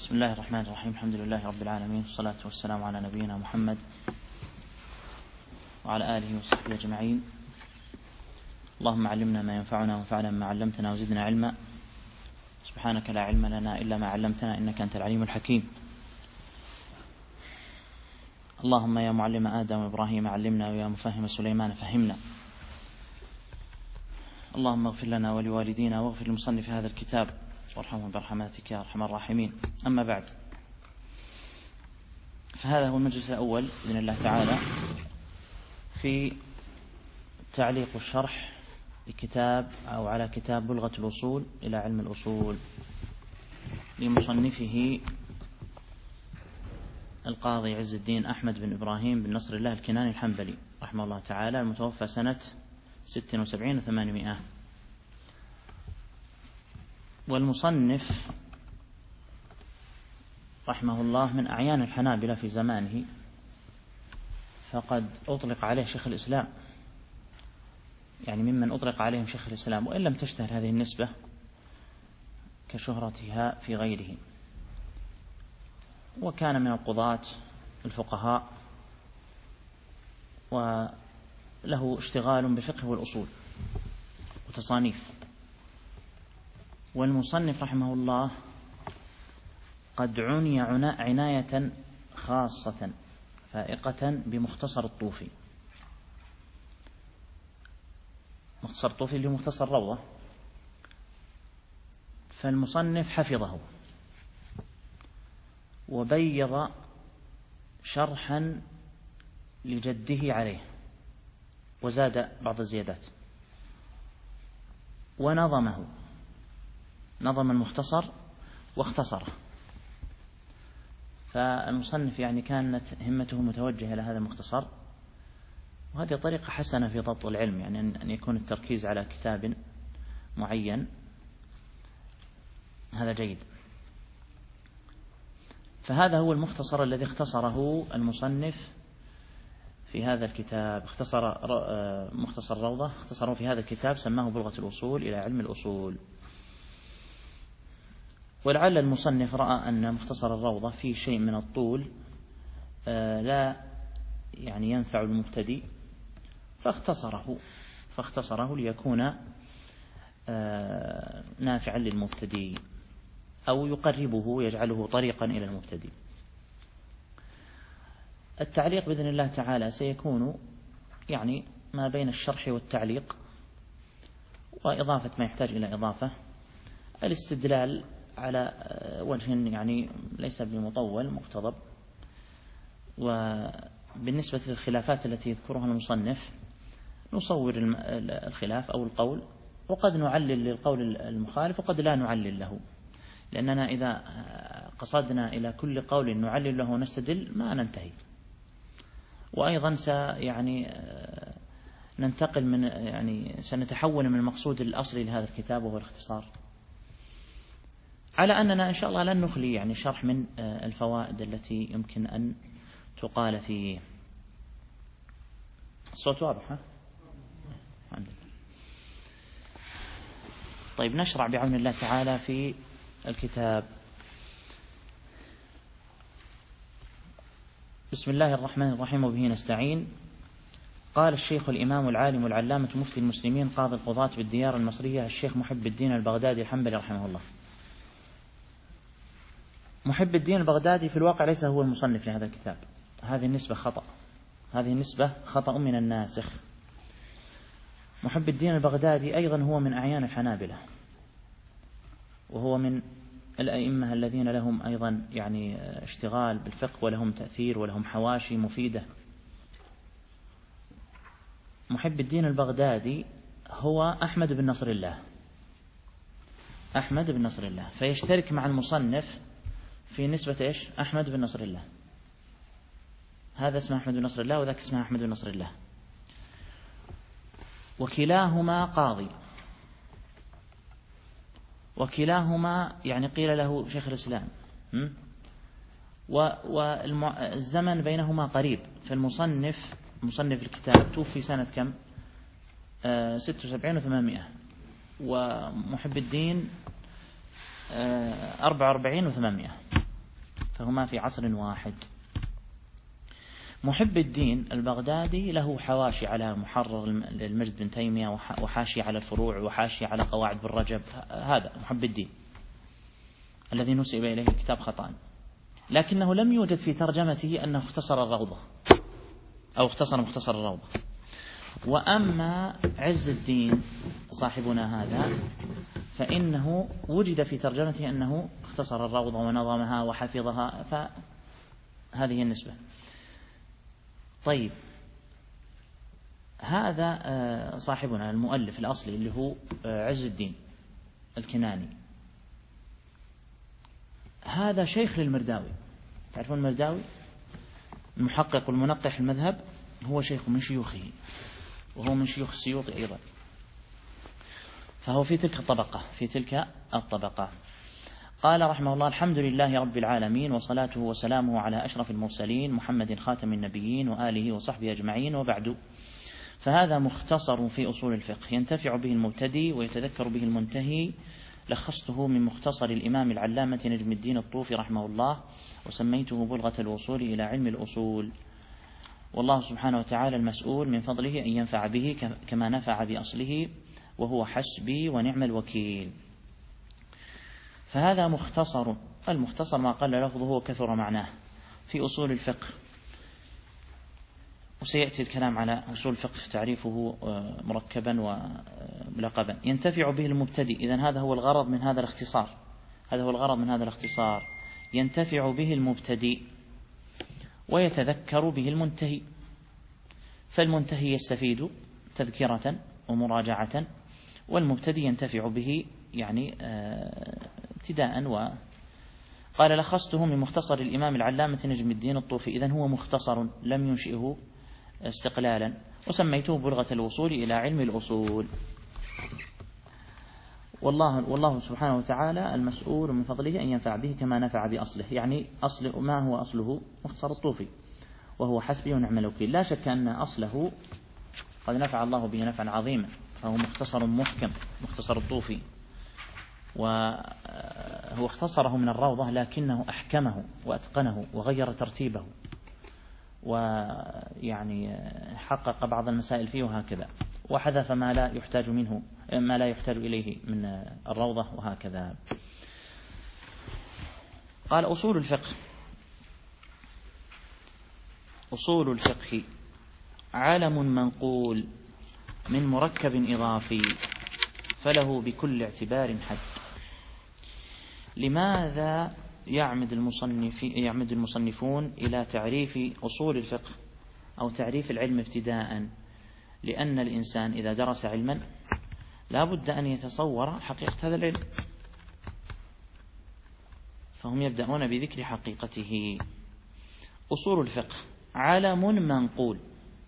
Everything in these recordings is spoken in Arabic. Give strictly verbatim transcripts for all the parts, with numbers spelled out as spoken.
بسم الله الرحمن الرحيم. الحمد لله رب العالمين، والصلاة والسلام على نبينا محمد وعلى آله وصحبه أجمعين. اللهم علمنا ما ينفعنا وانفعنا ما علمتنا وزدنا علما. سبحانك لا علم لنا إلا ما علمتنا إنك أنت العليم الحكيم. اللهم يا معلم آدم وإبراهيم علمنا، ويا مفهم سليمان فهمنا. اللهم اغفر لنا ولوالدينا واغفر لمصنف هذا الكتاب وارحمهم برحمتك يا أرحم الراحمين. أما بعد، فهذا هو المجلس الأول بإذن الله تعالى في تعليق الشرح لكتاب أو على كتاب بلغة الأصول إلى علم الأصول لمصنفه القاضي عز الدين أحمد بن إبراهيم بن نصر الله الكناني الحنبلي رحمه الله تعالى، المتوفى سنة ست وسبعين وثمانمائة. والمصنف رحمه الله من أعيان الحنابلة في زمانه، فقد أطلق عليه شيخ الإسلام، يعني ممن أطلق عليهم شيخ الإسلام، وإن لم تشتهر هذه النسبة كشهرتها في غيره. وكان من القضاة الفقهاء، وله اشتغال بفقه والأصول وتصانيف. والمصنف رحمه الله قد عني عناية خاصة فائقة بمختصر الطوفي. مختصر الطوفي اللي مختصر روضة، فالمصنف حفظه وبيض شرحا لجده عليه وزاد بعض الزيادات، ونظمه، نظم المختصر واختصره. فالمصنف يعني كانت همته متوجهة إلى هذا المختصر، وهذه طريقة حسنة في ضبط العلم، يعني أن يكون التركيز على كتاب معين، هذا جيد. فهذا هو المختصر الذي اختصره المصنف في هذا الكتاب. اختصر مختصر روضة، اختصره في هذا الكتاب، سماه بلغة الأصول إلى علم الأصول. ولعل المصنف رأى أن مختصر الروضة فيه شيء من الطول لا يعني ينفع المبتدئ، فاختصره فاختصره ليكون نافعا للمبتدئ، أو يقربه يجعله طريقا إلى المبتدئ. التعليق بإذن الله تعالى سيكون يعني ما بين الشرح والتعليق، وإضافة ما يحتاج إلى إضافة، الاستدلال على وجه يعني ليس بمطول مقتضب. وبالنسبة للخلافات التي يذكرها المصنف نصور الخلاف أو القول، وقد نعلل للقول المخالف وقد لا نعلل له، لأننا إذا قصدنا إلى كل قول نعلل له ونستدل ما ننتهي. وأيضا يعني ننتقل من يعني سنتحول من المقصود الأصلي لهذا الكتاب وهو الاختصار، على أننا إن شاء الله لن نخلي يعني شرح من الفوائد التي يمكن أن تقال فيه. الصوت واضح؟ ها؟ الحمد لله. طيب، نشرع بعون الله تعالى في الكتاب. بسم الله الرحمن الرحيم، وبه نستعين. قال الشيخ الإمام العالم العلامة مفتي المسلمين قاضي القضاة بالديار المصرية الشيخ محب الدين البغدادي الحنبلي رحمه الله. محب الدين البغدادي في الواقع ليس هو المصنف لهذا الكتاب، هذه النسبة خطأ، هذه النسبة خطأ من الناسخ. محب الدين البغدادي أيضا هو من أعيان الحنابلة، وهو من الأئمة الذين لهم أيضا يعني اشتغال بالفقه ولهم تأثير ولهم حواشي مفيدة. محب الدين البغدادي هو أحمد بن نصر الله، أحمد بن نصر الله، فيشترك مع المصنف في نسبة إيش؟ أحمد بن نصر الله. هذا اسمه أحمد بن نصر الله وذاك اسمه أحمد بن نصر الله، وكلاهما قاضي، وكلاهما يعني قيل له شيخ الإسلام، والزمن بينهما قريب. فالمصنف مصنف الكتاب توفي سنة كم؟ ست وسبعين وثمانمائة، ومحب الدين أربعة وأربعين وثمانمائة. فهما في عصر واحد. محب الدين البغدادي له حواشي على محرر المجد بن تيمية، وحاشي على الفروع، وحاشي على قواعد بن رجب. هذا محب الدين الذي نسب إليه الكتاب خطأ، لكنه لم يوجد في ترجمته أنه اختصر الروضة أو اختصر مختصر الروضة. وأما عز الدين صاحبنا هذا فإنه وجد في ترجمته أنه اختصر الروضة ونظمها وحفظها، فهذه النسبة. طيب، هذا صاحبنا المؤلف الأصلي اللي هو عز الدين الكناني، هذا شيخ للمرداوي. تعرفون المرداوي المحقق والمنقح المذهب، هو شيخ من شيوخه، وهو من شيوخ السيوطي أيضا، فهو في تلك الطبقة في تلك الطبقة. قال رحمه الله: الحمد لله رب العالمين، وصلاته وسلامه على أشرف المرسلين محمد خاتم النبيين وآله وصحبه أجمعين، وبعد، فهذا مختصر في أصول الفقه ينتفع به المبتدي ويتذكر به المنتهي. لخصته من مختصر الإمام العلامة نجم الدين الطوفي رحمه الله، وسميته بلغة الوصول إلى علم الأصول. والله سبحانه وتعالى المسؤول من فضله أن ينفع به كما نفع بأصله، وهو حسبي ونعم الوكيل. فهذا مختصر. المختصر ما قل لفظه وكثر معناه في أصول الفقه، وسيأتي الكلام على أصول الفقه تعريفه مركبا وملقبا. ينتفع به المبتدئ، إذن هذا هو الغرض من هذا الاختصار هذا هو الغرض من هذا الاختصار ينتفع به المبتدئ ويتذكر به المنتهي. فالمنتهي يستفيد تذكرة ومراجعة، والمبتدئ ينتفع به يعني ابتداء. وقال: لخصته من مختصر الإمام العلامة نجم الدين الطوفي، إذن هو مختصر لم ينشئه استقلالا، وسميته بلغة الوصول إلى علم الأصول. والله, والله سبحانه وتعالى المسؤول من فضله أن ينفع به كما نفع بأصله. يعني أصل ما هو أصله؟ مختصر الطوفي، وهو حسبي ونعم الوكيل. لا شك أن أصله قد نفع الله به نفعا عظيما، فهو مختصر محكم مختصر الطوفي، وهو اختصره من الروضة لكنه أحكمه وأتقنه وغير ترتيبه، ويعني حقق بعض المسائل فيه وهكذا، وحذف ما لا يحتاج منه ما لا يحتاج إليه من الروضة وهكذا. قال: أصول الفقه أصول الفقه علم منقول من مركب إضافي، فله بكل اعتبار حد. لماذا يعمد المصنف يعمد المصنفون إلى تعريف أصول الفقه أو تعريف العلم ابتداء؟ لأن الإنسان إذا درس علما لا بد أن يتصور حقيقة هذا العلم، فهم يبدأون بذكر حقيقته. أصول الفقه علم منقول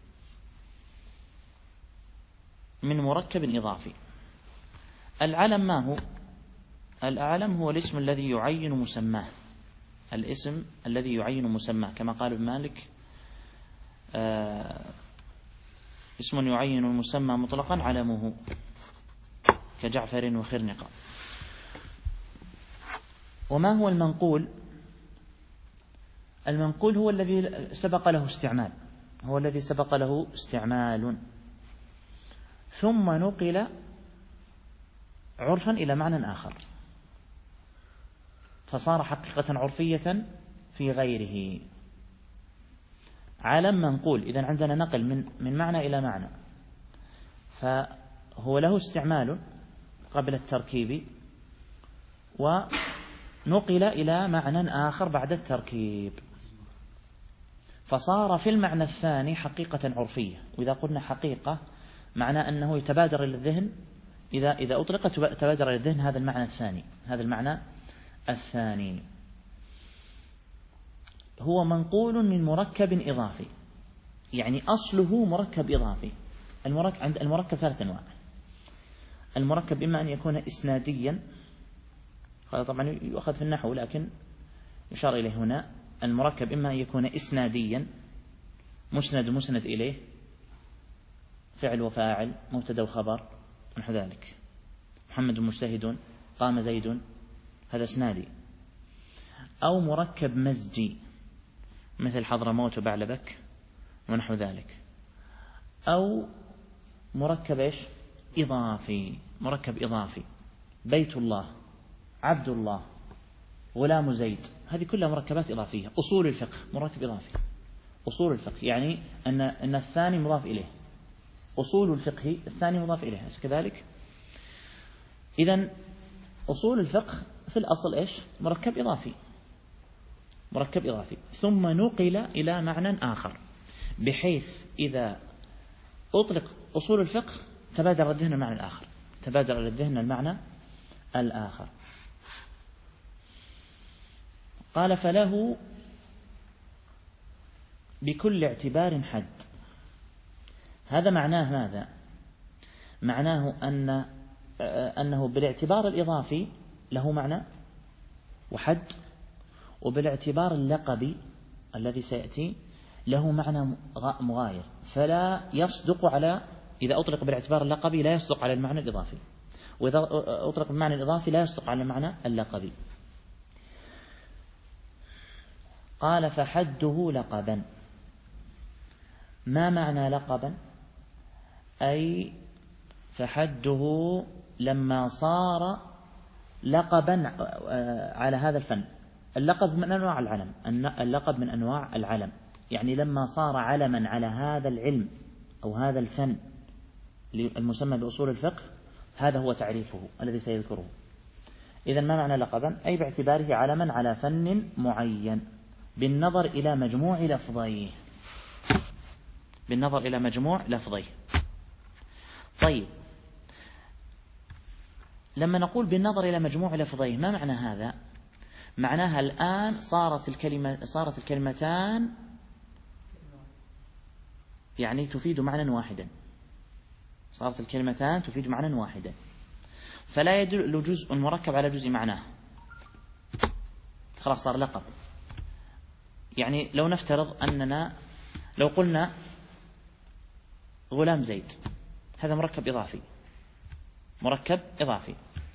من مركب إضافي. العلم ما هو؟ العلم هو الاسم الذي يعين مسماه الاسم الذي يعين مسماه كما قال ابن مالك: آه اسم يعين المسمى مطلقا علمه، كجعفر وخرنقة. وما هو المنقول؟ المنقول هو الذي سبق له استعمال هو الذي سبق له استعمال ثم نقل عرفا إلى معنى آخر، فصار حقيقة عرفية في غيره. علم منقول، إذن عندنا نقل من من معنى إلى معنى، فهو له استعمال قبل التركيب، ونقل إلى معنى آخر بعد التركيب، فصار في المعنى الثاني حقيقة عرفية. وإذا قلنا حقيقة معنى أنه يتبادر إلى الذهن، إذا إذا أطلق تبادر إلى الذهن هذا المعنى الثاني هذا المعنى الثاني هو منقول من مركب إضافي، يعني أصله مركب إضافي. المركب عند المركب ثلاث أنواع. المركب إما أن يكون إسناديا، هذا طبعا يؤخذ في النحو لكن يشار إليه هنا. المركب إما أن يكون إسناديا، مسند مسند إليه، فعل وفاعل، مبتدا وخبر، نحو ذلك. محمد مجتهد، قام زيد، هذا إسنادي. أو مركب مزجي مثل حضرموت وبعلبك ونحو ذلك، أو مركب إيش إضافي، مركب إضافي، بيت الله، عبد الله، غلام زيد، هذه كلها مركبات إضافية. أصول الفقه مركب إضافي، أصول الفقه يعني أن أن الثاني مضاف إليه، أصول الفقه الثاني مضاف إليه كذلك. إذن أصول الفقه في الأصل إيش مركب إضافي، مركب إضافي، ثم نقل إلى معنى آخر، بحيث إذا أطلق أصول الفقه تبادر الذهن المعنى الآخر، تبادر الذهن المعنى الآخر. قال فله بكل اعتبار حد. هذا معناه ماذا؟ معناه أن أنه بالاعتبار الإضافي له معنى وحد، وبالاعتبار اللقبي الذي سيأتي له معنى مغاير، فلا يصدق على، إذا أطلق بالاعتبار اللقبي لا يصدق على المعنى الإضافي، وإذا أطلق المعنى الإضافي لا يصدق على المعنى اللقبي. قال فحده لقبا. ما معنى لقبا؟ أي فحده لما صار لقبا على هذا الفن. اللقب من أنواع العلم، اللقب من أنواع العلم، يعني لما صار علما على هذا العلم أو هذا الفن المسمى بأصول الفقه، هذا هو تعريفه الذي سيذكره. إذن ما معنى لقبا؟ أي باعتباره علما على فن معين بالنظر إلى مجموع لفظيه، بالنظر إلى مجموع لفظيه. طيب، لما نقول بالنظر إلى مجموع لفظيه ما معنى هذا؟ معناها الآن صارت الكلمة صارت الكلمتان يعني تفيد معنى واحدا، صارت الكلمتان تفيد معنى واحدا، فلا يدل جزء مركب على جزء معناه، خلاص صار لقب. يعني لو نفترض أننا لو قلنا غلام زيد، هذا مركب إضافي، مركب إضافي،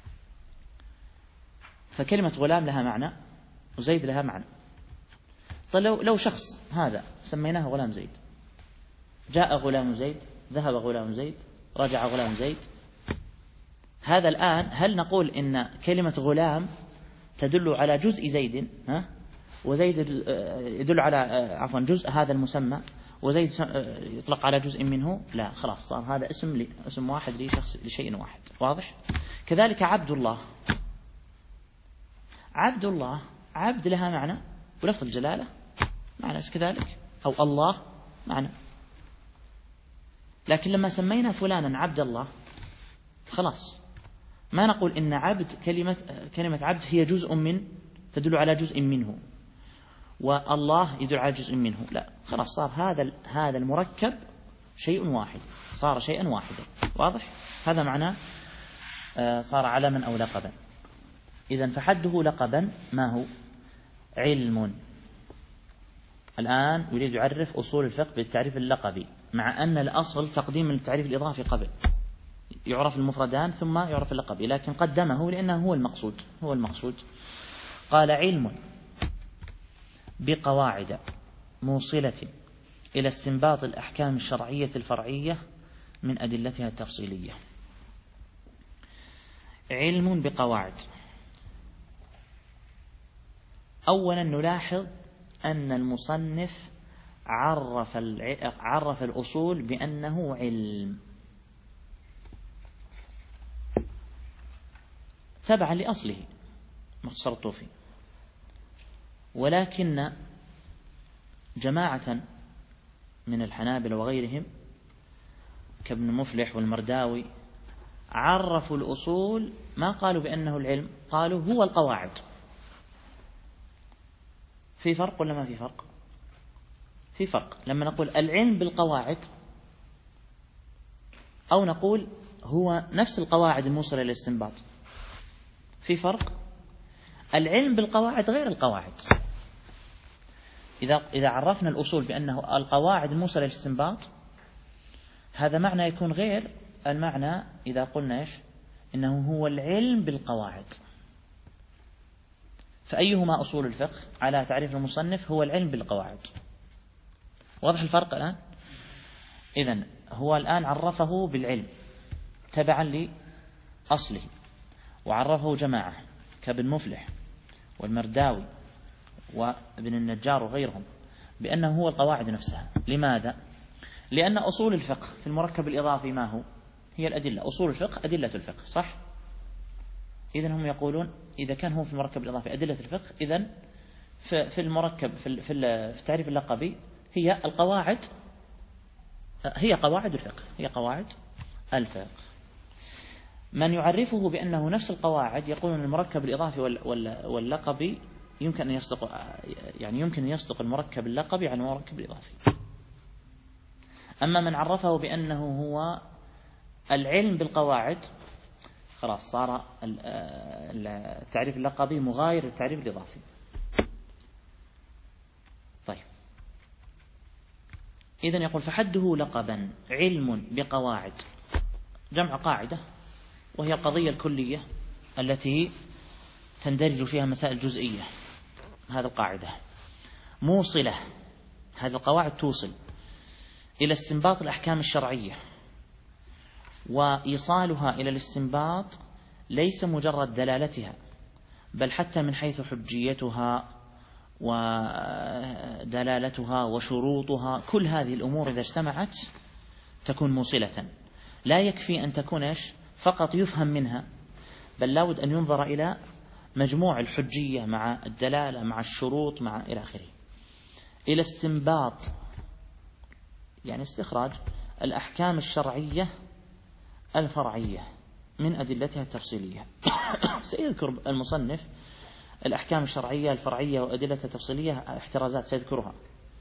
فكلمة غلام لها معنى وزيد لها معنى. طيب لو لو شخص هذا سميناه غلام زيد، جاء غلام زيد، ذهب غلام زيد، رجع غلام زيد، هذا الآن هل نقول إن كلمة غلام تدل على جزء زيد، ها، وزيد يدل على عفوا جزء هذا المسمى، وزيد يطلق على جزء منه؟ لا، خلاص صار هذا اسم لي اسم واحد لشخص لشيء واحد. واضح؟ كذلك عبد الله، عبد الله عبد لها معنى ولفظ الجلالة معنى كذلك، أو الله معنى، لكن لما سمينا فلانا عبد الله خلاص ما نقول إن عبد كلمة كلمة عبد هي جزء من تدل على جزء منه، والله يدل على جزء منه، لا، خلاص صار هذا هذا المركب شيء واحد، صار شيئا واحدا. واضح؟ هذا معناه صار علما أو لقبا. إذن فحده لقبا ما هو؟ علم. الآن يريد يعرف أصول الفقه بالتعريف اللقبي، مع أن الأصل تقديم التعريف الإضافي قبل، يعرف المفردان ثم يعرف اللقبي، لكن قدمه لأنه هو المقصود، هو المقصود. قال علم بقواعد موصلة إلى استنباط الأحكام الشرعية الفرعية من أدلتها التفصيلية. علم بقواعد. أولا نلاحظ أن المصنف عرف عرف الأصول بأنه علم تبعا لأصله مختصر الطوفي، ولكن جماعة من الحنابلة وغيرهم كابن مفلح والمرداوي عرفوا الأصول ما قالوا بأنه العلم، قالوا هو القواعد. في فرق ولا ما في فرق؟ في فرق لما نقول العلم بالقواعد أو نقول هو نفس القواعد الموصلة للاستنباط. في فرق. العلم بالقواعد غير القواعد. إذا إذا عرفنا الأصول بأنه القواعد الموصلة للاستنباط، هذا معنى يكون غير المعنى إذا قلنا إيش؟ إنه هو العلم بالقواعد. فأيهما أصول الفقه على تعريف المصنف هو العلم بالقواعد. واضح الفرق الآن؟ إذن هو الآن عرفه بالعلم تبعا لأصله، وعرفه جماعة كابن مفلح والمرداوي وابن النجار وغيرهم بأنه هو القواعد نفسها. لماذا؟ لأن أصول الفقه في المركب الإضافي ما هو؟ هي الأدلة. أصول الفقه أدلة الفقه، صح؟ إذن هم يقولون إذا كان هو في المركب الإضافي أدلة الفقه، إذن في المركب في التعريف اللقبي هي القواعد، هي قواعد الفقه، هي قواعد الفقه. من يعرفه بأنه نفس القواعد يقول أن المركب الإضافي واللقبي يمكن أن يصدق، يعني يمكن أن يصدق المركب اللقبي عن المركب الإضافي. أما من عرفه بأنه هو العلم بالقواعد خلاص صار التعريف اللقبي مغاير للتعريف الإضافي. طيب، إذن يقول فحده لقبا علم بقواعد، جمع قاعدة وهي القضية الكلية التي تندرج فيها مسائل جزئية. هذه القاعدة موصلة، هذه القواعد توصل إلى استنباط الأحكام الشرعية، وإيصالها إلى الاستنباط ليس مجرد دلالتها بل حتى من حيث حجيتها ودلالتها وشروطها. كل هذه الأمور إذا اجتمعت تكون موصلة. لا يكفي أن تكون إيش فقط يفهم منها، بل لابد أن ينظر إلى مجموع الحجية مع الدلالة مع الشروط مع إلى آخره، إلى استنباط يعني استخراج الأحكام الشرعية الفرعية من أدلتها التفصيلية. سيذكر المصنف الأحكام الشرعية الفرعية وأدلتها التفصيلية احترازات سيذكرها.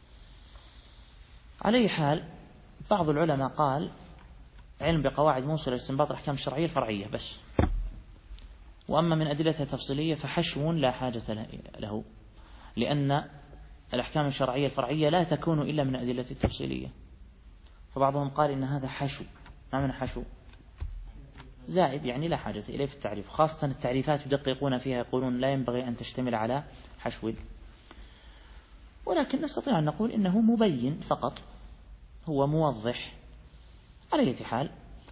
على أي حال، بعض العلماء قال علم بقواعد موصلة لاستنباط الأحكام الشرعية الفرعية بس، وأما من أدلتها التفصيلية فحشو لا حاجة له، لأن الأحكام الشرعية الفرعية لا تكون إلا من أدلة التفصيلية. فبعضهم قال إن هذا حشو. ما من حشو؟ زائد، يعني لا حاجة إليه في التعريف، خاصة التعريفات يدققون فيها يقولون لا ينبغي أن تشتمل على حشو، ولكن نستطيع أن نقول إنه مبين فقط، هو موضح. على أي حال،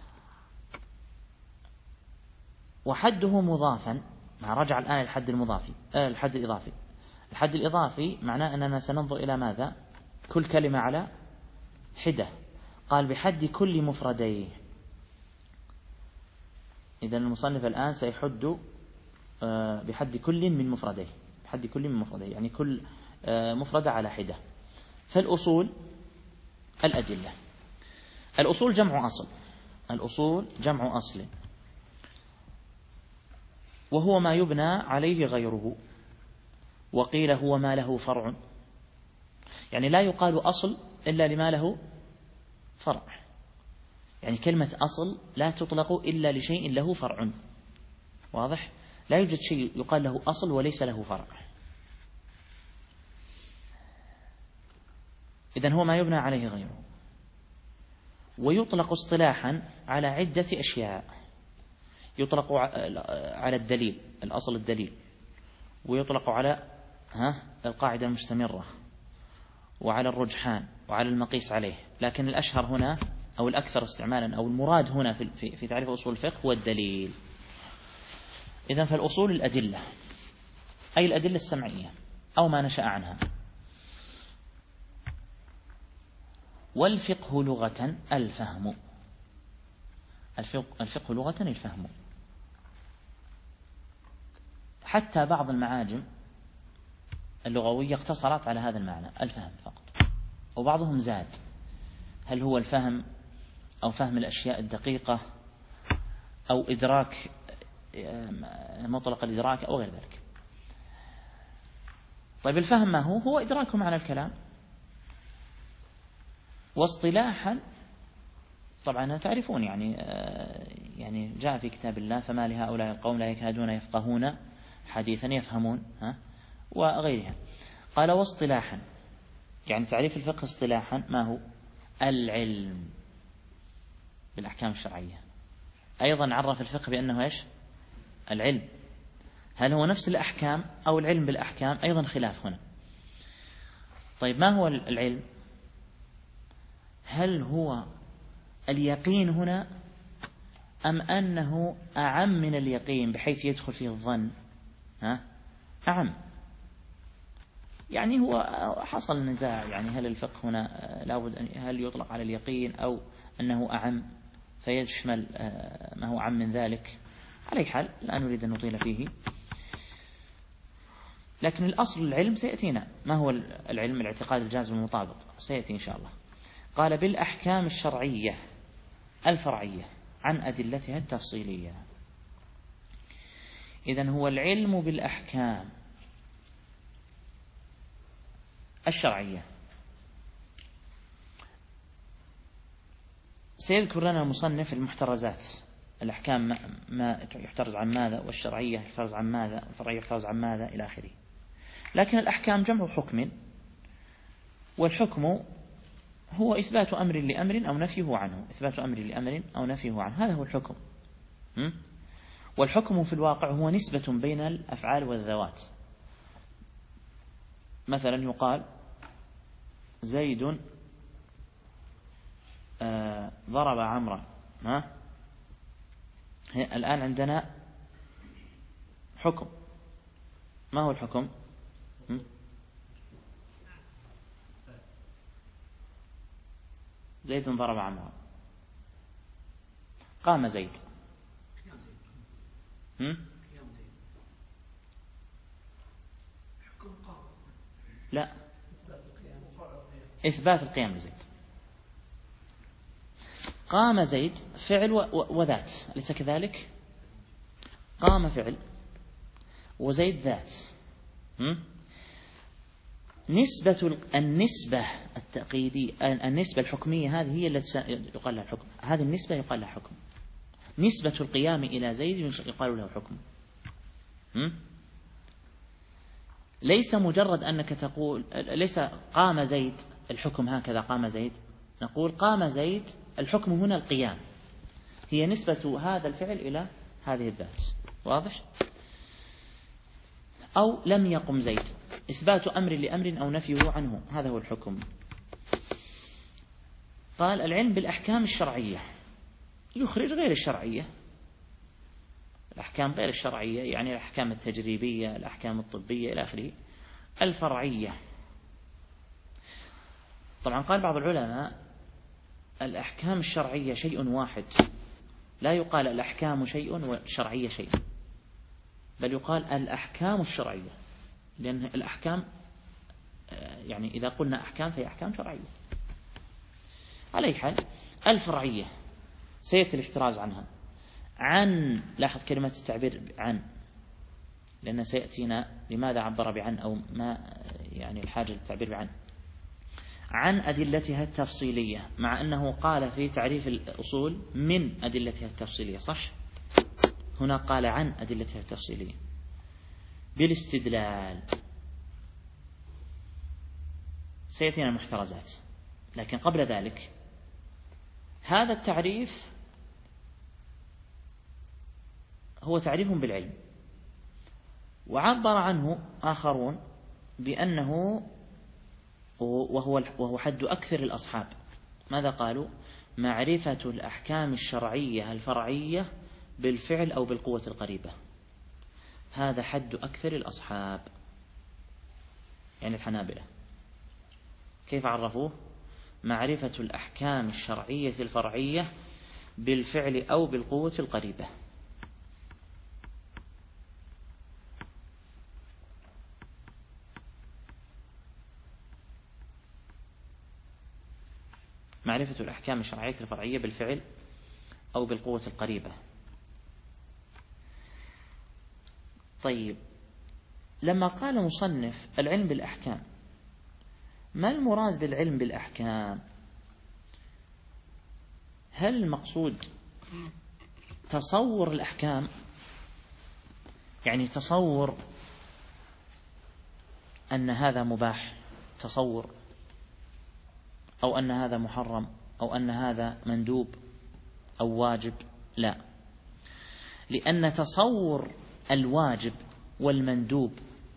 وحده مضافا، مع رجع الآن الحد المضافي آه الحد الإضافي. الحد الإضافي معناه أننا سننظر إلى ماذا؟ كل كلمة على حدة. قال بحد كل مفرديه. إذا المصنف الآن سيحد بحد كل من مفرديه، بحد كل من مفرديه يعني كل مفردة على حدة. فالأصول الأدلة. الأصول جمع أصل، الأصول جمع أصل، وهو ما يبنى عليه غيره، وقيل هو ما له فرع. يعني لا يقال أصل إلا لما له فرع، يعني كلمة أصل لا تطلق إلا لشيء له فرع. واضح؟ لا يوجد شيء يقال له أصل وليس له فرع. إذن هو ما يبنى عليه غيره. ويطلق اصطلاحا على عدة أشياء. يطلق على الدليل، الأصل الدليل، ويطلق على ها القاعدة المستمرة، وعلى الرجحان، وعلى المقيس عليه. لكن الأشهر هنا أو الأكثر استعمالا أو المراد هنا في في تعريف أصول الفقه هو الدليل. إذن فالأصول الأدلة، أي الأدلة السمعية أو ما نشأ عنها. والفقه لغة الفهم. الفقه لغة الفهم. حتى بعض المعاجم اللغوية اقتصرت على هذا المعنى، الفهم فقط، وبعضهم زاد، هل هو الفهم أو فهم الأشياء الدقيقة أو إدراك مطلق الإدراك أو غير ذلك. طيب الفهم ما هو؟ هو إدراك معنى الكلام. واصطلاحا طبعا تعرفون يعني يعني جاء في كتاب الله فما لهؤلاء القوم لا يكادون يفقهون حديثا يفهمون ها وغيرها. قال واصطلاحا، يعني تعريف الفقه اصطلاحا ما هو؟ العلم بالأحكام الشرعية. أيضا عرف الفقه بأنه إيش؟ العلم. هل هو نفس الأحكام أو العلم بالأحكام؟ أيضا خلاف هنا. طيب ما هو العلم؟ هل هو اليقين هنا أم أنه أعم من اليقين بحيث يدخل فيه الظن؟ ها؟ أعم. يعني هو حصل نزاع، يعني هل الفقه هنا لابد أن هل يطلق على اليقين أو أنه أعم فيشمل ما هو أعم من ذلك؟ على أي حال لا نريد أن نطيل فيه، لكن الأصل العلم سيأتينا. ما هو العلم؟ الاعتقاد الجازم المطابق، سيأتي إن شاء الله. قال بالأحكام الشرعية الفرعية عن أدلتها التفصيلية. إذن هو العلم بالأحكام الشرعية. سيذكر لنا المصنف المحترزات، الأحكام ما يحترز عن ماذا، والشرعية يحترز عن ماذا، والفرعية يحترز عن ماذا إلى آخره. لكن الأحكام جمع حكم، والحكم هو إثبات أمر لأمر أو نفيه عنه، إثبات أمر لأمر أو نفيه عنه، هذا هو الحكم. والحكم في الواقع هو نسبة بين الأفعال والذوات. مثلا يقال زيد آه ضرب عمرا، ها؟ الآن عندنا حكم. ما هو الحكم؟ زيد ضرب عمرا. قام زيد. لا، إثبات القيام لزيد. قام زيد فعل وذات، أليس كذلك؟ قام فعل وزيد ذات. نسبة النسبة التقييدية، النسبة الحكمية هذه هي التي يقال لها الحكم. هذه النسبة يقال لها حكم. نسبة القيام إلى زيد يقال له حكم. ليس مجرد أنك تقول ليس قام زيد الحكم هكذا قام زيد، نقول قام زيد الحكم هنا القيام، هي نسبة هذا الفعل إلى هذه الذات. واضح؟ أو لم يقم زيد، إثبات أمر لأمر أو نفيه عنه، هذا هو الحكم. قال العلم بالأحكام الشرعية يخرج غير الشرعية، الأحكام غير الشرعية يعني الأحكام التجريبية، الأحكام الطبية إلى آخره. الفرعية طبعا قال بعض العلماء الأحكام الشرعية شيء واحد، لا يقال الأحكام شيء والشرعية شيء، بل يقال الأحكام الشرعية، لأن الأحكام يعني إذا قلنا أحكام فهي أحكام شرعية. على أي حال الفرعية سيأتي الاحتراز عنها. عن، لاحظ كلمة التعبير عن، لأن سيأتينا لماذا عبر بعن أو ما يعني الحاجة للتعبير بعن. عن أدلتها التفصيلية، مع أنه قال في تعريف الأصول من أدلتها التفصيلية، صح؟ هنا قال عن أدلتها التفصيلية بالاستدلال. سيأتينا المحترزات، لكن قبل ذلك هذا التعريف هو تعريف بالعلم، وعبر عنه آخرون بأنه وهو وهو حد أكثر الأصحاب. ماذا قالوا؟ معرفة الأحكام الشرعية الفرعية بالفعل أو بالقوة القريبة، هذا حد أكثر الأصحاب، يعني الحنابلة. كيف عرفوه؟ معرفة الأحكام الشرعية الفرعية بالفعل أو بالقوة القريبة. معرفة الأحكام الشرعية الفرعية بالفعل أو بالقوة القريبة. طيب، لما قال مصنف العلم بالأحكام، ما المراد بالعلم بالأحكام؟ هل المقصود تصور الأحكام، يعني تصور أن هذا مباح، تصور، أو أن هذا محرم، أو أن هذا مندوب أو واجب؟ لا، لأن تصور الواجب والمندوب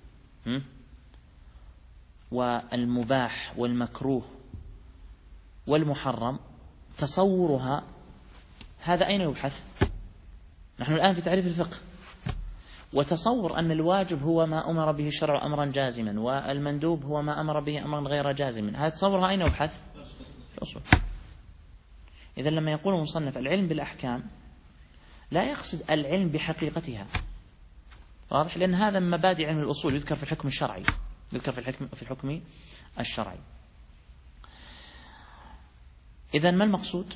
والمباح والمكروه والمحرم، تصورها هذا أين يبحث؟ نحن الآن في تعريف الفقه، وتصور أن الواجب هو ما أمر به الشرع أمرا جازما، والمندوب هو ما أمر به أمرا غير جازم، هذا تصورها أين يبحث؟ في الأصول. إذا لما يقول المصنف العلم بالأحكام لا يقصد العلم بحقيقتها، واضح؟ لأن هذا من مبادئ علم الأصول، يذكر في الحكم الشرعي، يذكر في الحكم في الحكم الشرعي. إذا ما المقصود؟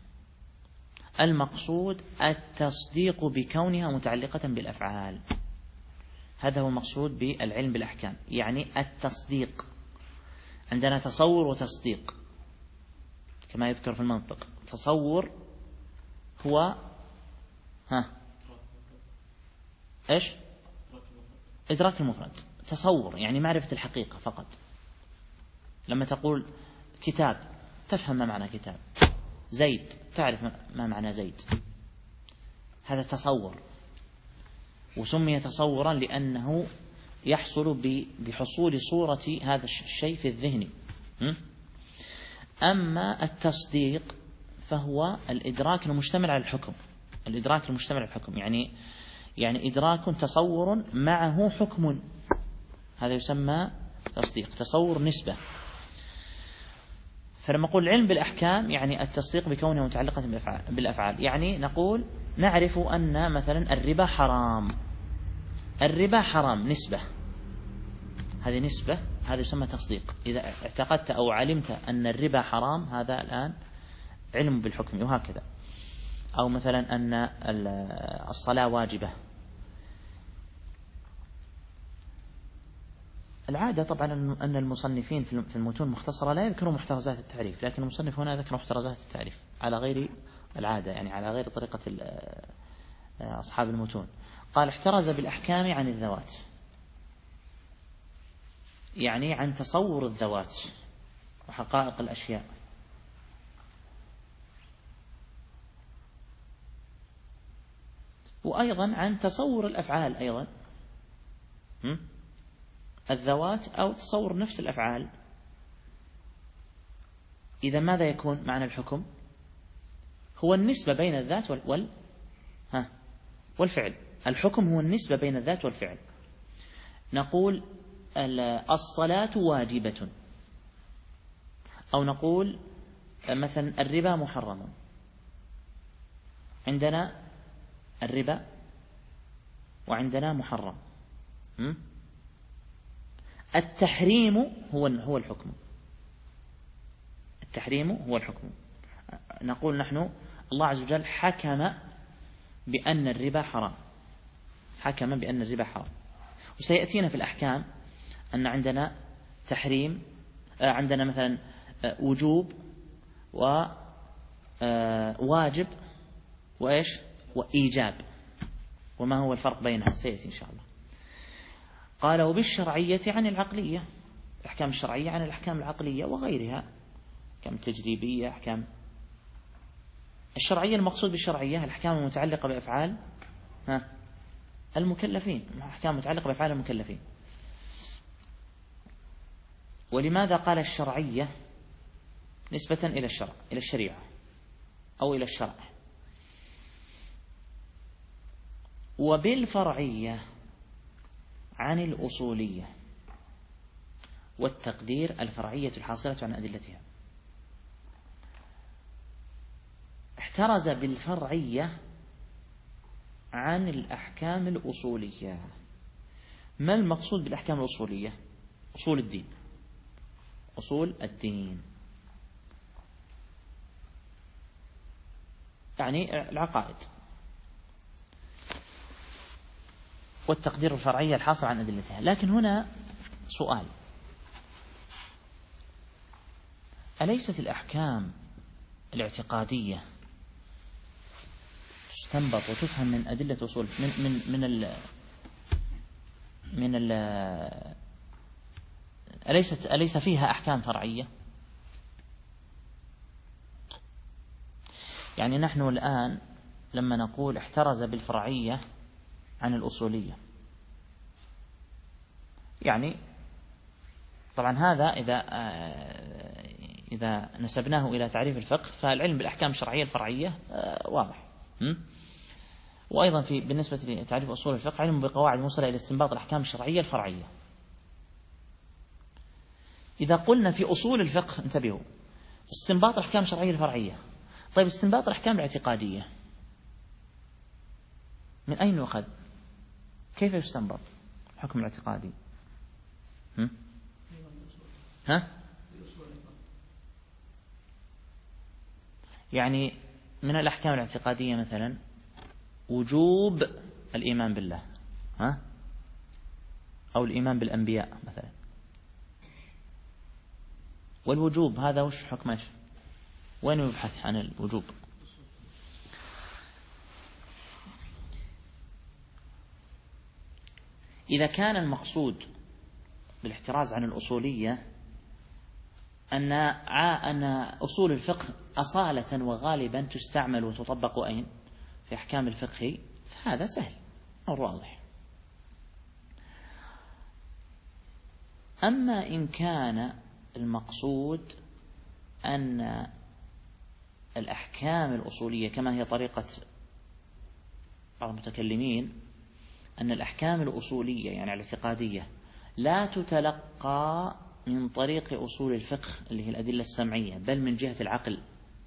المقصود التصديق بكونها متعلقة بالأفعال، هذا هو المقصود بالعلم بالأحكام، يعني التصديق. عندنا تصور وتصديق كما يذكر في المنطق. تصور هو ها إيش؟ إدراك المفرد. تصور يعني معرفة الحقيقة فقط. لما تقول كتاب تفهم ما معنى كتاب، زيد تعرف ما معنى زيد، هذا تصور، وسمي تصورا لأنه يحصل بحصول صورة هذا الشيء في الذهن. أما التصديق فهو الإدراك المشتمل على الحكم، الإدراك المشتمل على الحكم يعني يعني إدراك تصور معه حكم، هذا يسمى تصديق، تصور نسبة. فلما نقول العلم بالأحكام يعني التصديق بكونه متعلقة بالأفعال، يعني نقول نعرف أن مثلا الربا حرام، الربا حرام نسبة، هذه نسبة، هذا يسمى تصديق. إذا اعتقدت أو علمت أن الربا حرام هذا الآن علم بالحكم، وهكذا. أو مثلا أن الصلاة واجبة. العادة طبعا أن المصنفين في المتون المختصرة لا يذكرون محترزات التعريف، لكن المصنف هنا ذكر محترزات التعريف على غير العادة، يعني على غير طريقة أصحاب المتون. قال احترز بالأحكام عن الذوات، يعني عن تصور الذوات وحقائق الأشياء. وأيضا عن تصور الأفعال أيضا، الذوات أو تصور نفس الأفعال. إذا ماذا يكون معنى الحكم؟ هو النسبة بين الذات وال ها والفعل. الحكم هو النسبة بين الذات والفعل. نقول الصلاة واجبة، أو نقول مثلا الربا محرم. عندنا الربا وعندنا محرم. التحريم هو هو الحكم، التحريم هو الحكم. نقول نحن الله عز وجل حكم بأن الربا حرام، حكم بأن الربا حرام. وسيأتينا في الأحكام أن عندنا تحريم، عندنا مثلا وجوب وواجب وإيش وإيجاب، وما هو الفرق بينها سيأتي إن شاء الله. قال وبالشرعية عن العقلية، الأحكام الشرعية عن الأحكام العقلية وغيرها، أحكام تجريبية، أحكام الشرعية. المقصود بالشرعية الأحكام المتعلقة بأفعال ها المكلفين، أحكام متعلقة بأفعال المكلفين. ولماذا قال الشرعية نسبة إلى الشرع، إلى الشريعة أو إلى الشرع؟ وبالفرعية عن الأصولية، والتقدير الفرعية الحاصلة عن أدلتها. احترز بالفرعية عن الأحكام الأصولية. ما المقصود بالأحكام الأصولية؟ أصول الدين، أصول الدين يعني العقائد، والتقدير الفرعية الحاصل عن أدلتها. لكن هنا سؤال: أليست الأحكام الاعتقادية تستنبط وتفهم من أدلة أصول من من من ال من ال أليست أليس فيها أحكام فرعية؟ يعني نحن الآن لما نقول احترز بالفرعية عن الأصولية، يعني طبعا هذا إذا إذا نسبناه إلى تعريف الفقه فالعلم بالأحكام الشرعية الفرعية واضح. وأيضا في بالنسبة لتعريف أصول الفقه علم بقواعد موصلة إلى استنباط الأحكام الشرعية الفرعية. إذا قلنا في أصول الفقه انتبهوا استنباط الأحكام الشرعية الفرعية، طيب استنباط الأحكام الاعتقادية من أين يؤخذ؟ كيف يستنبط الحكم الاعتقادي؟ هم؟ ها؟ يعني من الأحكام الاعتقادية مثلا وجوب الإيمان بالله، ها؟ أو الإيمان بالأنبياء مثلا. والوجوب هذا وش حكمه؟ وين يبحث عن الوجوب؟ إذا كان المقصود بالاحتراز عن الأصولية أن أن أصول الفقه أصالة وغالبا تستعمل وتطبق أين؟ في أحكام الفقه، فهذا سهل أو واضح. أما إن كان المقصود أن الأحكام الأصولية كما هي طريقة بعض المتكلمين أن الأحكام الأصولية يعني الاعتقادية لا تتلقى من طريق أصول الفقه اللي هي الأدلة السمعية بل من جهة العقل،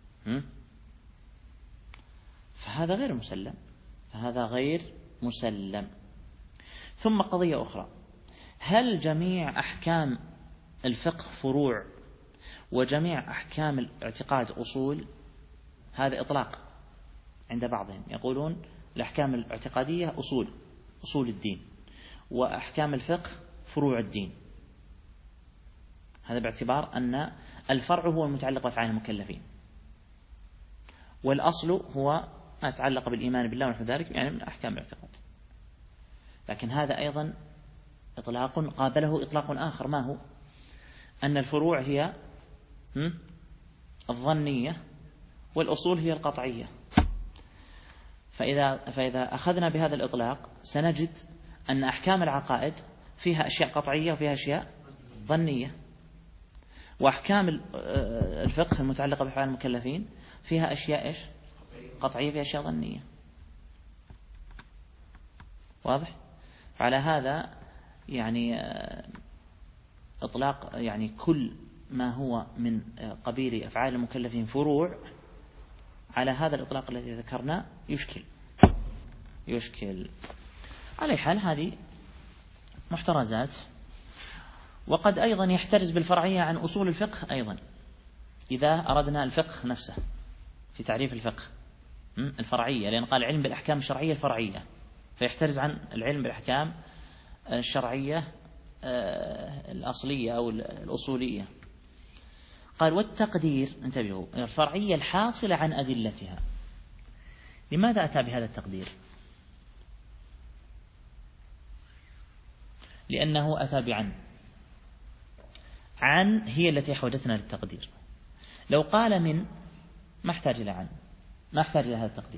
فهذا غير مسلم فهذا غير مسلم. ثم قضية أخرى، هل جميع أحكام الفقه فروع وجميع أحكام الاعتقاد أصول؟ هذا إطلاق عند بعضهم، يقولون الأحكام الاعتقادية أصول أصول الدين وأحكام الفقه فروع الدين. هذا باعتبار أن الفرع هو المتعلق بأفعال المكلفين والأصل هو ما يتعلق بالإيمان بالله ونحو ذلك يعني من أحكام الاعتقاد. لكن هذا أيضا إطلاق قابله إطلاق آخر، ما هو؟ أن الفروع هي الظنية والأصول هي القطعية. فإذا, فإذا أخذنا بهذا الإطلاق سنجد أن أحكام العقائد فيها أشياء قطعية وفيها أشياء ظنية، وأحكام الفقه المتعلقة بأفعال المكلفين فيها أشياء إيش؟ قطعية، فيها أشياء ظنية. واضح؟ فعلى هذا يعني إطلاق يعني كل ما هو من قبيل أفعال المكلفين فروع على هذا الإطلاق الذي ذكرنا يشكل يشكل على حال هذه محترزات. وقد أيضا يحترز بالفرعية عن أصول الفقه أيضا إذا أردنا الفقه نفسه في تعريف الفقه الفرعية، لأن قال علم بالأحكام الشرعية الفرعية، فيحترز عن العلم بالأحكام الشرعية الأصلية أو الأصولية. قال والتقدير انتبهوا الفرعية الحاصلة عن أدلتها. لماذا أتى بهذا التقدير؟ لأنه أتى بعن عن هي التي أحوجتنا للتقدير. لو قال من ما احتاج إلى عن، ما احتاج إلى هذا التقدير.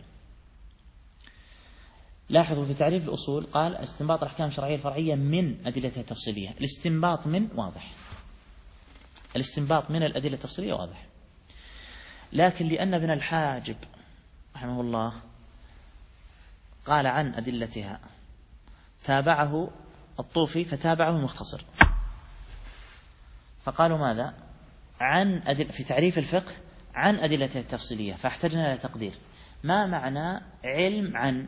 لاحظوا في تعريف الأصول قال استنباط الأحكام الشرعية الفرعية من أدلتها التفصيلية. الاستنباط من واضح، الاستنباط من الأدلة التفصيلية واضح. لكن لأن ابن الحاجب رحمه الله قال عن أدلتها تابعه الطوفي فتابعه المختصر، فقالوا ماذا؟ عن أدل في تعريف الفقه عن أدلتها التفصيلية، فاحتجنا إلى تقدير. ما معنى علم عن؟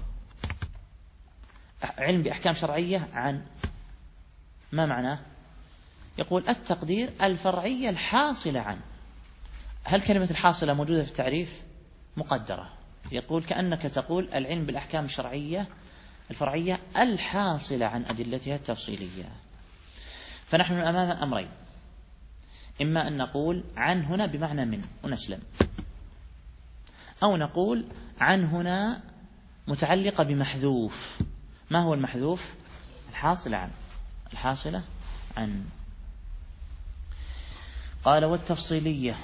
علم بأحكام شرعية عن ما معناه؟ يقول التقدير الفرعية الحاصلة عن. هل كلمة الحاصلة موجودة في التعريف؟ مقدرة. يقول كأنك تقول العلم بالأحكام الشرعية الفرعية الحاصلة عن أدلتها التفصيلية. فنحن أمام أمرين، إما أن نقول عن هنا بمعنى من ونسلم، أو نقول عن هنا متعلقة بمحذوف. ما هو المحذوف؟ الحاصلة عن، الحاصلة عن. قال والتفصيلية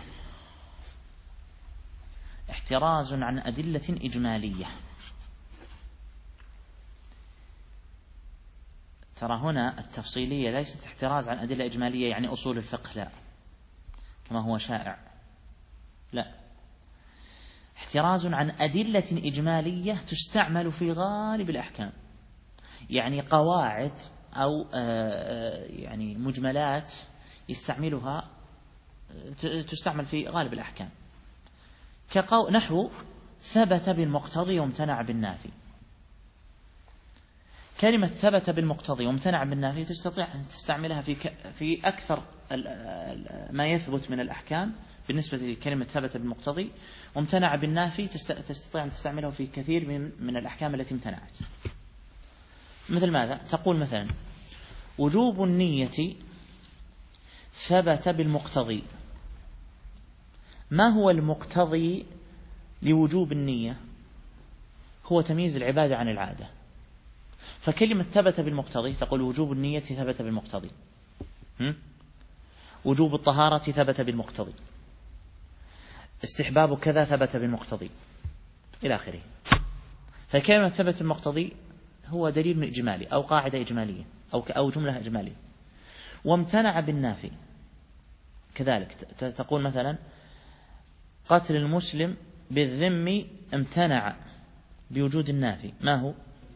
احتراز عن أدلة إجمالية. ترى هنا التفصيلية ليست احتراز عن أدلة إجمالية يعني أصول الفقه، لا كما هو شائع، لا، احتراز عن أدلة إجمالية تستعمل في غالب الأحكام، يعني قواعد أو يعني مجملات يستعملها تستعمل في غالب الأحكام، كقول نحو ثبت بالمقتضي وامتنع بالنافي. كلمة ثبت بالمقتضي وامتنع بالنافي تستطيع أن تستعملها في في أكثر ما يثبت من الأحكام بالنسبة لكلمة ثبت بالمقتضي، وامتنع بالنافي تستطيع أن تستعمله في كثير من من الأحكام التي امتنعت. مثل ماذا؟ تقول مثلا وجوب النية ثبت بالمقتضي. ما هو المقتضي لوجوب النية؟ هو تمييز العبادة عن العادة. فكلمة ثبت بالمقتضي تقول وجوب النية ثبت بالمقتضي، وجوب الطهارة ثبت بالمقتضي، استحباب كذا ثبت بالمقتضي إلى آخره. فكلمة ثبت بالمقتضي هو دليل إجمالي أو قاعدة إجمالية أو أو جملة إجمالية. وامتنع بالنافي كذلك، تقول مثلا قتل المسلم بالذم امتنع بوجود النافي. ما هو؟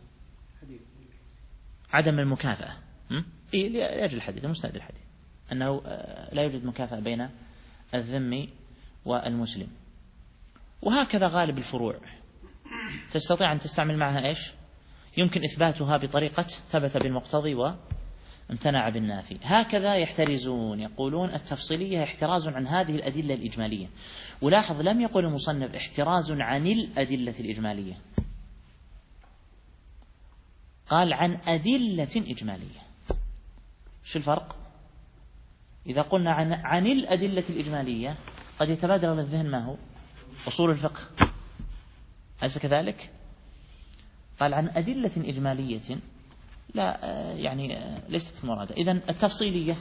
عدم المكافأة. إيه لأجل الحديث، مستند الحديث أنه لا يوجد مكافأة بين الذم والمسلم. وهكذا غالب الفروع تستطيع أن تستعمل معها إيش؟ يمكن إثباتها بطريقة ثبت بالمقتضي وامتنع بالنافي. هكذا يحترزون، يقولون التفصيلية احتراز عن هذه الأدلة الإجمالية. ولاحظ لم يقل المصنف احتراز عن الأدلة الإجمالية، قال عن أدلة إجمالية. شو الفرق؟ إذا قلنا عن, عن الأدلة الإجمالية قد يتبادر إلى الذهن ما هو؟ أصول الفقه، أليس كذلك؟ قال عن أدلة إجمالية لا، يعني ليست مرادة. إذن التفصيلية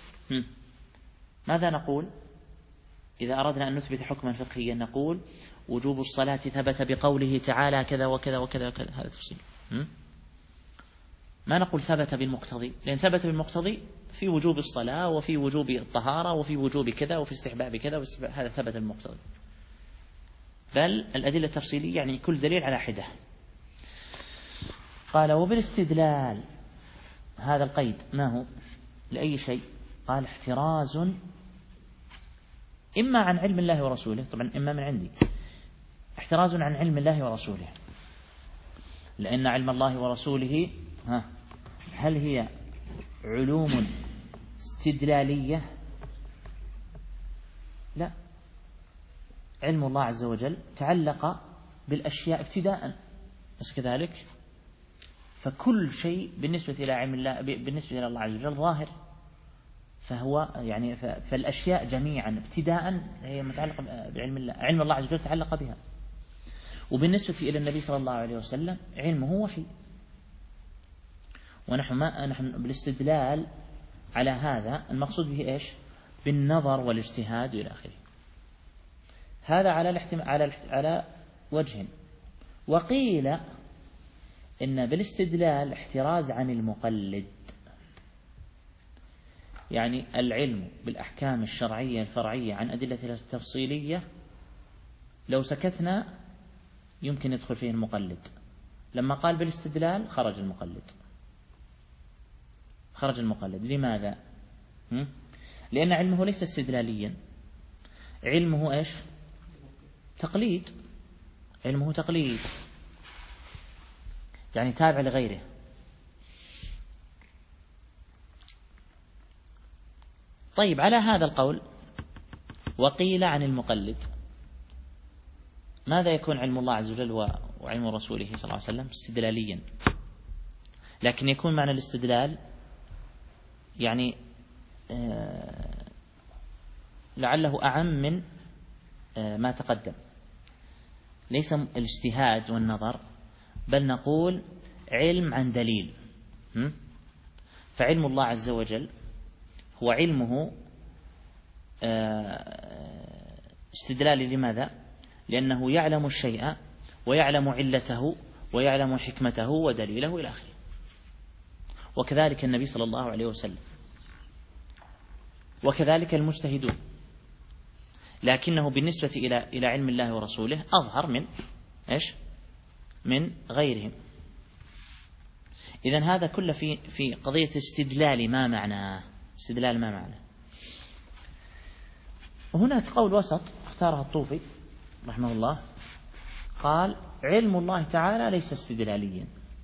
ماذا نقول إذا أردنا أن نثبت حكما فقهيا؟ نقول وجوب الصلاة ثبت بقوله تعالى كذا وكذا وكذا وكذا، هذا تفصيل. ما نقول ثبت بالمقتضي، لأن ثبت بالمقتضي في وجوب الصلاة وفي وجوب الطهارة وفي وجوب كذا وفي استحباب كذا، هذا ثبت بالمقتضي. بل الأدلة التفصيلية يعني كل دليل على حدة. قال وبالاستدلال، هذا القيد ما هو لأي شيء؟ قال احتراز إما عن علم الله ورسوله، طبعا إما من عندي، احتراز عن علم الله ورسوله، لأن علم الله ورسوله ها هل هي علوم استدلالية؟ لا، علم الله عز وجل تعلق بالأشياء ابتداء، بس كذلك فكل شيء بالنسبة إلى علم الله بالنسبة إلى الله عز وجل ظاهر، فهو يعني فالأشياء جميعا ابتداء هي متعلقة بعلم الله، علم الله عز وجل تعلق بها. وبالنسبة إلى النبي صلى الله عليه وسلم علمه وحي، ونحن ما نحن بالاستدلال على هذا المقصود به إيش؟ بالنظر والاجتهاد إلى آخره. هذا على الاحتمال على على وجه. وقيل إن بالاستدلال احتراز عن المقلد، يعني العلم بالأحكام الشرعية الفرعية عن أدلة التفصيلية لو سكتنا يمكن يدخل فيه المقلد. لما قال بالاستدلال خرج المقلد، خرج المقلد. لماذا؟ لأن علمه ليس استدلاليا، علمه إيش؟ تقليد، علمه تقليد يعني تابع لغيره. طيب على هذا القول وقيل عن المقلد، ماذا يكون علم الله عز وجل وعلم رسوله صلى الله عليه وسلم؟ استدلاليا، لكن يكون معنى الاستدلال يعني آه لعله أعم من آه ما تقدم، ليس الاجتهاد والنظر، بل نقول علم عن دليل. فعلم الله عز وجل هو علمه استدلال. لماذا؟ لأنه يعلم الشيء ويعلم علته ويعلم حكمته ودليله إلى آخره. وكذلك النبي صلى الله عليه وسلم، وكذلك المجتهدون، لكنه بالنسبة إلى إلى علم الله ورسوله أظهر من إيش؟ من غيرهم. إذن هذا كله في في قضية استدلال ما معناه، استدلال ما معناه. وهناك قول وسط اختاره الطوفي رحمه الله، قال: علم الله تعالى ليس استدلاليا،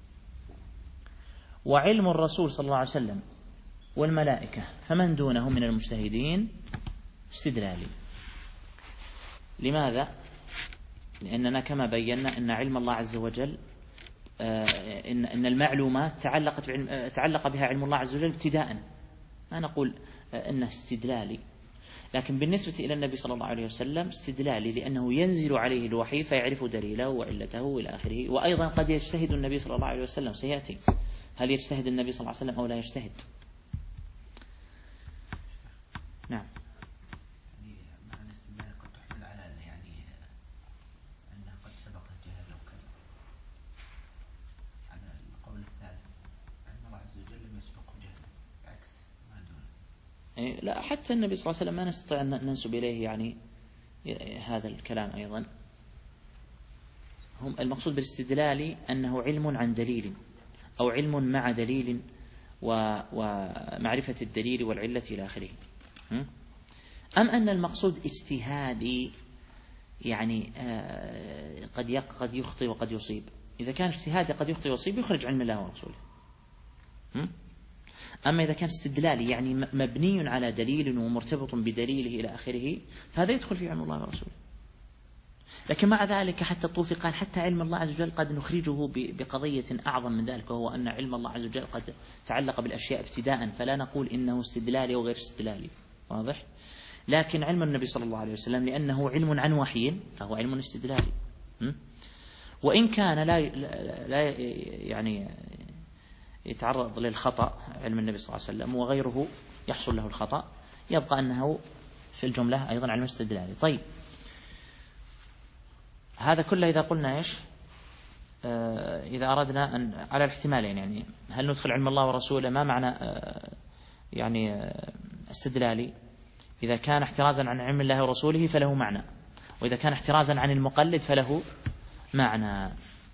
وعلم الرسول صلى الله عليه وسلم والملائكة فمن دونهم من المجتهدين استدلالي. لماذا؟ لأننا كما بينا أن علم الله عز وجل إن أن المعلومات تعلقت تعلق بها علم الله عز وجل ابتداء، ما نقول أنه استدلالي، لكن بالنسبة إلى النبي صلى الله عليه وسلم استدلالي، لأنه ينزل عليه الوحي فيعرف دليله وعلته إلى آخره. وأيضا قد يجتهد النبي صلى الله عليه وسلم، سيأتي هل يجتهد النبي صلى الله عليه وسلم أو لا يجتهد. نعم. لا، حتى النبي صلى الله عليه وسلم ما نستطيع أن ننسب إليه يعني هذا الكلام أيضا. هم المقصود بالاستدلال أنه علم عن دليل أو علم مع دليل ومعرفة الدليل والعلة إلى آخره. أم أن المقصود اجتهادي، يعني قد قد يخطئ وقد يصيب. إذا كان اجتهادي قد يخطئ ويصيب يخرج علم الله ورسوله. أما إذا كان استدلالي يعني مبني على دليل ومرتبط بدليله إلى آخره فهذا يدخل في علم الله ورسوله. لكن مع ذلك حتى الطوفي قال حتى علم الله عز وجل قد نخرجه بقضية أعظم من ذلك، وهو أن علم الله عز وجل قد تعلق بالأشياء ابتداء، فلا نقول إنه استدلالي أو غير استدلالي. واضح؟ لكن علم النبي صلى الله عليه وسلم لأنه علم عن وحي فهو علم استدلالي، وإن كان لا لا يعني يتعرض للخطأ علم النبي صلى الله عليه وسلم وغيره يحصل له الخطأ، يبقى أنه في الجملة أيضا علم استدلالي. طيب، هذا كله إذا قلنا إيش؟ آه إذا أردنا أن على الاحتمالين، يعني هل ندخل علم الله ورسوله ما معنى آه يعني آه استدلالي؟ إذا كان احترازا عن علم الله ورسوله فله معنى، وإذا كان احترازا عن المقلد فله معنى.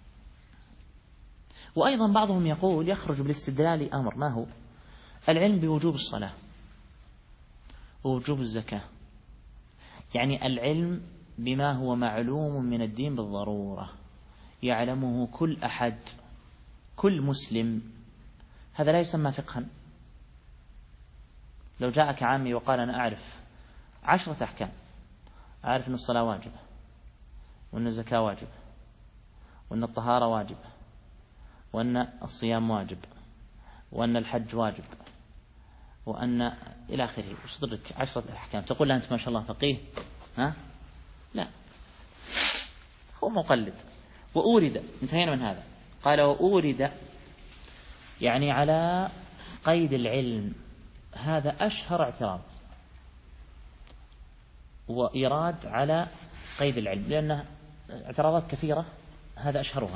وأيضا بعضهم يقول يخرج بالاستدلال أمر، ما هو؟ العلم بوجوب الصلاة ووجوب الزكاة، يعني العلم بما هو معلوم من الدين بالضرورة يعلمه كل أحد، كل مسلم، هذا لا يسمى فقها. لو جاءك عامي وقال أنا أعرف عشرة أحكام، أعرف أن الصلاة واجبة، وأن الزكاة واجبة، وأن الطهارة واجبة، وأن الصيام واجب، وأن الحج واجب، وأن إلى آخره، وصدرك عشرة أحكام، تقول له أنت ما شاء الله فقيه؟ ها؟ لا، هو مقلد. وأورد، انتهينا من هذا. قال وأورد يعني على قيد العلم، هذا أشهر اعتراض، وإيراد على قيد العلم، لأن اعتراضات كثيرة هذا أشهرها.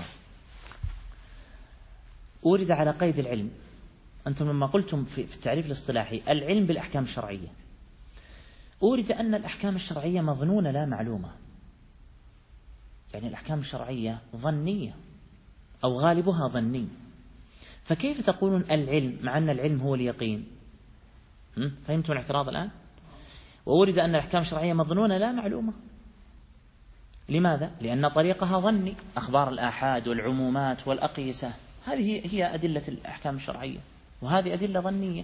أورد على قيد العلم. أنتم لما قلتم في التعريف الاصطلاحي العلم بالأحكام الشرعية، أورد أن الأحكام الشرعية مظنونة لا معلومة، يعني الأحكام الشرعية ظنية أو غالبها ظني، فكيف تقولون العلم مع أن العلم هو اليقين؟ فهمتم الاعتراض الآن؟ وأورد أن الأحكام الشرعية مظنونة لا معلومة. لماذا؟ لأن طريقها ظني، أخبار الآحاد والعمومات والأقيسة هذه هي أدلة الأحكام الشرعية، وهذه أدلة ظنية.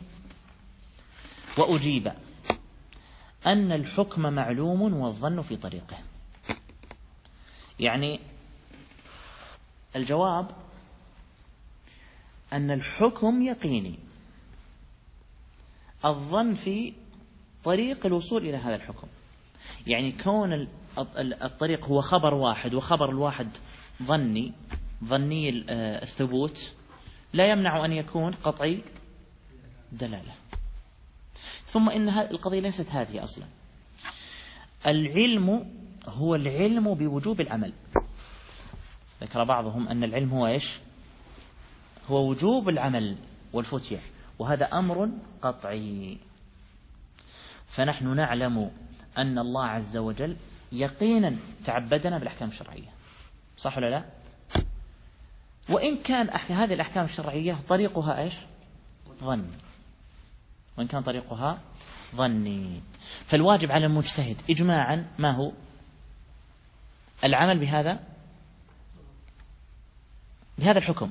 وأجيب أن الحكم معلوم والظن في طريقه، يعني الجواب أن الحكم يقيني، الظن في طريق الوصول إلى هذا الحكم. يعني كون الطريق هو خبر واحد وخبر الواحد ظني ظني الثبوت لا يمنع أن يكون قطعي دلالة. ثم إن القضية ليست هذه أصلا. العلم هو العلم بوجوب العمل. ذكر بعضهم أن العلم هو إيش؟ هو وجوب العمل والفتية، وهذا أمر قطعي. فنحن نعلم أن الله عز وجل يقينا تعبدنا بالأحكام الشرعية، صح ولا لا؟ وإن كان هذه الأحكام الشرعية طريقها إيش؟ ظني، وإن كان طريقها ظني. فالواجب على المجتهد إجماعا ما هو؟ العمل بهذا بهذا الحكم.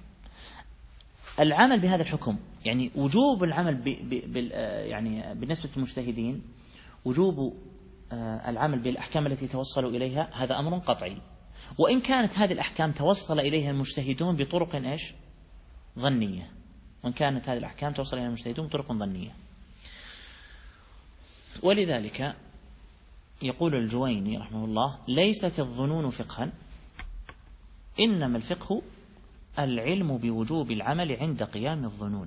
العمل بهذا الحكم يعني وجوب العمل ب ب يعني بالنسبة للمجتهدين وجوب العمل بالأحكام التي توصلوا إليها، هذا أمر قطعي. وإن كانت هذه الأحكام توصل إليها المجتهدون بطرق إيش؟ ظنية. وإن كانت هذه الأحكام توصل إليها المجتهدون بطرق ظنية. ولذلك يقول الجويني رحمه الله: ليست الظنون فقها، إنما الفقه العلم بوجوب العمل عند قيام الظنون.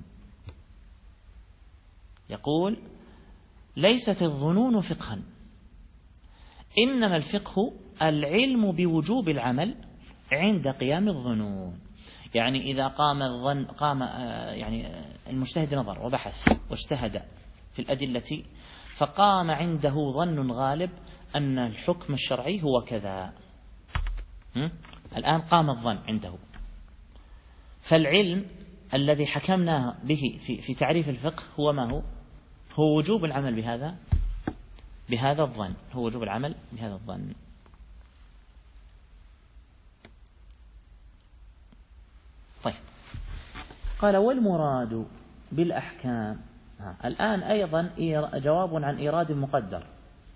يقول: ليست الظنون فقها، إنما الفقه العلم بوجوب العمل عند قيام الظنون. يعني إذا قام الظن قام يعني المجتهد نظر وبحث واجتهد في الأدلة، فقام عنده ظن غالب أن الحكم الشرعي هو كذا. الآن قام الظن عنده، فالعلم الذي حكمنا به في في تعريف الفقه هو ما هو؟ هو وجوب العمل بهذا بهذا الظن، هو وجوب العمل بهذا الظن. طيب، قال: والمراد بالأحكام. الآن أيضا جواب عن إيراد مقدر.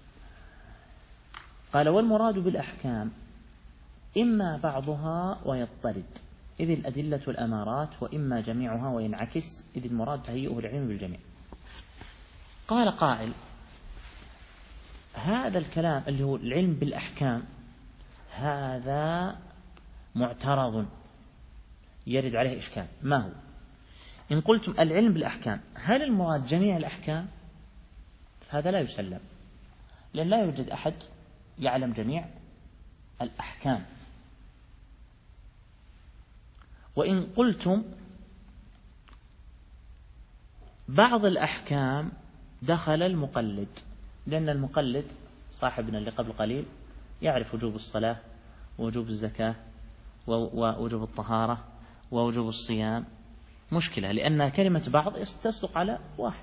قال: والمراد بالأحكام إما بعضها ويضطرد إذ الأدلة الأمارات، وإما جميعها وينعكس إذ المراد تهيئه العلم بالجميع. قال قائل: هذا الكلام اللي هو العلم بالأحكام هذا معترض يرد عليه إشكال. ما هو؟ إن قلتم العلم بالأحكام هل المراد جميع الأحكام؟ هذا لا يسلم، لأن لا يوجد أحد يعلم جميع الأحكام. وإن قلتم بعض الأحكام دخل المقلد، لأن المقلد صاحبنا اللي قبل قليل يعرف وجوب الصلاة ووجوب الزكاة ووجوب الطهارة ووجوب الصيام. مشكلة، لأن كلمة بعض تصدق على واحد.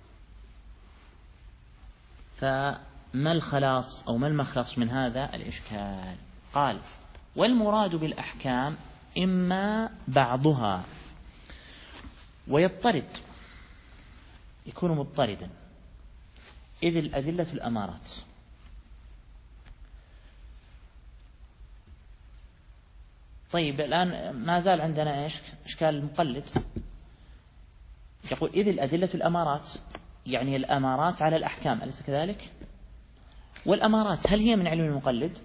فما الخلاص أو ما المخلص من هذا الإشكال؟ قال: والمراد بالأحكام إما بعضها ويضطرد، يكون مضطردا إذ الأدلة الأمارات. طيب، الآن ما زال عندنا إيش؟ إشكال المقلد. يقول: إذ الأدلة الأمارات، يعني الأمارات على الأحكام، أليس كذلك؟ والأمارات هل هي من علم المقلد؟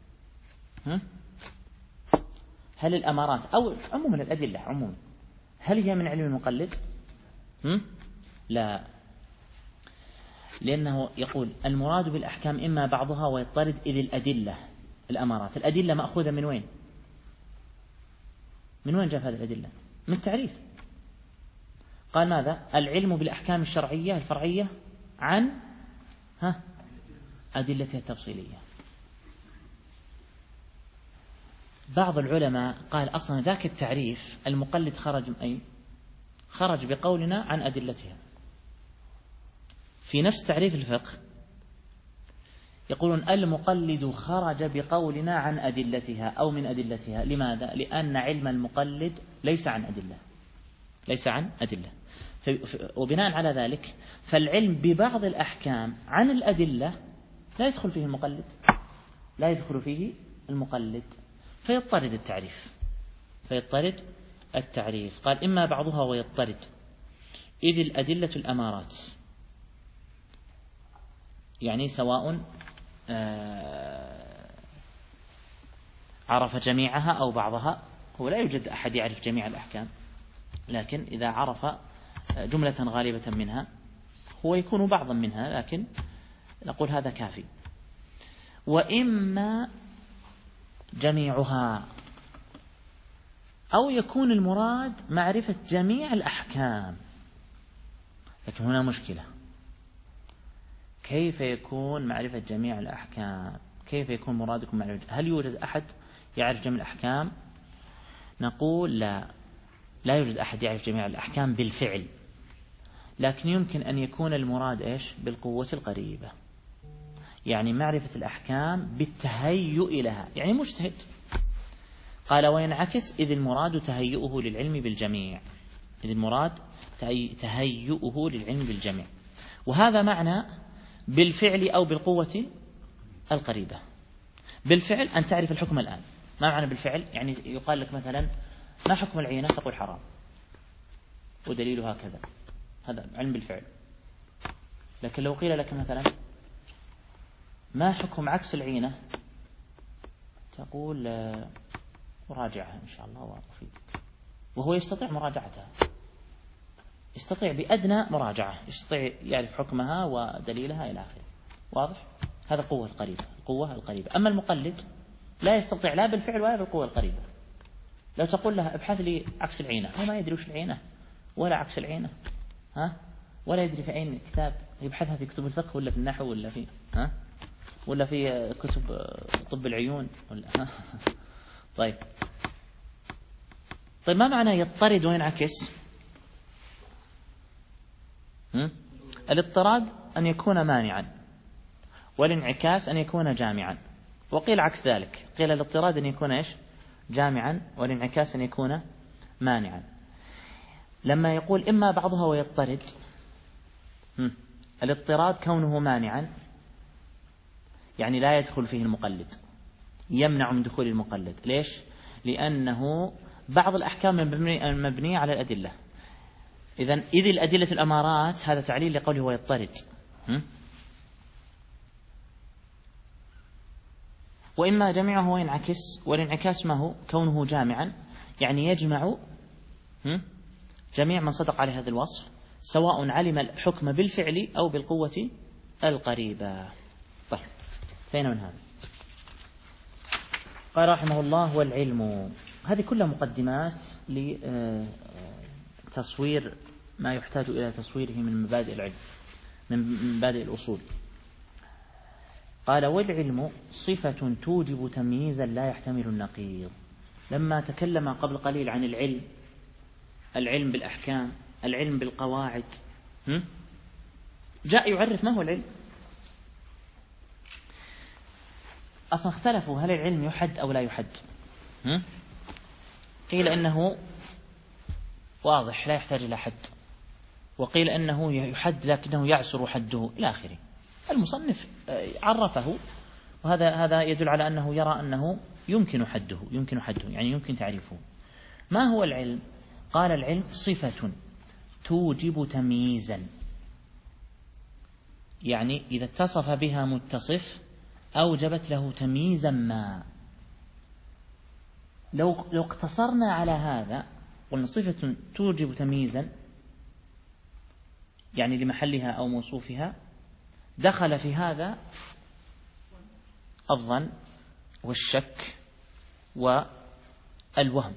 هل الأمارات أو عموما الأدلة عموما هل هي من علم المقلد؟ لا، لأنه يقول: المراد بالأحكام إما بعضها ويضطرد إذ الأدلة الأمارات. الأدلة مأخوذة من وين؟ من وين جاء هذه الأدلة؟ من التعريف. قال: ماذا؟ العلم بالأحكام الشرعية الفرعية عن ها أدلتها التفصيلية. بعض العلماء قال: أصلا ذاك التعريف المقلد خرج من أين؟ خرج بقولنا عن أدلتها. في نفس تعريف الفقه يقولون: المقلد خرج بقولنا عن أدلتها أو من أدلتها. لماذا؟ لأن علم المقلد ليس عن أدلة، ليس عن أدلة. وبناء على ذلك فالعلم ببعض الأحكام عن الأدلة لا يدخل فيه المقلد، لا يدخل فيه المقلد، فيضطرد التعريف فيضطرد التعريف. قال: إما بعضها ويضطرد إذ الأدلة الأمارات، يعني سواء عرف جميعها أو بعضها. هو لا يوجد أحد يعرف جميع الأحكام، لكن إذا عرف جملة غالبة منها هو يكون بعضا منها، لكن نقول هذا كافي. وإما جميعها، أو يكون المراد معرفة جميع الأحكام. لكن هنا مشكلة، كيف يكون معرفة جميع الأحكام؟ كيف يكون مرادكم معرفة؟ هل يوجد أحد يعرف جميع الأحكام؟ نقول لا، لا يوجد أحد يعرف جميع الأحكام بالفعل، لكن يمكن أن يكون المراد إيش؟ بالقوة القريبة، يعني معرفة الأحكام بالتهيؤ لها، يعني مجتهد. قال وينعكس إذ المراد تهيؤه للعلم بالجميع، إذ المراد تهيؤه للعلم بالجميع، وهذا معنى بالفعل أو بالقوة القريبة. بالفعل أن تعرف الحكم الآن. ما معنى بالفعل؟ يعني يقال لك مثلا ما حكم العينة؟ تقول حرام ودليلها كذا، هذا علم بالفعل. لكن لو قيل لك مثلا ما حكم عكس العينة؟ تقول أراجعها إن شاء الله وأفيدك، وهو يستطيع مراجعتها، يستطيع بأدنى مراجعة، يستطيع يعرف حكمها ودليلها إلى آخره. واضح؟ هذا قوة القريبة، القوة القريبة. أما المقلد لا يستطيع لا بالفعل ولا بالقوة القريبة. لو تقول له ابحث لي عكس العينة، هو ما يدري وش العينة ولا عكس العينة، ها؟ ولا يدري في أين كتاب يبحثها، في كتب الفقه ولا في النحو ولا في ها؟ ولا في كتب طب العيون ولا ها؟ طيب طيب ما معنى يضطرد وينعكس؟ الاضطراد أن يكون مانعا، والانعكاس أن يكون جامعا. وقيل عكس ذلك، قيل الاضطراد أن يكون إيش؟ جامعا، والانعكاس أن يكون مانعا. لما يقول إما بعضها ويضطرد، الاضطراد كونه مانعا يعني لا يدخل فيه المقلد، يمنع من دخول المقلد. ليش؟ لأنه بعض الأحكام مبنية على الأدلة. إذن إذ الأدلة الأمارات، هذا تعليل لقوله ويضطرد. وإما جميعه وينعكس، والانعكاس ما هو؟ كونه جامعا، يعني يجمع جميع من صدق على هذا الوصف، سواء علم الحكم بالفعل أو بالقوة القريبة. طيب فين من هذا؟ قال رحمه الله والعلم. هذه كلها مقدمات لتصوير ما يحتاج إلى تصويره من مبادئ العلم، من مبادئ الأصول. قال والعلم صفة توجب تمييزا لا يحتمل النقيض. لما تكلم قبل قليل عن العلم، العلم بالأحكام، العلم بالقواعد، جاء يعرف ما هو العلم. أصلا اختلفوا هل العلم يحد أو لا يحد. قيل إنه واضح لا يحتاج إلى حد، وقيل إنه يحد لكنه يعسر حده إلى آخره. المصنف عرفه، وهذا هذا يدل على أنه يرى أنه يمكن حده، يمكن حده يعني يمكن تعريفه. ما هو العلم؟ قال العلم صفة توجب تمييزا، يعني إذا اتصف بها متصف أوجبت له تمييزا ما. لو لو اقتصرنا على هذا قلنا صفة توجب تمييزا يعني لمحلها أو موصوفها، دخل في هذا الظن والشك والوهم،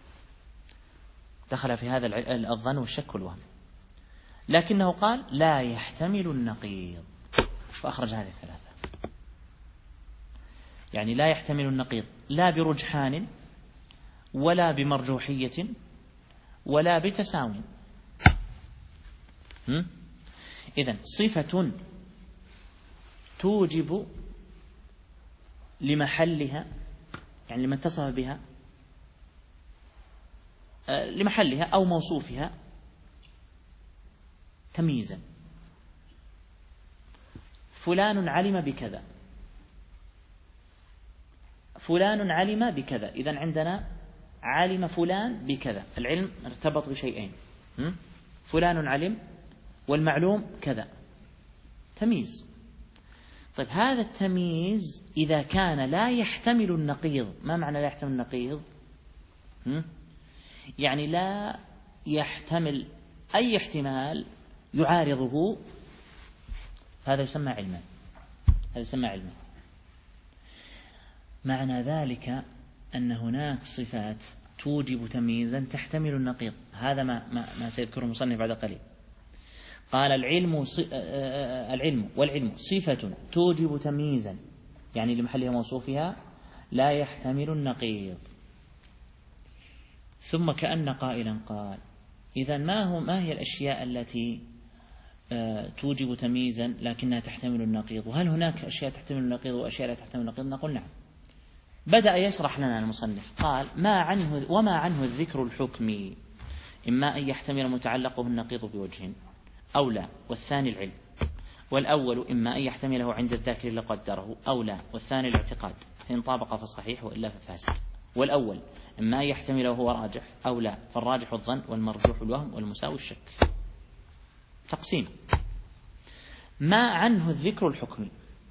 دخل في هذا الظن والشك والوهم، لكنه قال لا يحتمل النقيض، فأخرج هذه الثلاثة. يعني لا يحتمل النقيض لا برجحان ولا بمرجوحية ولا بتساوي. إذن صفة توجب لمحلها، يعني لمن اتصف بها لمحلها أو موصوفها تمييزا. فلان علم بكذا، فلان علم بكذا. إذن عندنا علم فلان بكذا، العلم ارتبط بشيئين، فلان علم والمعلوم كذا، تمييز. طيب هذا التمييز إذا كان لا يحتمل النقيض. ما معنى لا يحتمل النقيض؟ يعني لا يحتمل أي احتمال يعارضه، هذا يسمى علما، هذا يسمى علما. معنى ذلك أن هناك صفات توجب تمييزا تحتمل النقيض، هذا ما, ما, ما سيذكره المصنف بعد قليل. قال العلم العلم والعلم صفة توجب تمييزا، يعني لمحلها موصوفها لا يحتمل النقيض. ثم كأن قائلا قال إذا ما هو ما هي الأشياء التي توجب تمييزا لكنها تحتمل النقيض، وهل هناك أشياء تحتمل النقيض وأشياء لا تحتمل النقيض؟ نقول نعم. بدأ يشرح لنا المصنف قال ما عنه وما عنه الذكر الحكمي إما أن يحتمل متعلقه النقيض بوجه أو لا، والثاني العلم، والأول إما أن يحتمله عند الذاكر لقدره أو لا، والثاني الاعتقاد، فإن طابق فصحيح وإلا ففاسد. والأول إما أن يحتمله هو راجح أو لا، فالراجح الظن والمرجوح الوهم والمساوي الشك. تقسيم. ما عنه الذكر الحكمي.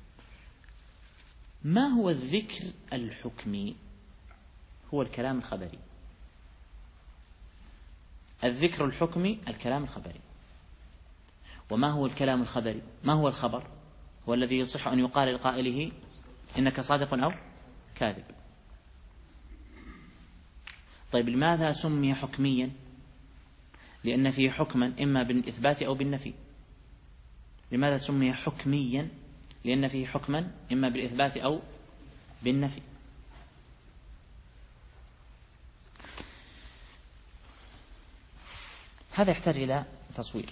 ما هو الذكر الحكمي؟ هو الكلام الخبري. الذكر الحكمي الكلام الخبري. وما هو الكلام الخبري؟ ما هو الخبر؟ هو الذي يصح أن يقال لقائله إنك صادق أو كاذب. طيب لماذا سمي حكميا؟ لأن فيه حكما إما بالإثبات أو بالنفي. لماذا سمي حكميا؟ لأن فيه حكما إما بالإثبات أو بالنفي. هذا يحتاج إلى تصوير.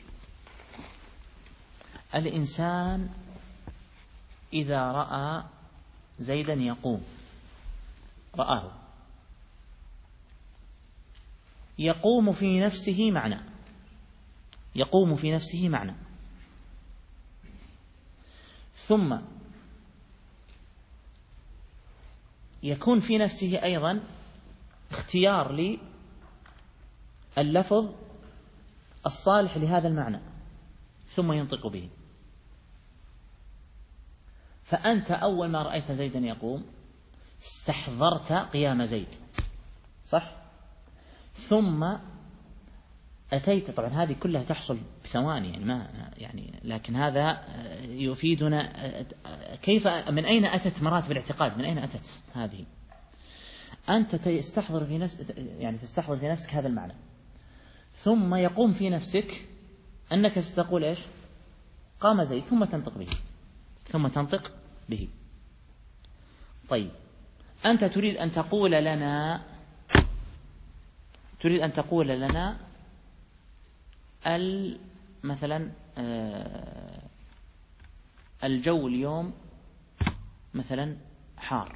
الإنسان إذا رأى زيدا يقوم، رآه، يقوم في نفسه معنى، يقوم في نفسه معنى، ثم يكون في نفسه أيضا اختيار لللفظ الصالح لهذا المعنى، ثم ينطق به. فأنت أول ما رأيت زيدا يقوم استحضرت قيام زيد، صح؟ ثم أتيت، طبعا هذه كلها تحصل بثواني يعني ما يعني، لكن هذا يفيدنا كيف من أين أتت مراتب الاعتقاد، من أين أتت هذه. أنت تستحضر في نفسك يعني تستحضر في نفسك هذا المعنى، ثم يقوم في نفسك أنك ستقول إيش؟ قام زيد، ثم تنطق به، ثم تنطق به. طيب أنت تريد أن تقول لنا تريد أن تقول لنا مثلا الجو اليوم مثلا حار.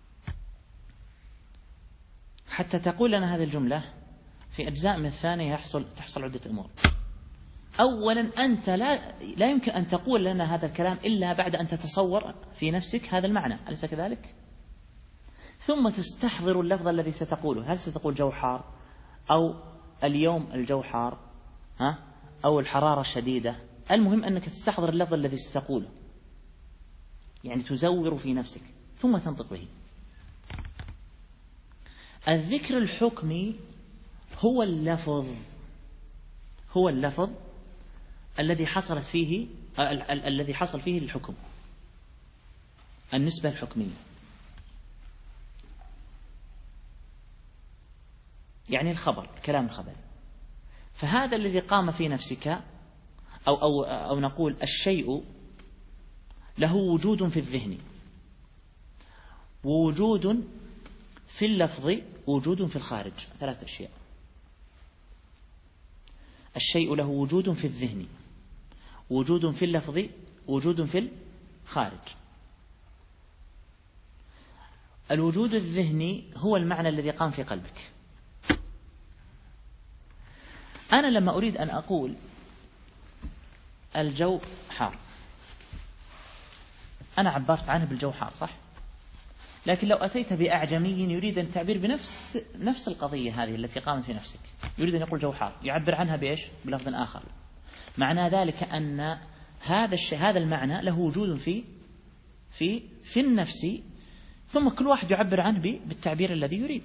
حتى تقول لنا هذه الجملة في أجزاء من الثانية يحصل تحصل عدة أمور. أولا أنت لا لا يمكن أن تقول لنا هذا الكلام إلا بعد أن تتصور في نفسك هذا المعنى، أليس كذلك؟ ثم تستحضر اللفظ الذي ستقوله، هل ستقول جو حار أو اليوم الجو حار ها أو الحرارة الشديدة؟ المهم أنك تستحضر اللفظ الذي ستقوله، يعني تزور في نفسك ثم تنطق به. الذكر الحكمي هو اللفظ هو اللفظ الذي حصلت فيه ال- ال- الذي حصل فيه الحكم، النسبة الحكمية، يعني الخبر، الكلام الخبري. فهذا الذي قام في نفسك أو, أو, أو نقول الشيء له وجود في الذهن، ووجود في اللفظ، وجود في الخارج. ثلاث أشياء: الشيء له وجود في الذهن، وجود في اللفظ، وجود في الخارج. الوجود الذهني هو المعنى الذي قام في قلبك. أنا لما أريد أن أقول الجو حار، أنا عبرت عنه بالجو حار، صح؟ لكن لو أتيت بأعجمي يريد أن تعبير بنفس نفس القضية هذه التي قامت في نفسك، يريد أن يقول جو حار، يعبر عنها بإيش؟ بلفظ آخر. معنى ذلك أن هذا الشيء، هذا المعنى له وجود في في في النفس، ثم كل واحد يعبر عنه بالتعبير الذي يريد.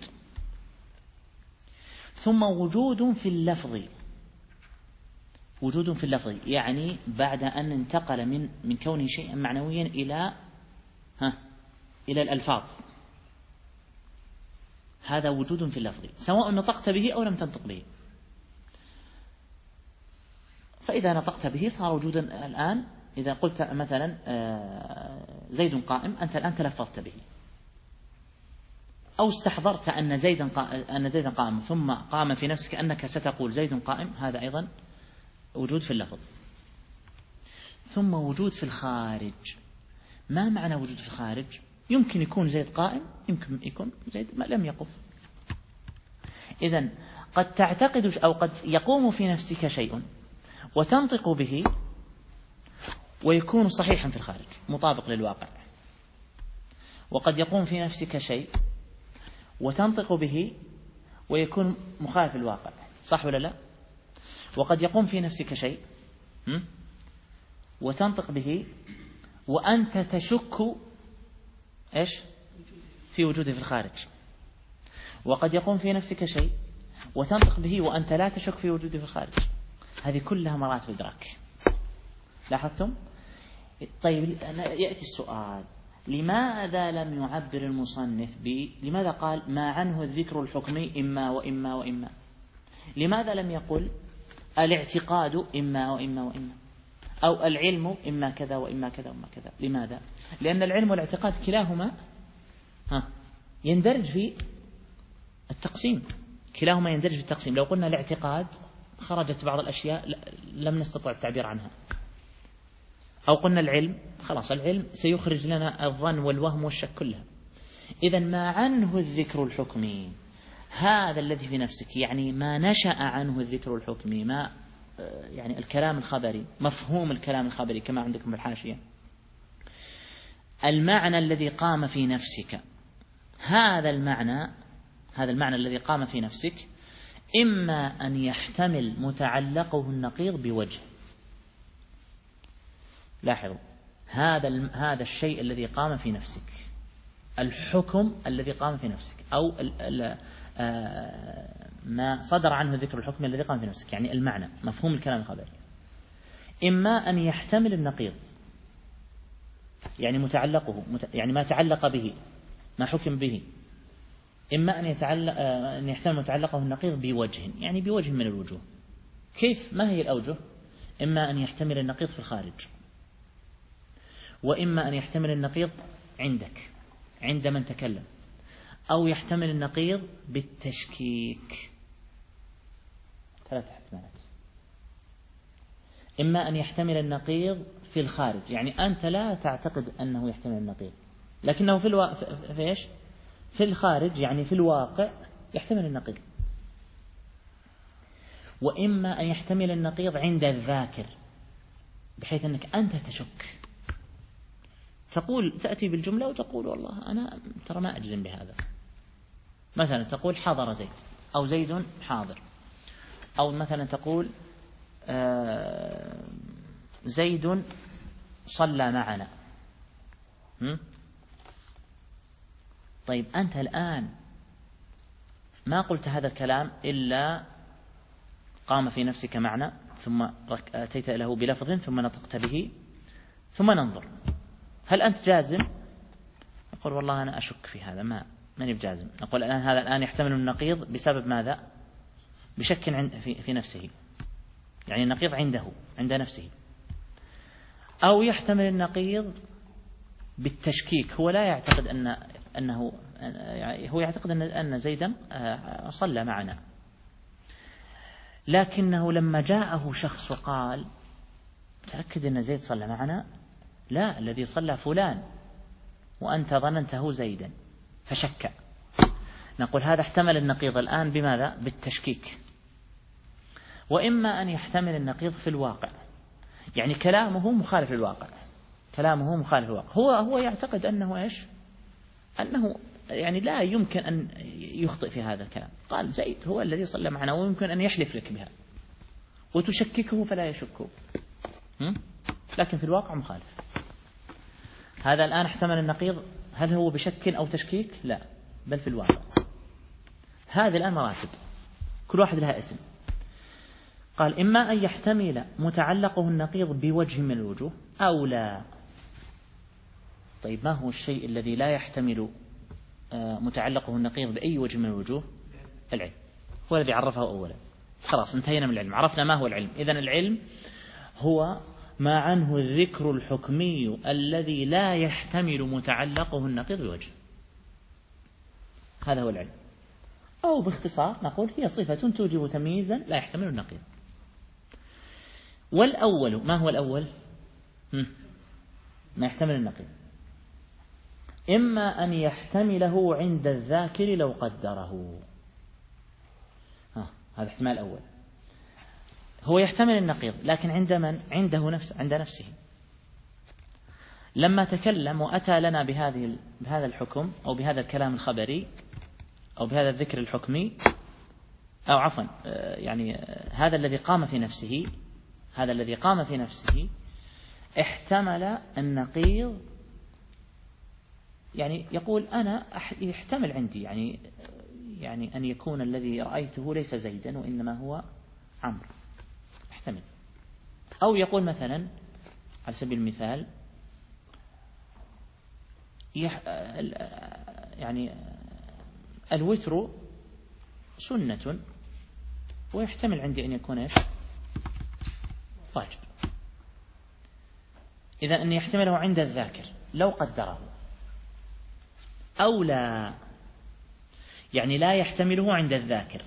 ثم وجود في اللفظ، وجود في اللفظ يعني بعد أن انتقل من من كونه شيئا معنويا إلى ها إلى الألفاظ. هذا وجود في اللفظ سواء نطقت به أو لم تنطق به. فإذا نطقت به صار وجودا الآن. إذا قلت مثلا زيد قائم، أنت الآن تلفظت به، أو استحضرت أن زيدا أن زيدا قائم ثم قام في نفسك أنك ستقول زيد قائم، هذا أيضا وجود في اللفظ. ثم وجود في الخارج. ما معنى وجود في الخارج؟ يمكن يكون زيد قائم، يمكن يكون زيد ما لم يقف. إذن قد تعتقد أو قد يقوم في نفسك شيء وتنطق به ويكون صحيحا في الخارج مطابق للواقع، وقد يقوم في نفسك شيء وتنطق به ويكون مخالف للواقع، صح ولا لا؟ وقد يقوم في نفسك شيء وتنطق به وأنت تشك إيش في وجوده في الخارج، وقد يقوم في نفسك شيء وتنطق به وأنت لا تشك في وجوده في الخارج. هذه كلها مراتب إدراك. لاحظتم؟ طيب يأتي السؤال: لماذا لم يعبر المصنف ب لماذا قال ما عنه الذكر الحكمي إما وإما وإما؟ لماذا لم يقل الاعتقاد إما وإما وإما، أو العلم إما كذا وإما كذا وإما كذا؟ لماذا؟ لأن العلم والاعتقاد كلاهما ها يندرج في التقسيم، كلاهما يندرج في التقسيم. لو قلنا الاعتقاد خرجت بعض الأشياء لم نستطع التعبير عنها، أو قلنا العلم خلاص العلم سيخرج لنا الظن والوهم والشك كلها. إذن ما عنه الذكر الحكمي هذا الذي في نفسك، يعني ما نشأ عنه الذكر الحكمي، ما يعني الكلام الخبري، مفهوم الكلام الخبري كما عندكم بالحاشية، المعنى الذي قام في نفسك، هذا المعنى هذا المعنى الذي قام في نفسك إما أن يحتمل متعلقه النقيض بوجه. لاحظوا هذا هذا الشيء الذي قام في نفسك، الحكم الذي قام في نفسك، أو ال ال ما صدر عنه ذكر الحكم الذي قام في نفسك، يعني المعنى مفهوم الكلام الخبري، إما أن يحتمل النقيض يعني متعلقه يعني ما تعلق به ما حكم به، إما أن يتعلق أن يحتمل متعلقه النقيض بوجه، يعني بوجه من الوجوه. كيف؟ ما هي الأوجه؟ إما أن يحتمل النقيض في الخارج، وإما أن يحتمل النقيض عندك عند من تكلم، أو يحتمل النقيض بالتشكيك. ثلاثة احتمالات. إما أن يحتمل النقيض في الخارج، يعني أنت لا تعتقد أنه يحتمل النقيض، لكنه في الوا... في إيش؟ في الخارج، يعني في الواقع يحتمل النقيض. وإما أن يحتمل النقيض عند الذاكر، بحيث أنك أنت تشك، تقول تأتي بالجملة وتقول والله أنا ترى ما أجزم بهذا. مثلا تقول حضر زيد، أو زيد حاضر، أو مثلا تقول آه زيد صلى معنا. هم؟ طيب أنت الآن ما قلت هذا الكلام إلا قام في نفسك معنى، ثم أتيت له بلفظ، ثم نطقت به، ثم ننظر هل أنت جازم؟ نقول والله أنا أشك في هذا، ما ماني بجازم. نقول الآن هذا الآن يحتمل النقيض بسبب ماذا؟ بشك في في نفسه، يعني النقيض عنده عند نفسه، أو يحتمل النقيض بالتشكيك، هو لا يعتقد أن أنه هو يعتقد أن أن زيدا صلى معنا، لكنه لما جاءه شخص وقال تأكد أن زيد صلى معنا، لا الذي صلى فلان وأنت ظننته زيدا، فشك. نقول هذا احتمل النقيض الآن بماذا؟ بالتشكيك. وإما أن يحتمل النقيض في الواقع، يعني كلامه مخالف للواقع، كلامه مخالف للواقع، هو هو يعتقد أنه إيش؟ أنه يعني لا يمكن أن يخطئ في هذا الكلام، قال زيد هو الذي صلى معنا، ويمكن أن يحلف لك بها وتشككه فلا يشكه، لكن في الواقع مخالف. هذا الآن احتمل النقيض، هل هو بشك أو تشكيك؟ لا، بل في الواقع. هذه الآن مراتب كل واحد لها اسم. قال إما أن يحتمل متعلقه النقيض بوجه من الوجوه أو لا. طيب ما هو الشيء الذي لا يحتمل متعلقه النقيض بأي وجه من الوجوه؟ العلم هو الذي عرفه أولا. خلاص انتهينا من العلم، عرفنا ما هو العلم. إذن العلم هو ما عنه الذكر الحكمي الذي لا يحتمل متعلقه النقيض بوجه، هذا هو العلم. أو باختصار نقول هي صفة توجب تمييزا لا يحتمل النقيض. والأول ما هو الأول؟ ما يحتمل النقيض، إما أن يحتمله عند الذاكر لو قدره، ها هذا احتمال الأول، هو يحتمل النقيض لكن عند من؟ عنده نفس عند نفسه. لما تكلم وأتى لنا بهذه بهذا الحكم أو بهذا الكلام الخبري أو بهذا الذكر الحكمي، أو عفوا يعني هذا الذي قام في نفسه هذا الذي قام في نفسه احتمل النقيض، يعني يقول أنا يحتمل عندي يعني يعني أن يكون الذي رأيته ليس زيدا وإنما هو عمرو، احتمل. أو يقول مثلا على سبيل المثال يعني الوتر سنة ويحتمل عندي أن يكون إيش؟ واجب. إذا أن يحتمله عند الذاكر لو قدره، أو لا يعني لا يحتمله عند الذاكر،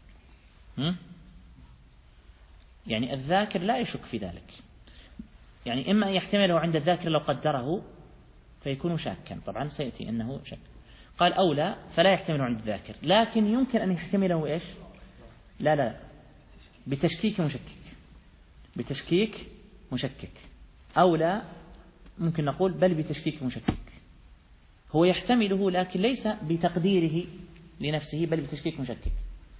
يعني الذاكر لا يشك في ذلك، يعني إما أن يحتمله عند الذاكر لو قدره فيكون شاكا، طبعا سيأتي أنه شك. قال أو لا فلا يحتمله عند الذاكر، لكن يمكن أن يحتمله إيش؟ لا لا بتشكيك مشكك، بتشكيك مشكك. أو لا ممكن نقول بل بتشكيك مشكك، هو يحتمله لكن ليس بتقديره لنفسه بل بتشكيك مشكك.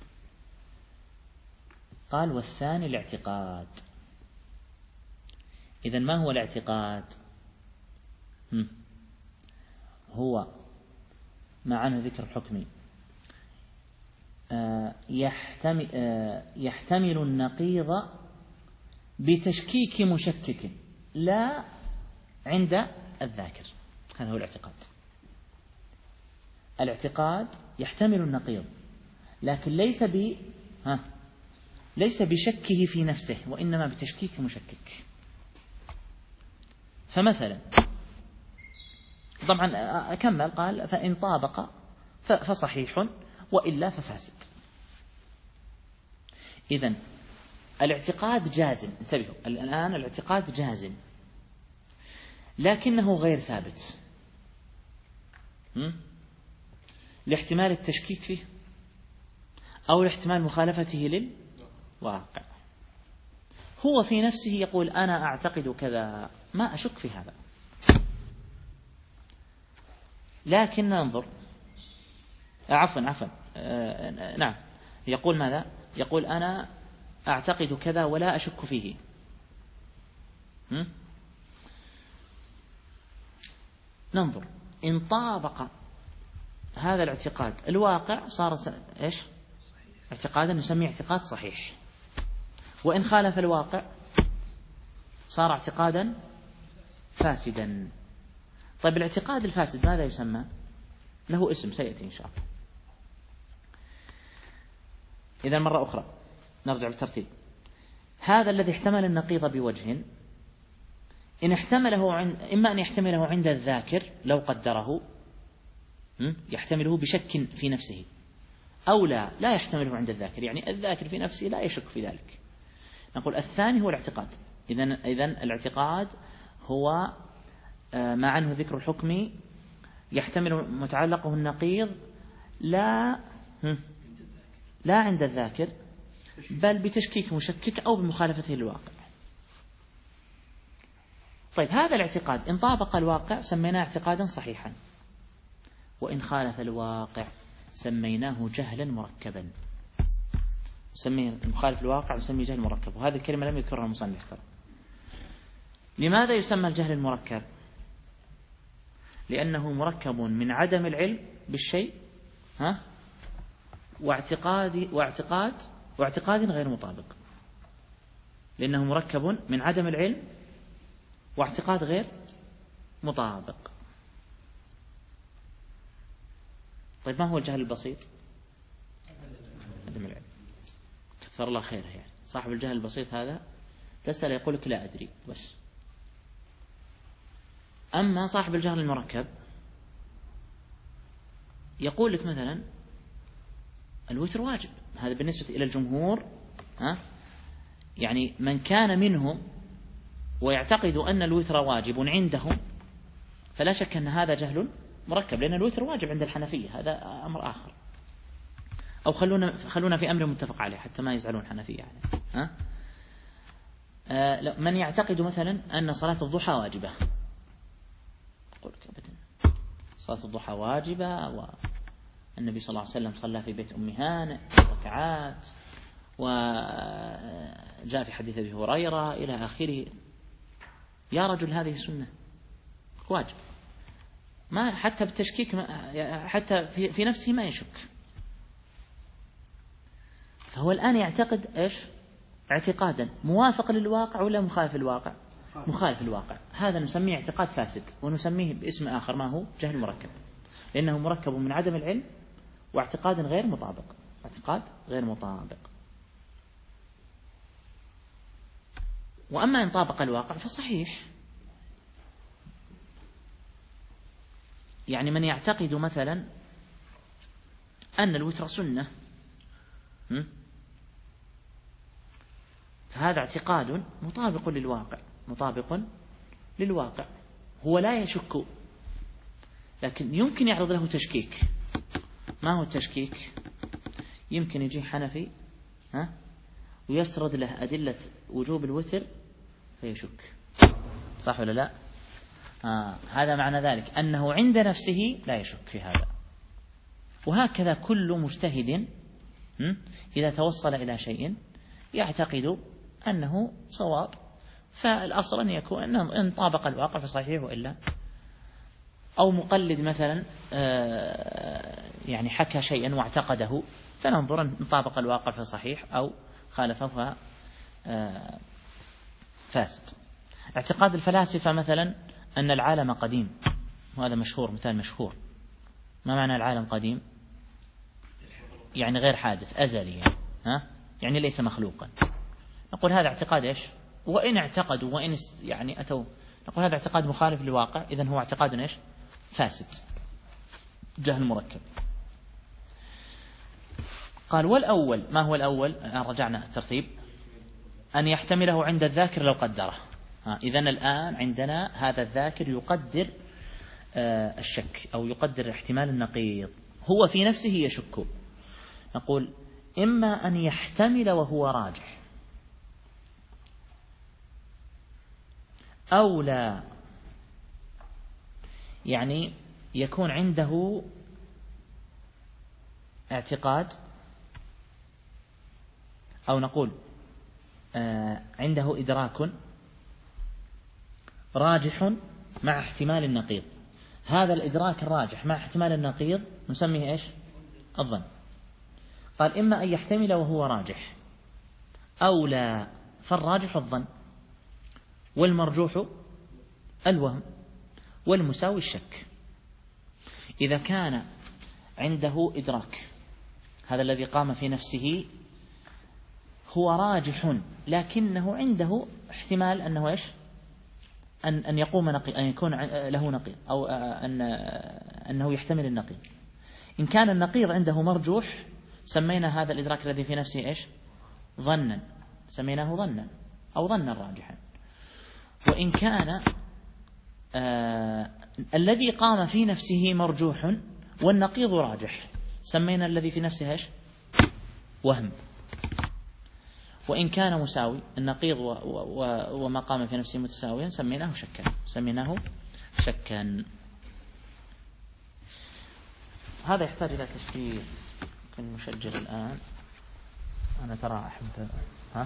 قال والثاني الاعتقاد. إذن ما هو الاعتقاد؟ هو ما عنه ذكر حكمي يحتمل, يحتمل النقيض بتشكيك مشكك لا عند الذاكر، هذا هو الاعتقاد. الاعتقاد يحتمل النقيض لكن ليس ب ها ليس بشكه في نفسه وإنما بتشكيك مشكك. فمثلا طبعا أكمل قال فإن طابق فصحيح وإلا ففاسد. إذن الاعتقاد جازم، انتبهوا الآن الاعتقاد جازم لكنه غير ثابت لاحتمال التشكيك فيه أو لاحتمال مخالفته للواقع. هو في نفسه يقول أنا أعتقد كذا ما أشك في هذا، لكن ننظر عفوا عفوا آه نعم يقول ماذا؟ يقول أنا أعتقد كذا ولا أشك فيه. م? ننظر إن طابق هذا الاعتقاد الواقع صار س... إيش؟ اعتقادا نسميه اعتقاد صحيح، وإن خالف الواقع صار اعتقادا فاسدا. طيب الاعتقاد الفاسد ماذا يسمى؟ له اسم سيأتي إن شاء الله. إذا مرة أخرى نرجع بالترتيب. هذا الذي احتمل النقيض بوجه إن احتمله عن إما أن يحتمله عند الذاكر لو قدره يحتمله بشك في نفسه، أو لا لا يحتمله عند الذاكر، يعني الذاكر في نفسه لا يشك في ذلك. نقول الثاني هو الاعتقاد. إذن إذن الاعتقاد هو ما عنه ذكر الحكم يحتمل متعلقه النقيض لا لا عند الذاكر بل بتشكيك مشكك أو بمخالفته للواقع. طيب هذا الاعتقاد إن طابق الواقع سميناه اعتقادا صحيحا، وإن خالف الواقع سميناه جهلا مركبا. نسميه مخالف الواقع نسميه جهل مركب، وهذه الكلمة لم يذكرها المصنف ترى. لماذا يسمى الجهل المركب؟ لأنه مركب من عدم العلم بالشيء ها واعتقاد واعتقاد واعتقاد غير مطابق، لأنه مركب من عدم العلم واعتقاد غير مطابق. طيب ما هو الجهل البسيط؟ عدم العلم. كثر الله خيره. يعني صاحب الجهل البسيط هذا تسأل يقول لك لا أدري بس. أما صاحب الجهل المركب يقول لك مثلا الوتر واجب، هذا بالنسبة إلى الجمهور. ها؟ يعني من كان منهم ويعتقد أن الوتر واجب عندهم فلا شك أن هذا جهل مركب، لأن الوتر واجب عند الحنفية، هذا أمر آخر. أو خلونا خلونا في أمر متفق عليه حتى ما يزعلون الحنفية يعني. ها؟ آه من يعتقد مثلا أن صلاة الضحى واجبة، قل أبدا صلاة الضحى واجبة، والنبي صلى الله عليه وسلم صلى في بيت أم هانئ ركعات، وجاء في حديث أبي هريرة إلى آخره. يا رجل هذه سنة واجب، ما حتى بالتشكيك ما حتى في, في نفسه ما يشك. فهو الآن يعتقد إيش؟ اعتقادا موافق للواقع ولا مخالف للواقع؟ مخالف للواقع. هذا نسميه اعتقاد فاسد، ونسميه باسم آخر ما هو جهل مركب، لأنه مركب من عدم العلم واعتقاد غير مطابق. اعتقاد غير مطابق. وأما إن طابق الواقع فصحيح. يعني من يعتقد مثلا أن الوتر سنة، فهذا اعتقاد مطابق للواقع، مطابق للواقع. هو لا يشك، لكن يمكن يعرض له تشكيك. ما هو التشكيك؟ يمكن يجي حنفي ها ويسرد له أدلة وجوب الوتر فيشك، صح ولا لا؟ آه هذا معنى ذلك أنه عند نفسه لا يشك في هذا. وهكذا كل مجتهد إذا توصل إلى شيء يعتقد أنه صواب، فالأصل أن يكون أنه إن طابق الواقع فصحيح وإلا. أو مقلد مثلا يعني حكى شيئا واعتقده، فننظر أن طابق الواقع فصحيح أو خالفه فاسد. اعتقاد الفلاسفة مثلا أن العالم قديم، وهذا مشهور، مثال مشهور. ما معنى العالم قديم؟ يعني غير حادث، أزلي يعني. ها؟ يعني ليس مخلوقا. نقول هذا اعتقاد إيش؟ وإن اعتقدوا وإن يعني أتوا، نقول هذا اعتقاد مخالف للواقع، إذن هو اعتقاد إيش؟ فاسد، جهل مركب. قال والأول، ما هو الأول؟ الآن رجعنا الترتيب. أن يحتمله عند الذاكر لو قدره. إذن الآن عندنا هذا الذاكر يقدر آه الشك أو يقدر احتمال النقيض، هو في نفسه يشك. نقول إما أن يحتمل وهو راجح، أو لا، يعني يكون عنده اعتقاد، أو نقول آه عنده إدراك راجح مع احتمال النقيض. هذا الإدراك الراجح مع احتمال النقيض نسميه إيش؟ الظن. قال إما أن يحتمل وهو راجح أو لا، فالراجح الظن، والمرجوح الوهم، والمساوي الشك. إذا كان عنده إدراك، هذا الذي قام في نفسه هو راجح، لكنه عنده احتمال أنه إيش؟ أن أن يقوم نقيض، أن يكون له نقيض، أو أن أنه يحتمل النقيض. إن كان النقيض عنده مرجوح سمينا هذا الإدراك الذي في نفسه إيش؟ ظنا، سميناه ظنا أو ظنا راجحا. وإن كان آه الذي قام في نفسه مرجوح والنقيض راجح سمينا الذي في نفسه إيش؟ وهم. وإن كان مساوي، النقيض و و وما قام في نفسه متساويا، سميناه شكا، سميناه شكا. هذا يحتاج إلى تشكيل. يمكن نشجر الآن. أنا ترى أحب ها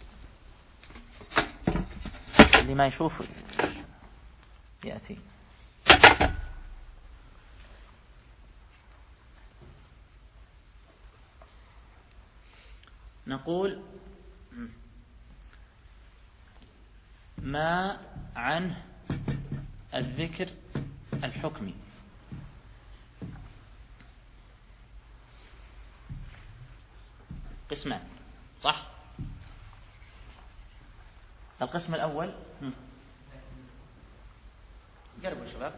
اللي ما يشوف يأتي. نقول ما عنه الذكر الحكمي قسمان صح؟ القسم الأول قربوا شباب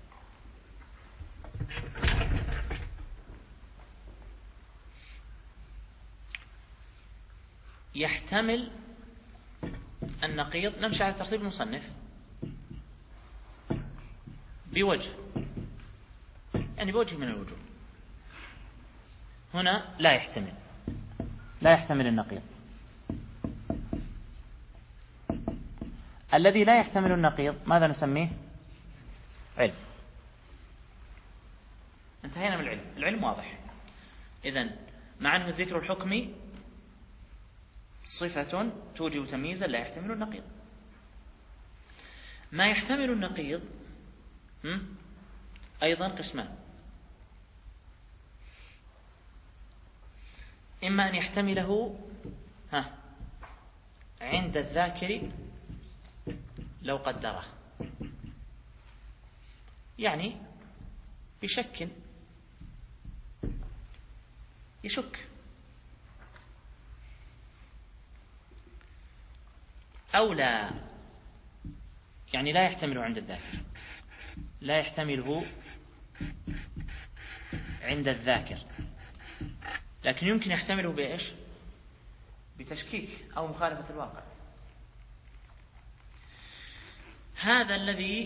يحتمل النقيض، نمشي على ترتيب المصنف بوجه، يعني بوجه من الوجوه. هنا لا يحتمل لا يحتمل النقيض. الذي لا يحتمل النقيض ماذا نسميه؟ علم. انتهينا من العلم. العلم واضح. إذن مع أنه الذكر الحكمي صفة توجب تمييزا لا يحتمل النقيض. ما يحتمل النقيض أيضا قسمان، إما أن يحتمله ها عند الذاكر لو قدره، يعني بشك يشك، أو لا، يعني لا يحتمله عند الذاكر، لا يحتمله عند الذاكر، لكن يمكن يحتمله بإيش؟ بتشكيك أو مخالفة الواقع. هذا الذي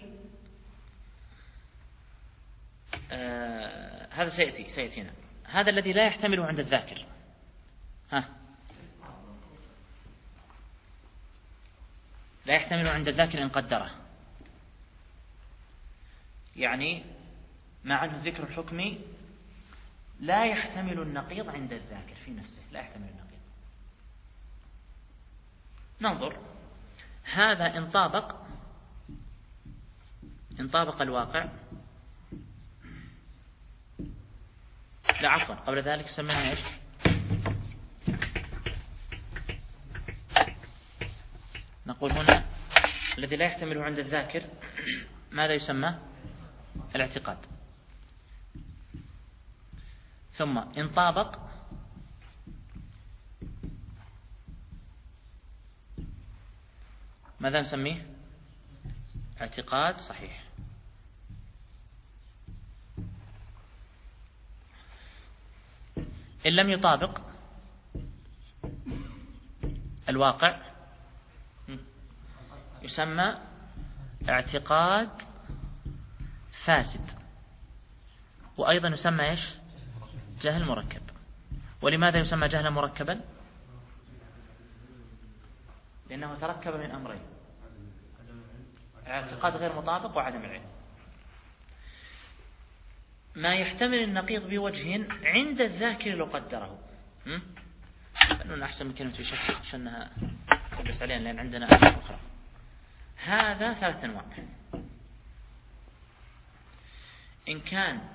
آه هذا سيأتي سيأتينا. هذا الذي لا يحتمله عند الذاكر، ها لا يحتمله عند الذاكر إن قدره، يعني مع أنه الذكر الحكمي لا يحتمل النقيض عند الذاكر في نفسه، لا يحتمل النقيض. ننظر هذا إن طابق إن طابق الواقع، لا عفوا قبل ذلك سمينا إيش؟ نقول هنا الذي لا يحتمله عند الذاكر ماذا يسمى؟ الاعتقاد. ثم إن طابق ماذا نسميه؟ اعتقاد صحيح. إن لم يطابق الواقع يسمى اعتقاد فاسد، وأيضا يسمى إيش؟ جهل مركب. ولماذا يسمى جهلا مركبا؟ لأنه تركب من أمرين: اعتقاد غير مطابق وعدم العلم. ما يحتمل النقيض بوجه عند الذاكر لو قدره. أنه أحسن من كلمة يشك عشانها تلبس علينا، لأن عندنا أشياء أخرى. هذا ثلاث أنواع: إن كان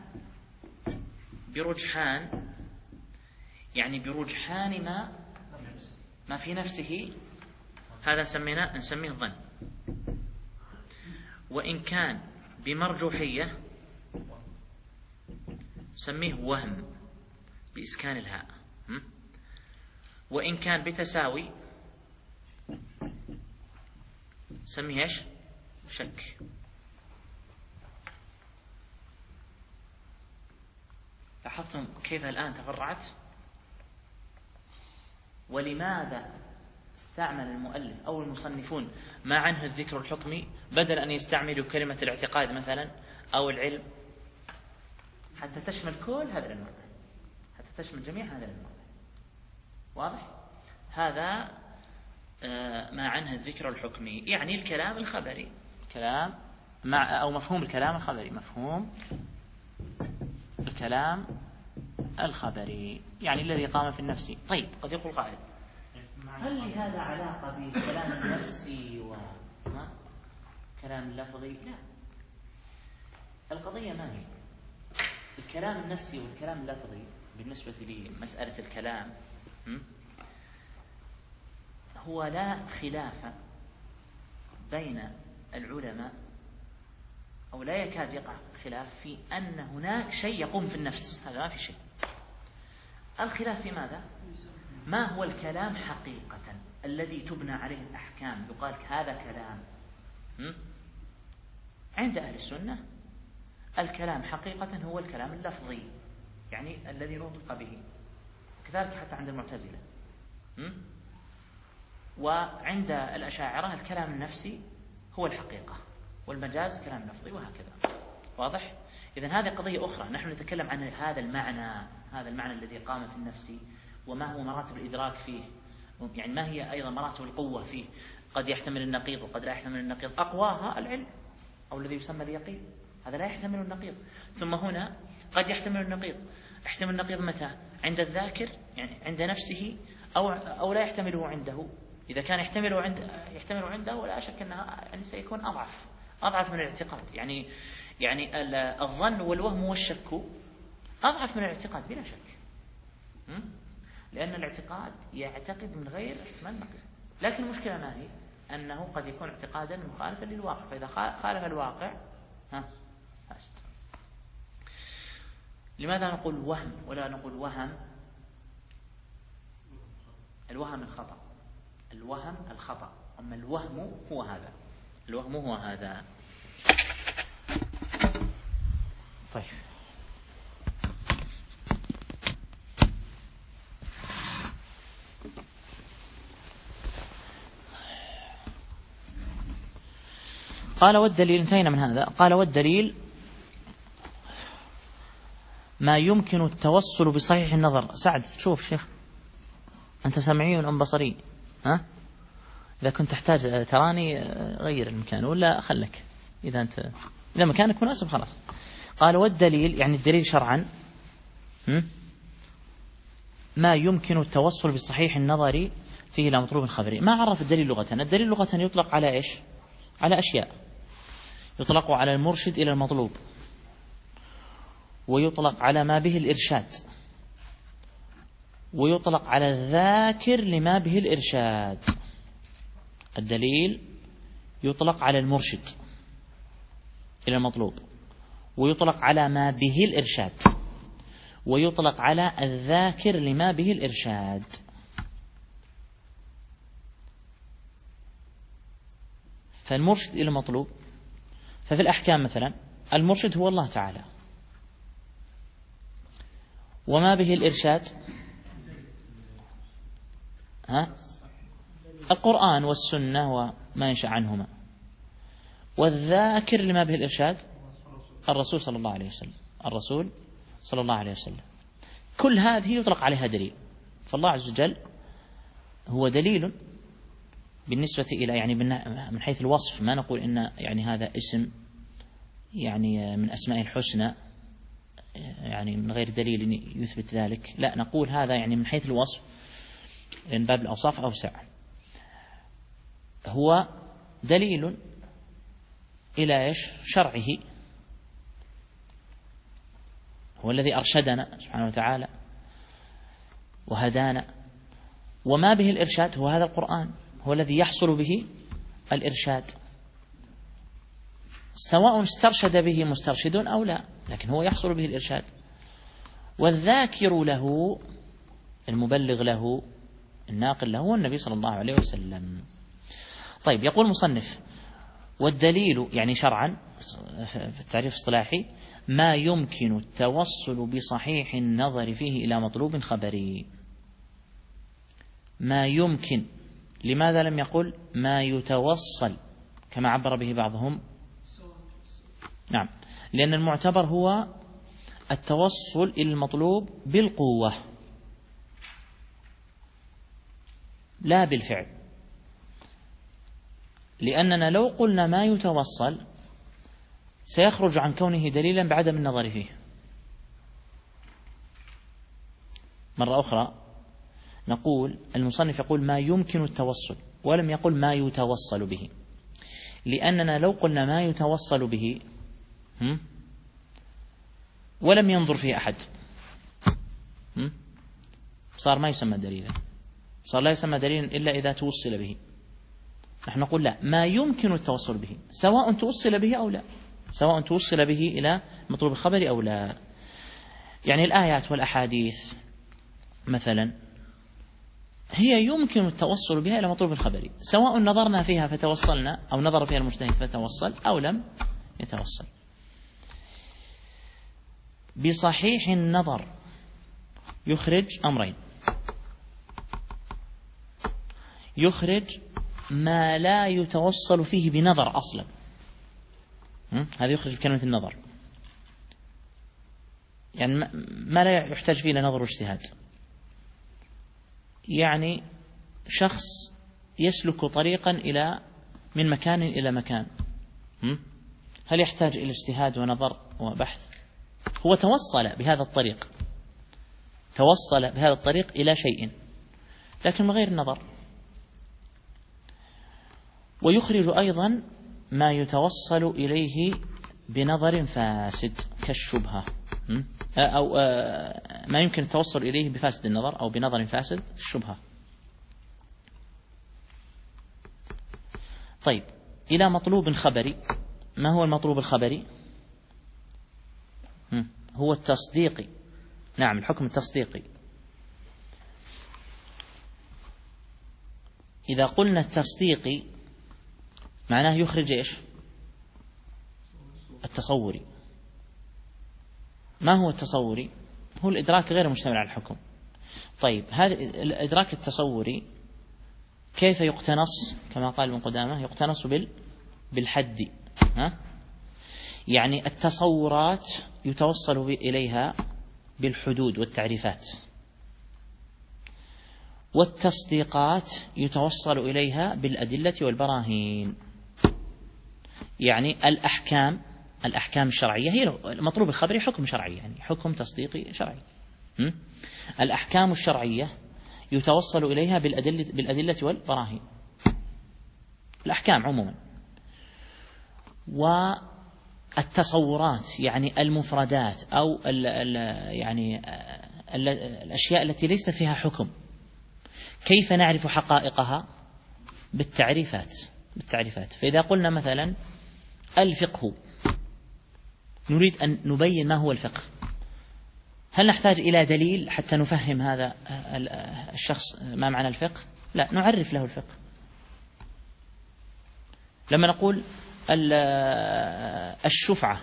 برجحان، يعني برجحان ما ما في نفسه، هذا سمينا نسميه ظن. وإن كان بمرجوحية نسميه وهم بإسكان الهاء. وإن كان بتساوي نسميه ايش؟ شك. لاحظتم كيف الآن تفرعت؟ ولماذا استعمل المؤلف أو المصنفون ما عنه الذكر الحكمي بدل أن يستعملوا كلمة الاعتقاد مثلا أو العلم، حتى تشمل كل هذا الأنواع، حتى تشمل جميع هذا الأنواع. واضح؟ هذا ما عنه الذكر الحكمي، يعني الكلام الخبري، كلام مع أو مفهوم الكلام الخبري، مفهوم الكلام الخبري، يعني الذي قام في النفس. طيب قد يقول قائل: هل لهذا علاقة بالكلام النفسي وكلام اللفظي؟ لا، القضية ما هي الكلام النفسي والكلام اللفظي. بالنسبة لمسألة الكلام هو لا خلاف بين العلماء، أو لا يكاد يقع خلاف في أن هناك شيء يقوم في النفس، هذا ما في شيء. الخلاف في ماذا؟ ما هو الكلام حقيقة الذي تبنى عليه الأحكام يقال هذا كلام؟ عند أهل السنة الكلام حقيقة هو الكلام اللفظي، يعني الذي نطق به، كذلك حتى عند المعتزلة. وعند الأشاعرة الكلام النفسي هو الحقيقة، والمجاز كلام لفظي، وهكذا. واضح؟ إذن هذه قضية أخرى. نحن نتكلم عن هذا المعنى، هذا المعنى الذي قام في النفس، وما هو مراتب الإدراك فيه، يعني ما هي أيضا مراتب القوة فيه. قد يحتمل النقيض وقد لا يحتمل النقيض. أقواها العلم أو الذي يسمى اليقين، هذا لا يحتمل النقيض. ثم هنا قد يحتمل النقيض. يحتمل النقيض متى؟ عند الذاكر، يعني عند نفسه، أو أو لا يحتمله عنده. إذا كان يحتمله عند يحتمله عنده ولا شك أنها يعني سيكون أضعف أضعف من الاعتقاد. يعني يعني الظن والوهم والشك أضعف من الاعتقاد بلا شك، لأن الاعتقاد يعتقد من غير احتمال نقيض. لكن المشكلة ما هي؟ أنه قد يكون اعتقادا مخالفا للواقع، فإذا خالف الواقع ها فاسد. لماذا نقول وهم ولا نقول وهم؟ الوهم الخطأ، الوهم الخطأ، أما الوهم هو هذا، الوهم هو هذا. طيب، قال والدليل، انتهينا من هذا. قال والدليل ما يمكن التوصل بصحيح النظر. سعد شوف شيخ، أنت سمعي أم بصري؟ ها؟ إذا كنت تحتاج تراني غير المكان، ولا خلك إذا أنت إذا مكانك مناسب خلاص. قال والدليل، يعني الدليل شرعا ما يمكن التوصل بصحيح النظر فيه إلى مطلوب خبري. ما عرف الدليل لغة؟ الدليل لغة يطلق على إيش؟ على أشياء. يطلق على المرشد إلى المطلوب، ويطلق على ما به الإرشاد، ويطلق على الذاكر لما به الإرشاد. الدليل يطلق على المرشد إلى المطلوب، ويطلق على ما به الإرشاد، ويطلق على الذاكر لما به الإرشاد. فالمرشد إلى المطلوب، ففي الأحكام مثلا المرشد هو الله تعالى، وما به الإرشاد ها؟ القرآن والسنة وما ينشأ عنهما، والذاكر لما به الإرشاد الرسول صلى الله عليه وسلم، الرسول صلى الله عليه وسلم. كل هذه يطلق عليها دليل. فالله عز وجل هو دليل بالنسبة إلى، يعني من حيث الوصف، ما نقول إن يعني هذا اسم يعني من أسماء الحسنى يعني من غير دليل يثبت ذلك، لا، نقول هذا يعني من حيث الوصف، لأن باب الأوصاف أوسع، هو دليل إلى إيش؟ شرعه، هو الذي أرشدنا سبحانه وتعالى وهدانا. وما به الإرشاد هو هذا القرآن، هو الذي يحصل به الإرشاد، سواء استرشد به مسترشد أو لا، لكن هو يحصل به الإرشاد. والذاكر له، المبلغ له، الناقل له، هو النبي صلى الله عليه وسلم. طيب، يقول مصنف والدليل يعني شرعا في التعريف الصلاحي ما يمكن التوصل بصحيح النظر فيه إلى مطلوب خبري. ما يمكن، لماذا لم يقل ما يتوصل كما عبر به بعضهم؟ نعم، لأن المعتبر هو التوصل إلى المطلوب بالقوة لا بالفعل، لأننا لو قلنا ما يتوصل سيخرج عن كونه دليلا بعدم النظر فيه. مرة أخرى نقول المصنف يقول ما يمكن التوصل، ولم يقل ما يتوصل به، لأننا لو قلنا ما يتوصل به ولم ينظر فيه أحد صار ما يسمى دليلا، صار لا يسمى دليلا إلا إذا توصل به. نحن نقول لا، ما يمكن التوصل به، سواء توصل به أو لا، سواء توصل به إلى مطلوب الخبر أو لا. يعني الآيات والأحاديث مثلا هي يمكن التوصل بها إلى مطلوب خبري، سواء نظرنا فيها فتوصلنا أو نظر فيها المجتهد فتوصل أو لم يتوصل. بصحيح النظر يخرج أمرين: يخرج ما لا يتوصل فيه بنظر أصلا، هذا يخرج بكلمة النظر، يعني ما لا يحتاج فيه إلى نظر واجتهاد. يعني شخص يسلك طريقا إلى من مكان إلى مكان، هل يحتاج إلى اجتهاد ونظر وبحث؟ هو توصل بهذا الطريق، توصل بهذا الطريق إلى شيء لكن من غير النظر. ويخرج أيضا ما يتوصل إليه بنظر فاسد كالشبهة، أو ما يمكن التوصل إليه بفاسد النظر أو بنظر فاسد الشبهة. طيب، إلى مطلوب خبري. ما هو المطلوب الخبري؟ هو التصديقي. نعم، الحكم التصديقي. إذا قلنا التصديقي معناه يخرج إيش؟ التصوري. ما هو التصوري؟ هو الإدراك غير المشتمل على الحكم. طيب، هذا الإدراك التصوري كيف يقتنص؟ كما قال ابن قدامة: يقتنص بالحد. ها؟ يعني التصورات يتوصل إليها بالحدود والتعريفات، والتصديقات يتوصل إليها بالأدلة والبراهين. يعني الأحكام الأحكام الشرعية هي المطلوب الخبري، حكم شرعي، يعني حكم تصديقي شرعي. الأحكام الشرعية يتوصل إليها بالأدلة, بالأدلة والبراهين، الأحكام عموما. والتصورات يعني المفردات أو ال ال يعني ال الأشياء التي ليس فيها حكم، كيف نعرف حقائقها؟ بالتعريفات بالتعريفات فإذا قلنا مثلا الفقه، نريد أن نبين ما هو الفقه، هل نحتاج إلى دليل حتى نفهم هذا الشخص ما معنى الفقه؟ لا، نعرف له الفقه. لما نقول الشفعة،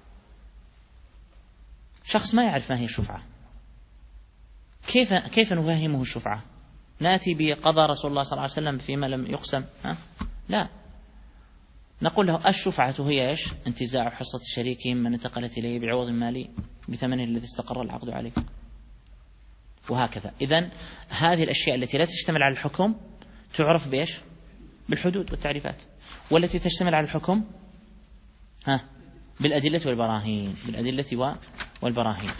شخص ما يعرف ما هي الشفعة، كيف كيف نفهمه الشفعة؟ نأتي بقضاء رسول الله صلى الله عليه وسلم فيما لم يقسم؟ ها؟ لا، نقول له الشفعة هي إيش؟ انتزاع حصة شريكهم من انتقلت إليه بعوض مالي بثمنه الذي استقر العقد عليه، وهكذا. إذن هذه الأشياء التي لا تشتمل على الحكم تعرف بإيش؟ بالحدود والتعريفات، والتي تشتمل على الحكم ها بالأدلة والبراهين بالأدلة والبراهين.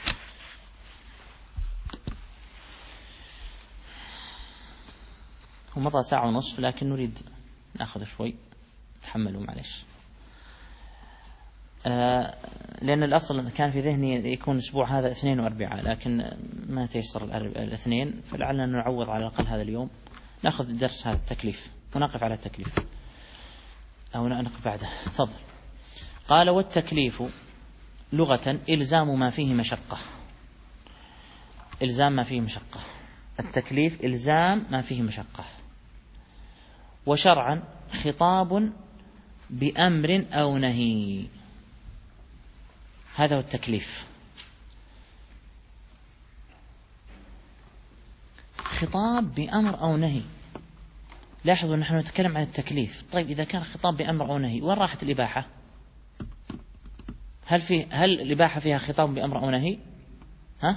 ومضى ساعة ونصف، لكن نريد نأخذ شوي، تحملوا معلش. آه لأن الأصل كان في ذهني يكون أسبوع هذا اثنين وأربعاء، لكن ما تيسر الاثنين، فلعلنا نعوض على الأقل هذا اليوم. نأخذ الدرس هذا التكليف ونقف على التكليف أو نقف بعده. تفضل. قال: والتكليف لغة إلزام ما فيه مشقة. إلزام ما فيه مشقة، التكليف إلزام ما فيه مشقة. وشرعا خطاب بأمر أو نهي، هذا هو التكليف. خطاب بأمر أو نهي. لاحظوا نحن نتكلم عن التكليف. طيب، إذا كان خطاب بأمر أو نهي، وين راحت الإباحة؟ هل في هل الإباحة فيها خطاب بأمر أو نهي؟ ها؟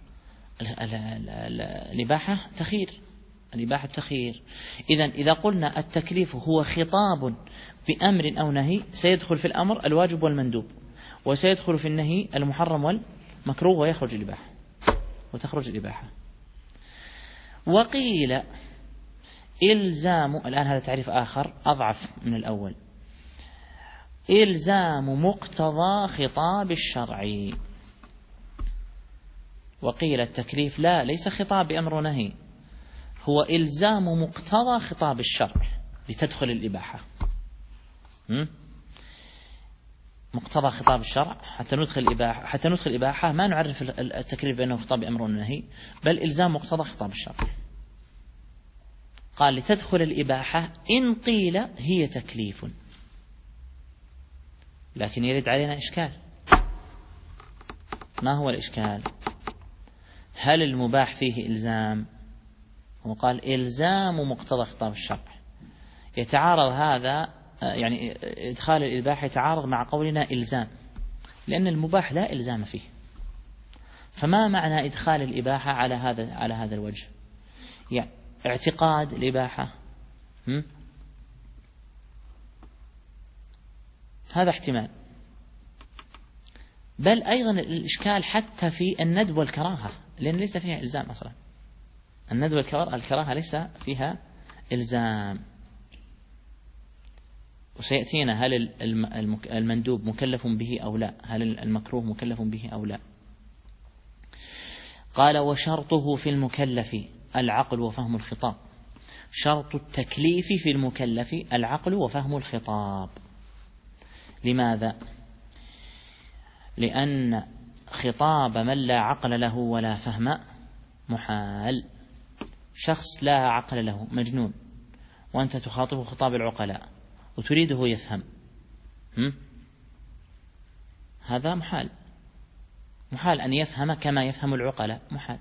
الإباحة تخير، الإباحة تخير. إذن إذا قلنا التكليف هو خطاب بأمر أو نهي، سيدخل في الأمر الواجب والمندوب، وسيدخل في النهي المحرم والمكروه، ويخرج الإباحة وتخرج الإباحة. وقيل إلزام، الآن هذا تعريف آخر أضعف من الأول، إلزام مقتضى خطاب الشرع. وقيل التكليف لا، ليس خطاب بأمر ونهي، هو إلزام مقتضى خطاب الشرع لتدخل الإباحة. مقتضى خطاب الشرع حتى ندخل الإباحة، حتى ندخل الإباحة ما نعرف التكليف بأنه خطاب بأمر ونهي، بل إلزام مقتضى خطاب الشرع. قال لتدخل الإباحة إن قيل هي تكليف، لكن يرد علينا إشكال. ما هو الإشكال؟ هل المباح فيه إلزام؟ هو قال إلزام مقتضى خطاب الشرع. يتعارض هذا، يعني إدخال الإباحة يتعارض مع قولنا إلزام، لأن المباح لا إلزام فيه. فما معنى إدخال الإباحة على هذا على هذا الوجه؟ يعني اعتقاد الإباحة، هم؟ هذا احتمال. بل أيضا الإشكال حتى في الندب والكراهة، لأن ليس فيها إلزام أصلا. الندب والكراهة ليس فيها إلزام. وسيأتينا هل المندوب مكلف به أو لا، هل المكروه مكلف به أو لا. قال وشرطه في المكلف العقل وفهم الخطاب. شرط التكليف في المكلف العقل وفهم الخطاب. لماذا؟ لأن خطاب من لا عقل له ولا فهم محال. شخص لا عقل له، مجنون، وأنت تخاطبه خطاب العقلاء وتريده يفهم، هم؟ هذا محال. محال أن يفهم كما يفهم العقلاء، محال.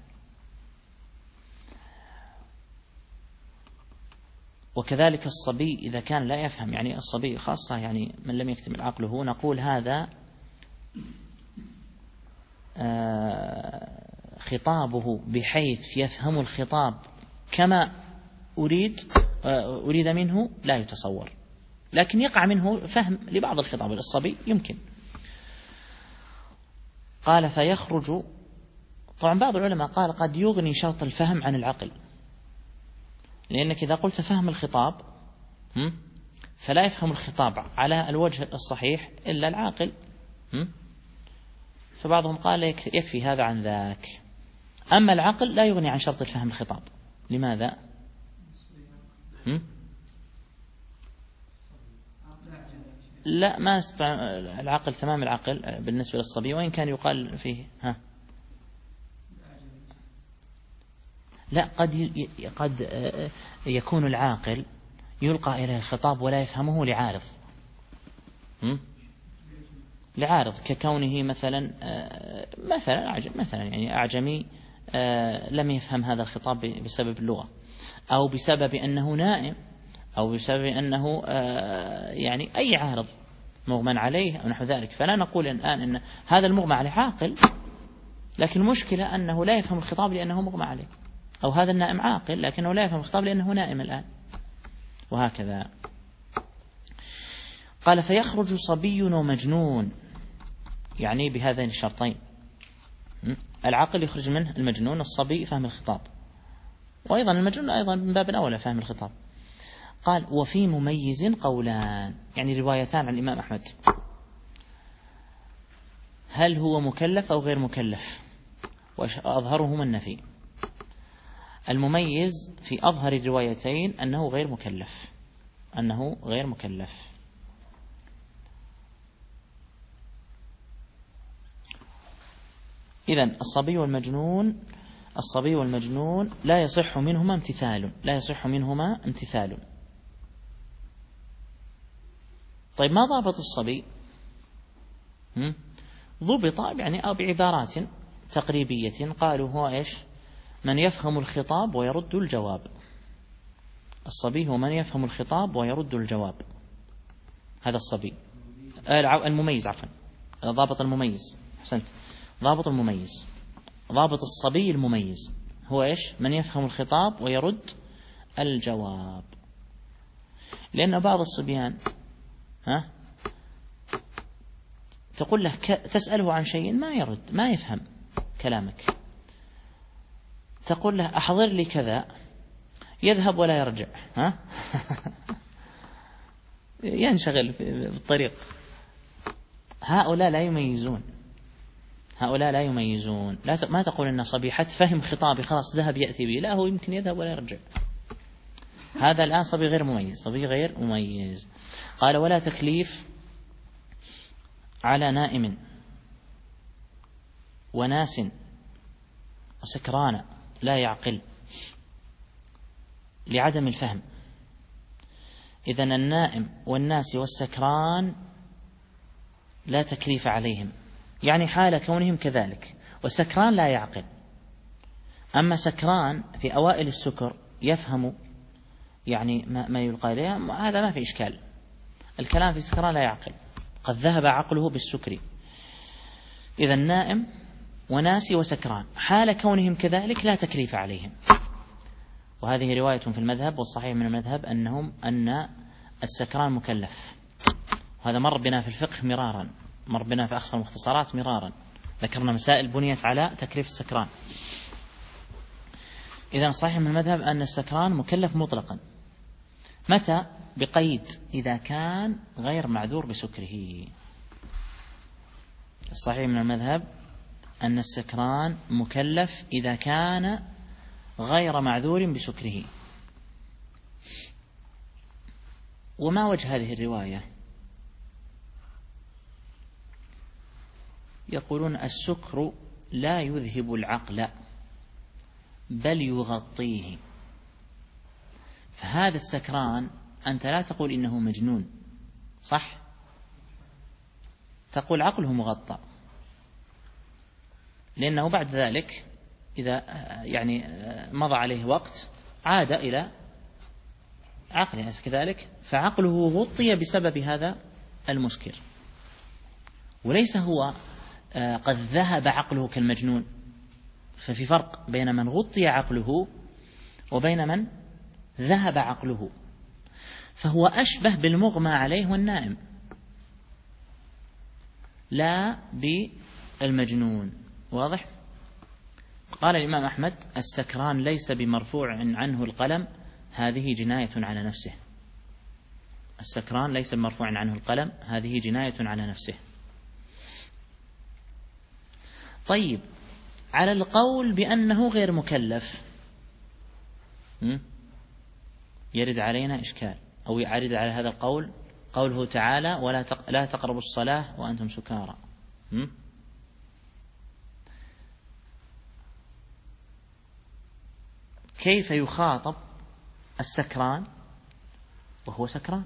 وكذلك الصبي إذا كان لا يفهم، يعني الصبي خاصة يعني من لم يكتمل عقله، نقول هذا خطابه بحيث يفهم الخطاب كما أريد أريد منه لا يتصور، لكن يقع منه فهم لبعض الخطاب للصبي يمكن. قال فيخرج. طبعا بعض العلماء قال قد يغني شرط الفهم عن العقل، لأنك إذا قلت فهم الخطاب فلا يفهم الخطاب على الوجه الصحيح إلا العاقل، فبعضهم قال يكفي هذا عن ذاك. أما العقل لا يغني عن شرط الفهم الخطاب. لماذا؟ هم؟ لا، ما استع... العقل تمام العقل بالنسبة للصبي، وإن كان يقال فيه ها لا، قد ي... قد يكون العاقل يلقى إليه الخطاب ولا يفهمه لعارض، هم؟ لعارض ككونه مثلا مثلا أعجم مثلا يعني أعجمي لم يفهم هذا الخطاب بسبب اللغة، أو بسبب أنه نائم، أو بسبب أنه يعني أي عارض مغمى عليه أو نحو ذلك. فلا نقول الآن أن هذا المغمى عليه عاقل، لكن المشكلة أنه لا يفهم الخطاب لأنه مغمى عليه، أو هذا النائم عاقل لكنه لا يفهم الخطاب لأنه نائم الآن، وهكذا. قال فيخرج صبي ومجنون، يعني بهذين الشرطين، العقل يخرج منه المجنون، الصبي فهم الخطاب، وأيضا المجنون أيضا من باب أولى فهم الخطاب. قال وفي مميز قولان، يعني روايتان عن الإمام أحمد، هل هو مكلف أو غير مكلف، وأظهرهما النفي. المميز في أظهر الروايتين أنه غير مكلف، أنه غير مكلف. إذن الصبي والمجنون الصبي والمجنون لا يصح منهما امتثال، لا يصح منهما امتثال. طيب ما ضابط الصبي؟ ضبط يعني أو بعبارات تقريبية، قالوا هو إيش؟ من يفهم الخطاب ويرد الجواب. الصبي هو من يفهم الخطاب ويرد الجواب، هذا الصبي. المميز عفوا، ضابط المميز، حسنت، ضابط المميز، ضابط الصبي المميز هو إيش؟ من يفهم الخطاب ويرد الجواب. لأن بعض الصبيان ها تقول له تسأله عن شيء ما يرد، ما يفهم كلامك، تقول له أحضر لي كذا يذهب ولا يرجع، ها ينشغل في الطريق. هؤلاء لا يميزون، هؤلاء لا يميزون. لا ت... ما تقول إن صبي حتى فهم خطابي خلاص ذهب يأتي به، لا، هو يمكن يذهب ولا يرجع. هذا الآن صبي غير مميز، صبي غير مميز. قال ولا تكليف على نائم وناس وسكران لا يعقل. لعدم الفهم. إذن النائم والناس والسكران لا تكليف عليهم، يعني حال كونهم كذلك، والسكران لا يعقل. أما سكران في أوائل السكر يفهم يعني ما يلقى إليه، هذا ما في إشكال. الكلام في السكران لا يعقل، قد ذهب عقله بالسكر. إذا النائم وناسي وسكران حال كونهم كذلك لا تكليف عليهم. وهذه رواية في المذهب، والصحيح من المذهب أنهم أن السكران مكلف. وهذا مر بنا في الفقه مرارا، مر بنا في أخصر المختصرات مرارا، ذكرنا مسائل بنيت على تكليف السكران. إذا الصحيح من المذهب أن السكران مكلف مطلقا. متى؟ بقيد إذا كان غير معذور بسكره. الصحيح من المذهب أن السكران مكلف إذا كان غير معذور بسكره. وما وجه هذه الرواية؟ يقولون السكر لا يذهب العقل بل يغطيه. فهذا السكران أنت لا تقول إنه مجنون، صح؟ تقول عقله مغطى، لأنه بعد ذلك إذا يعني مضى عليه وقت عاد إلى عقله كذلك، فعقله غطي بسبب هذا المسكر، وليس هو قد ذهب عقله كالمجنون. ففي فرق بين من غطي عقله وبين من ذهب عقله، فهو أشبه بالمغمى عليه والنائم لا بالمجنون. واضح؟ قال الإمام أحمد السكران ليس بمرفوع عنه القلم، هذه جناية على نفسه. السكران ليس بمرفوع عنه القلم، هذه جناية على نفسه. طيب، على القول بأنه غير مكلف يرد علينا إشكال، أو يعرض على هذا القول قوله تعالى ولا لا تقربوا الصلاة وأنتم سكارى. كيف يخاطب السكران وهو سكران؟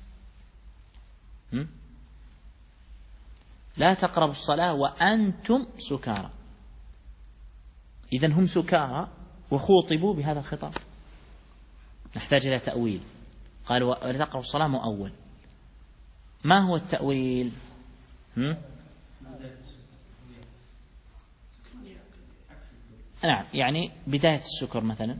لا تقربوا الصلاة وأنتم سكارى، إذن هم سكارى وخوطبوا بهذا الخطاب. نحتاج إلى تأويل. قالوا لا تقربوا الصلاة مؤول. ما هو التأويل؟ هم؟ نعم، يعني بداية السكر مثلا،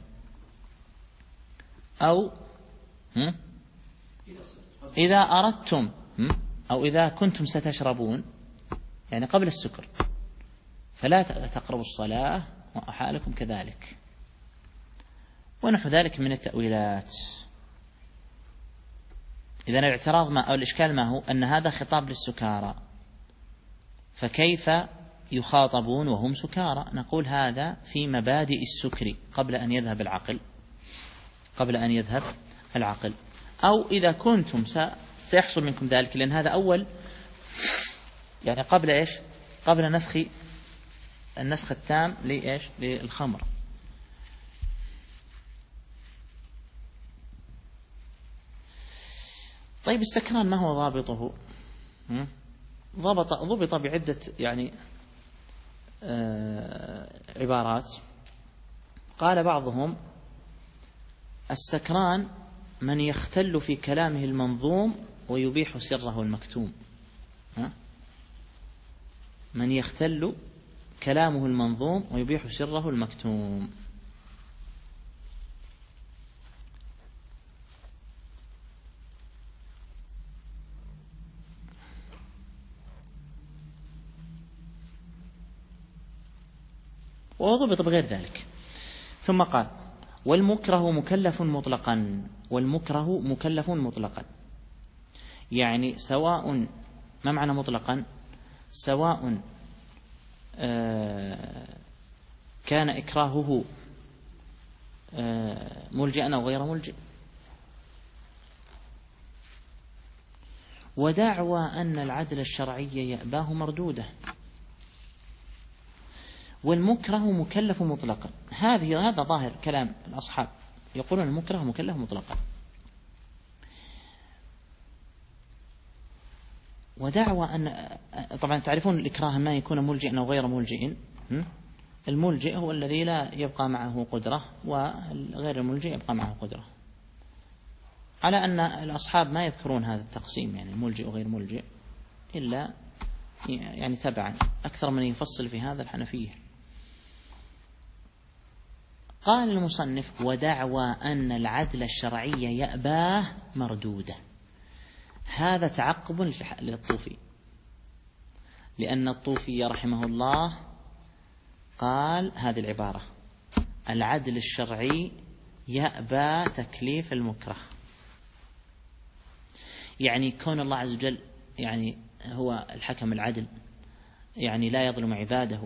أو هم؟ إذا أردتم هم؟ أو إذا كنتم ستشربون، يعني قبل السكر، فلا تقربوا الصلاة وحالكم كذلك، ونحو ذلك من التأويلات. إذن الاعتراض ما أو الإشكال ما هو؟ أن هذا خطاب للسكارى، فكيف يخاطبون وهم سكارى؟ نقول هذا في مبادئ السكر قبل أن يذهب العقل، قبل أن يذهب العقل. أو إذا كنتم سيحصل منكم ذلك، لأن هذا أول يعني قبل إيش؟ قبل نسخ النسخ التام لإيش؟ للخمر. طيب السكران ما هو ضابطه؟ ضبط ضبط بعدة يعني آه عبارات. قال بعضهم السكران من يختل في كلامه المنظوم ويبيح سره المكتوم. ها؟ من يختل كلامه المنظوم ويبيح سره المكتوم. وضبط بغير ذلك. ثم قال والمكره مكلف مطلقا. والمكره مكلف مطلقا يعني سواء، ما معنى مطلقا؟ سواء كان إكراهه ملجئا أو غير ملجئ. ودعوى أن العدل الشرعي يأباه مردودة. والمكره مكلف مطلقا، هذه هذا ظاهر كلام الأصحاب يقولون المكره مكلف مطلقا. ودعوى أن طبعا تعرفون الإكراه ما يكون ملجئ أو غير ملجئ. الملجئ هو الذي لا يبقى معه قدرة، وغير الملجئ يبقى معه قدرة، على أن الأصحاب ما يذكرون هذا التقسيم يعني ملجئ وغير ملجئ إلا يعني تبعا، أكثر من يفصل في هذا الحنفية. قال المصنف: ودعوى أن العدل الشرعي يأباه مردودة. هذا تعقب للطوفي، لأن الطوفي رحمه الله قال هذه العبارة: العدل الشرعي يأبى تكليف المكره. يعني كون الله عز وجل يعني هو الحكم العدل، يعني لا يظلم عباده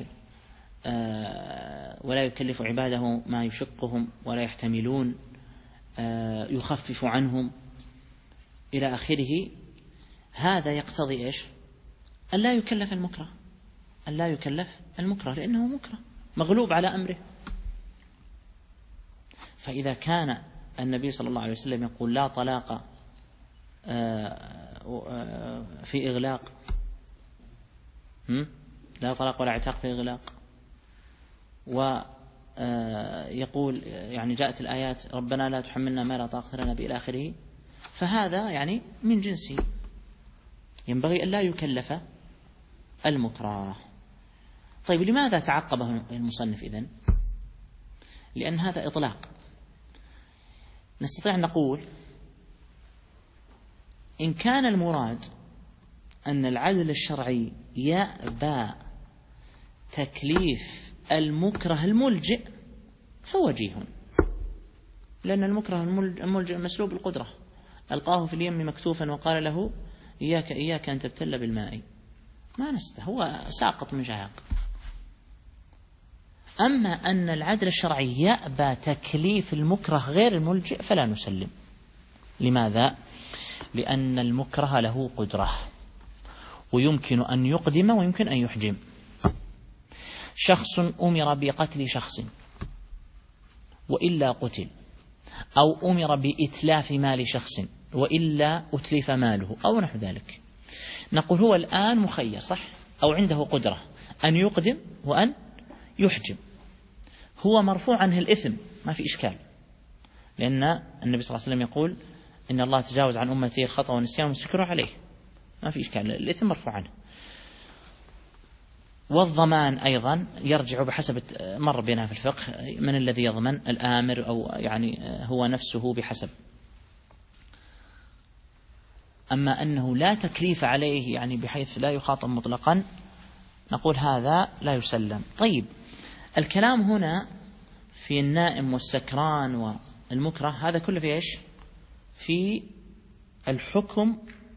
ولا يكلف عباده ما يشقهم ولا يحتملون، يخفف عنهم إلى آخره. هذا يقتضي إيش؟ أن لا يكلف المكره، أن لا يكلف المكره لأنه مكره مغلوب على أمره. فإذا كان النبي صلى الله عليه وسلم يقول لا طلاق في إغلاق، لا طلاق ولا عتاق في إغلاق، ويقول يعني جاءت الآيات ربنا لا تحملنا ما لا طاقة لنا به إلى آخره، فهذا يعني من جنسه، ينبغي أن لا يكلف المكره. طيب لماذا تعقبه المصنف إذن؟ لأن هذا إطلاق. نستطيع أن نقول إن كان المراد أن العدل الشرعي يأبى تكليف المكره الملجئ فوجيه، لأن المكره الملجئ مسلوب القدرة، ألقاه في اليم مكتوفا وقال له إياك إياك أن تبتل بالماء، ما نسته، هو ساقط من شهاق. أما أن العدل الشرعي يأبى تكليف المكره غير الملجئ فلا نسلم. لماذا؟ لأن المكره له قدرة، ويمكن أن يقدم ويمكن أن يحجم. شخص أمر بقتل شخص وإلا قتل، أو أمر بإتلاف مال شخص وإلا أتلف ماله أو نحو ذلك، نقول هو الآن مخير، صح؟ أو عنده قدرة أن يقدم وأن يحجم، هو مرفوع عنه الإثم، ما في إشكال، لأن النبي صلى الله عليه وسلم يقول إن الله تجاوز عن أمتي الخطأ والنسيان والسكر عليه، ما في إشكال، الإثم مرفوع عنه. والضمان أيضا يرجع بحسب مر بنا في الفقه من الذي يضمن، الآمر أو يعني هو نفسه بحسب. أما أنه لا تكليف عليه يعني بحيث لا يخاطب مطلقا، نقول هذا لا يسلم. طيب الكلام هنا في النائم والسكران والمكره هذا كله في إيش؟ في الحكم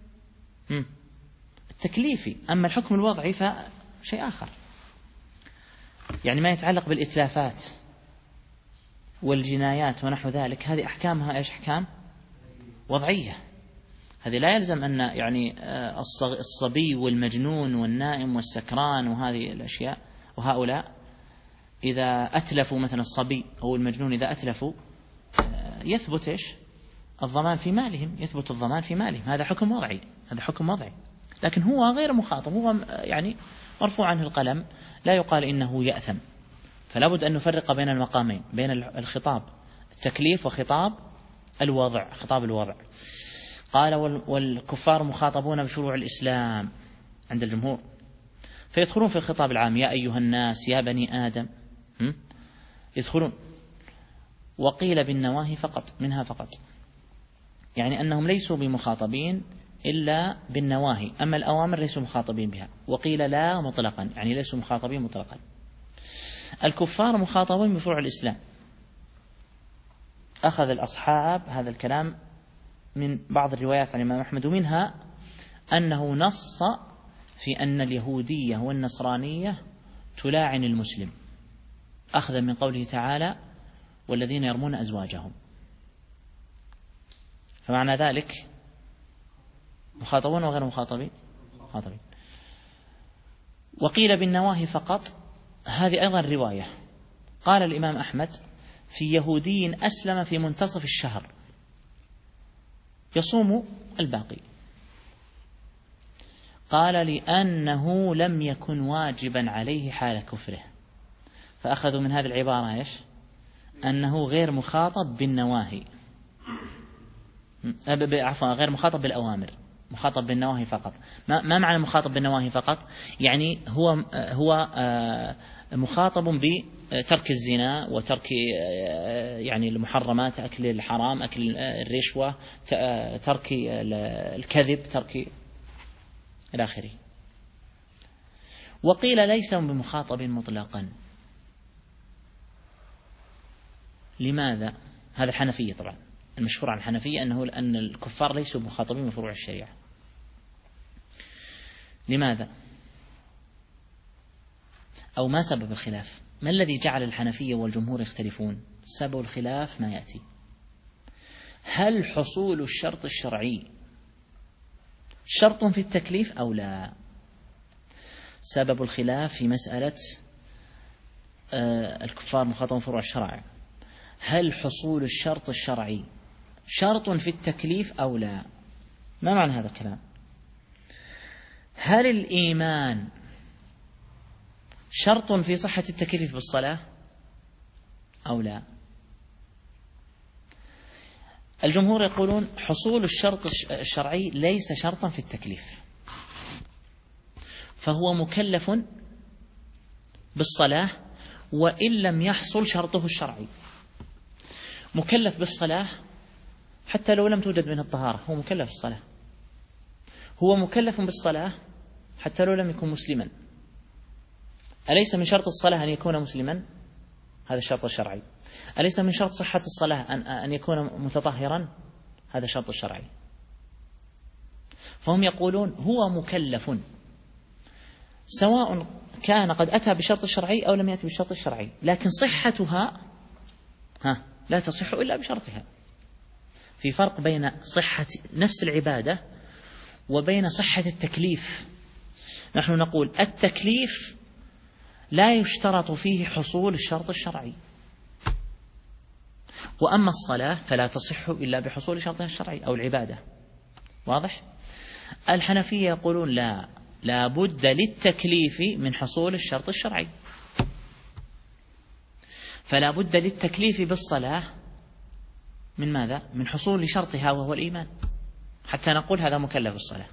التكليفي. أما الحكم الوضعي فشيء آخر، يعني ما يتعلق بالإتلافات والجنايات ونحو ذلك، هذه أحكامها إيش؟ أحكام وضعية. هذه لا يلزم أن يعني الصبي والمجنون والنائم والسكران وهذه الأشياء وهؤلاء إذا أتلفوا مثلا الصبي أو المجنون إذا أتلفوا يثبت إيش؟ الضمان في مالهم، يثبت الضمان في مالهم، هذا حكم وضعي، هذا حكم وضعي، لكن هو غير مخاطب، هو يعني مرفوع عنه القلم، لا يقال إنه يأثم. فلا بد أن نفرق بين المقامين، بين الخطاب التكليف وخطاب الوضع، خطاب الوضع. قال والكفار مخاطبون بشروع الإسلام عند الجمهور، فيدخلون في الخطاب العام، يا أيها الناس يا بني آدم، يدخلون. وقيل بالنواهي فقط، منها فقط، يعني أنهم ليسوا بمخاطبين إلا بالنواهي، أما الأوامر ليسوا مخاطبين بها. وقيل لا مطلقا، يعني ليسوا مخاطبين مطلقا. الكفار مخاطبون بفروع الإسلام. أخذ الأصحاب هذا الكلام من بعض الروايات عن الإمام أحمد، ومنها أنه نص في أن اليهودية والنصرانية تلاعن المسلم، أخذا من قوله تعالى والذين يرمون أزواجهم، فمعنى ذلك مخاطبون وغير مخاطبين، مخاطبين. وقيل بالنواهي فقط، هذه أيضا رواية. قال الإمام أحمد في يهودي أسلم في منتصف الشهر يصوم الباقي؟ قال لأنه لم يكن واجبا عليه حال كفره. فأخذوا من هذه العبارة إيش؟ أنه غير مخاطب بالنواهي، عفوا غير مخاطب بالأوامر، مخاطب بالنواهي فقط. ما معنى مخاطب بالنواهي فقط؟ يعني هو هو مخاطب بترك الزنا وترك يعني المحرمات، أكل الحرام، أكل الرشوة، ترك الكذب، ترك إلى آخره. وقيل ليس بمخاطب مطلقا. لماذا؟ هذا الحنفية طبعا، المشهور عن الحنفية أنه أن الكفار ليسوا مخاطبين بفروع الشريعة. لماذا؟ أو ما سبب الخلاف؟ ما الذي جعل الحنفية والجمهور يختلفون؟ سبب الخلاف ما يأتي: هل حصول الشرط الشرعي شرط في التكليف أو لا؟ سبب الخلاف في مسألة الكفار مخاطبون بفروع الشرع: هل حصول الشرط الشرعي شرط في التكليف أو لا؟ ما معنى هذا الكلام؟ هل الإيمان شرط في صحة التكليف بالصلاة أو لا؟ الجمهور يقولون حصول الشرط الشرعي ليس شرطا في التكليف، فهو مكلف بالصلاة وإن لم يحصل شرطه الشرعي. مكلف بالصلاة حتى لو لم توجد منه الطهارة، هو مكلف بالصلاة. هو مكلف بالصلاة حتى لو لم يكن مسلما. أليس من شرط الصلاة أن يكون مسلما؟ هذا الشرط الشرعي. أليس من شرط صحة الصلاة أن أن يكون متطهرا؟ هذا الشرط الشرعي. فهم يقولون هو مكلف سواء كان قد أتى بالشرط الشرعي أو لم يأتي بالشرط الشرعي، لكن صحتها ها لا تصح إلا بشرطها. في فرق بين صحة نفس العبادة وبين صحة التكليف. نحن نقول التكليف لا يشترط فيه حصول الشرط الشرعي، وأما الصلاة فلا تصح إلا بحصول شرطها الشرعي أو العبادة. واضح؟ الحنفية يقولون لا، لا بد للتكليف من حصول الشرط الشرعي، فلا بد للتكليف بالصلاة من ماذا؟ من حصول شرطها وهو الإيمان، حتى نقول هذا مكلف بالصلاة.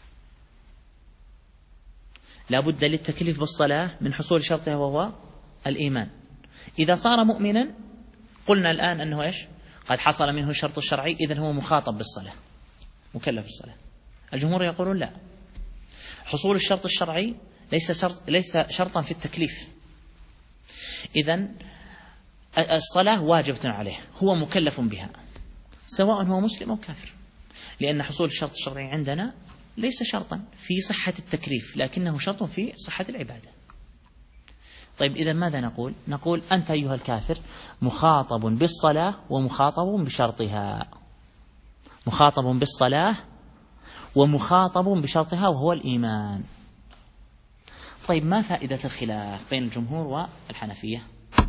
لا بد للتكليف بالصلاة من حصول شرطها وهو الإيمان. إذا صار مؤمنا قلنا الآن أنه إيش؟ قد حصل منه الشرط الشرعي، إذن هو مخاطب بالصلاة، مكلف بالصلاة. الجمهور يقولون لا، حصول الشرط الشرعي ليس شرط ليس شرطا في التكليف، إذن الصلاة واجبة عليه، هو مكلف بها سواء هو مسلم أو كافر، لأن حصول الشرط الشرعي عندنا ليس شرطا في صحة التكليف، لكنه شرط في صحة العبادة. طيب إذا ماذا نقول؟ نقول أنت أيها الكافر مخاطب بالصلاة ومخاطب بشرطها، مخاطب بالصلاة ومخاطب بشرطها وهو الإيمان. طيب ما فائدة الخلاف بين الجمهور والحنفية؟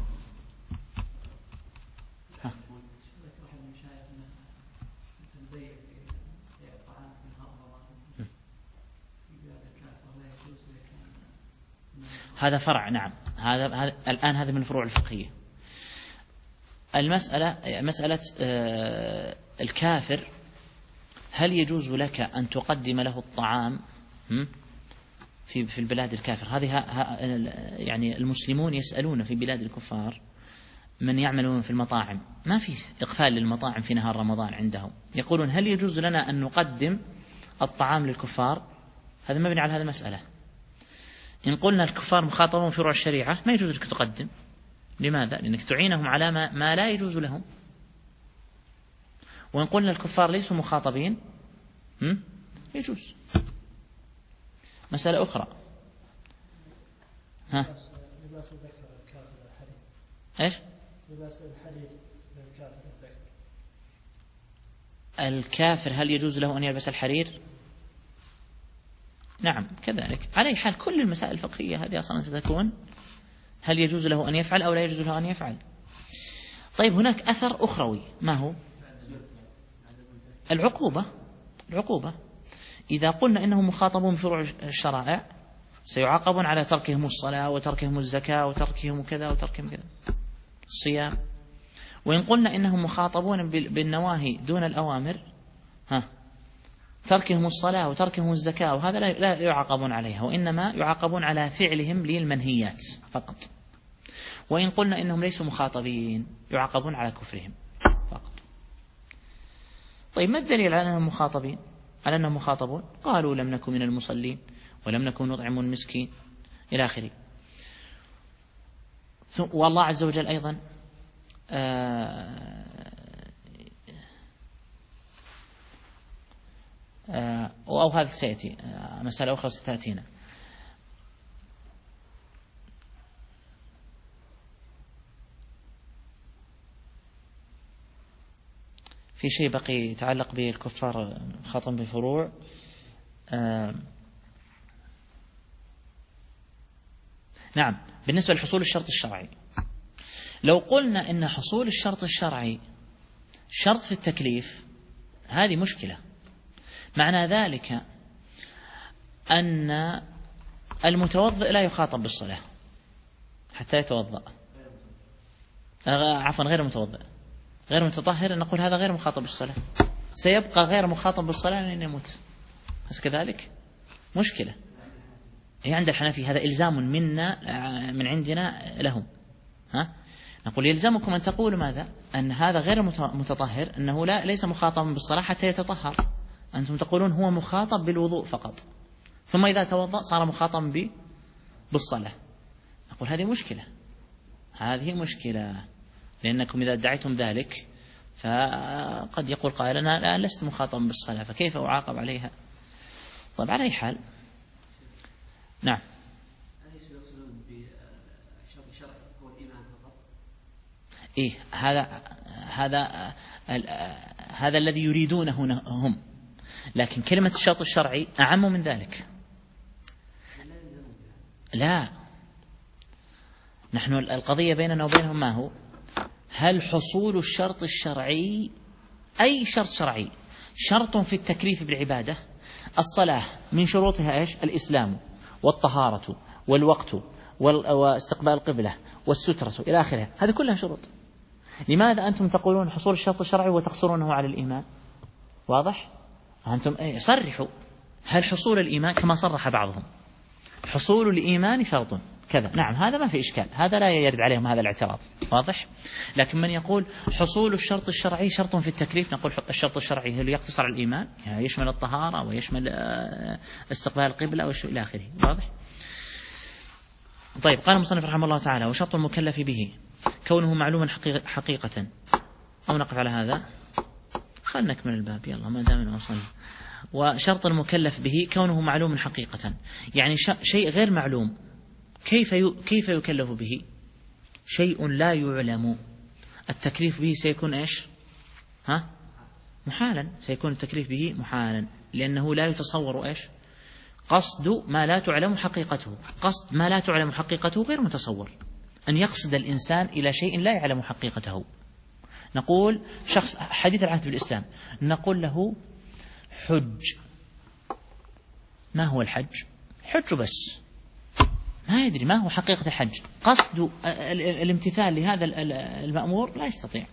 هذا فرع، نعم، هذا, هذا الآن هذا من الفروع الفقهية. المسألة مسألة الكافر، هل يجوز لك أن تقدم له الطعام في في البلاد الكافر هذه؟ يعني المسلمون يسألون في بلاد الكفار من يعملون في المطاعم، ما في إقفال للمطاعم في نهار رمضان عندهم، يقولون هل يجوز لنا أن نقدم الطعام للكفار؟ هذا مبني على هذه المسألة. إن قلنا الكفار مخاطبون في فروع الشريعة ما يجوز لك تقدم. لماذا؟ لأنك تعينهم على ما, ما لا يجوز لهم. وإن قلنا الكفار ليسوا مخاطبين يجوز. مسألة أخرى، ها إيش؟ الكافر هل يجوز له أن يلبس الحرير؟ نعم كذلك. على حال كل المسائل الفقهية هذه أصلا ستكون هل يجوز له أن يفعل أو لا يجوز له أن يفعل. طيب هناك أثر أخروي، ما هو؟ العقوبة. العقوبة إذا قلنا إنهم مخاطبون بفروع الشرائع سيعاقبون على تركهم الصلاة وتركهم الزكاة وتركهم كذا وتركهم كذا الصيام. وإن قلنا إنهم مخاطبون بالنواهي دون الأوامر، ها تركهم الصلاة وتركهم الزكاة وهذا لا يعاقبون عليها، وإنما يعاقبون على فعلهم للمنهيات فقط. وإن قلنا إنهم ليسوا مخاطبين يعاقبون على كفرهم فقط. طيب ما الدليل على أنهم مخاطبين، على أنهم مخاطبون؟ قالوا لم نكن من المصلين ولم نكن نطعم المسكين إلى آخره. والله عز وجل أيضا آه آه أو هذا سيأتي آه مسألة أخرى ستأتينا. في شيء بقي يتعلق بالكفار خاطب بفروع. آه نعم، بالنسبة لحصول الشرط الشرعي، لو قلنا إن حصول الشرط الشرعي شرط في التكليف هذه مشكلة. معنى ذلك أن المتوضئ لا يخاطب بالصلاة حتى يتوضأ، عفوا غير المتوضئ غير متطهر، نقول هذا غير مخاطب بالصلاة، سيبقى غير مخاطب بالصلاة لين يموت. بس كذلك مشكلة هي عند الحنفي، هذا إلزام منا من عندنا لهم. ها نقول يلزمكم أن تقولوا ماذا؟ أن هذا غير متطهر أنه لا ليس مخاطبا بالصلاة حتى يتطهر. أنتم تقولون هو مخاطب بالوضوء فقط، ثم إذا توضأ صار مخاطبا بالصلاة. نقول هذه مشكلة، هذه مشكلة، لأنكم إذا ادعيتم ذلك فقد يقول قائل أنا لست مخاطبا بالصلاة فكيف أعاقب عليها؟ طيب على أي حال، نعم. إيه هذا هذا هذا الذي يريدونه هم، لكن كلمة الشرط الشرعي أعم من ذلك. لا، نحن القضية بيننا وبينهم ما هو؟ هل حصول الشرط الشرعي أي شرط شرعي شرط في التكليف بالعبادة؟ الصلاة من شروطها إيش؟ الإسلام والطهارة والوقت واستقبال القبلة والسترة إلى آخره، هذه كلها شروط. لماذا أنتم تقولون حصول الشرط الشرعي وتقصرونه على الإيمان؟ واضح؟ أنتم إيه صرحوا، هل حصول الإيمان كما صرح بعضهم حصول الإيمان شرط كذا، نعم هذا ما في إشكال، هذا لا يرد عليهم هذا الاعتراض، واضح. لكن من يقول حصول الشرط الشرعي شرط في التكليف، نقول الشرط الشرعي هل يقتصر على الإيمان، يعني يشمل الطهارة ويشمل استقبال القبلة إلى آخره، واضح. طيب قال المصنف رحمه الله تعالى وشرط المكلف به كونه معلوما حقيقة. أو نقف على هذا، خلنا نكمل الباب يلا ما دام وصلنا. وشرط المكلف به كونه معلوما حقيقة، يعني شيء غير معلوم كيف كيف يكلف به؟ شيء لا يعلم، التكليف به سيكون إيش؟ ها؟ محالا، سيكون التكليف به محالا، لأنه لا يتصور إيش؟ قصد ما لا تعلم حقيقته، قصد ما لا تعلم حقيقته غير متصور. أن يقصد الإنسان إلى شيء لا يعلم حقيقته. نقول شخص حديث العهد بالإسلام، نقول له حج، ما هو الحج؟ حج بس، ما يدري ما هو حقيقة الحج، قصد الامتثال لهذا المأمور لا يستطيع.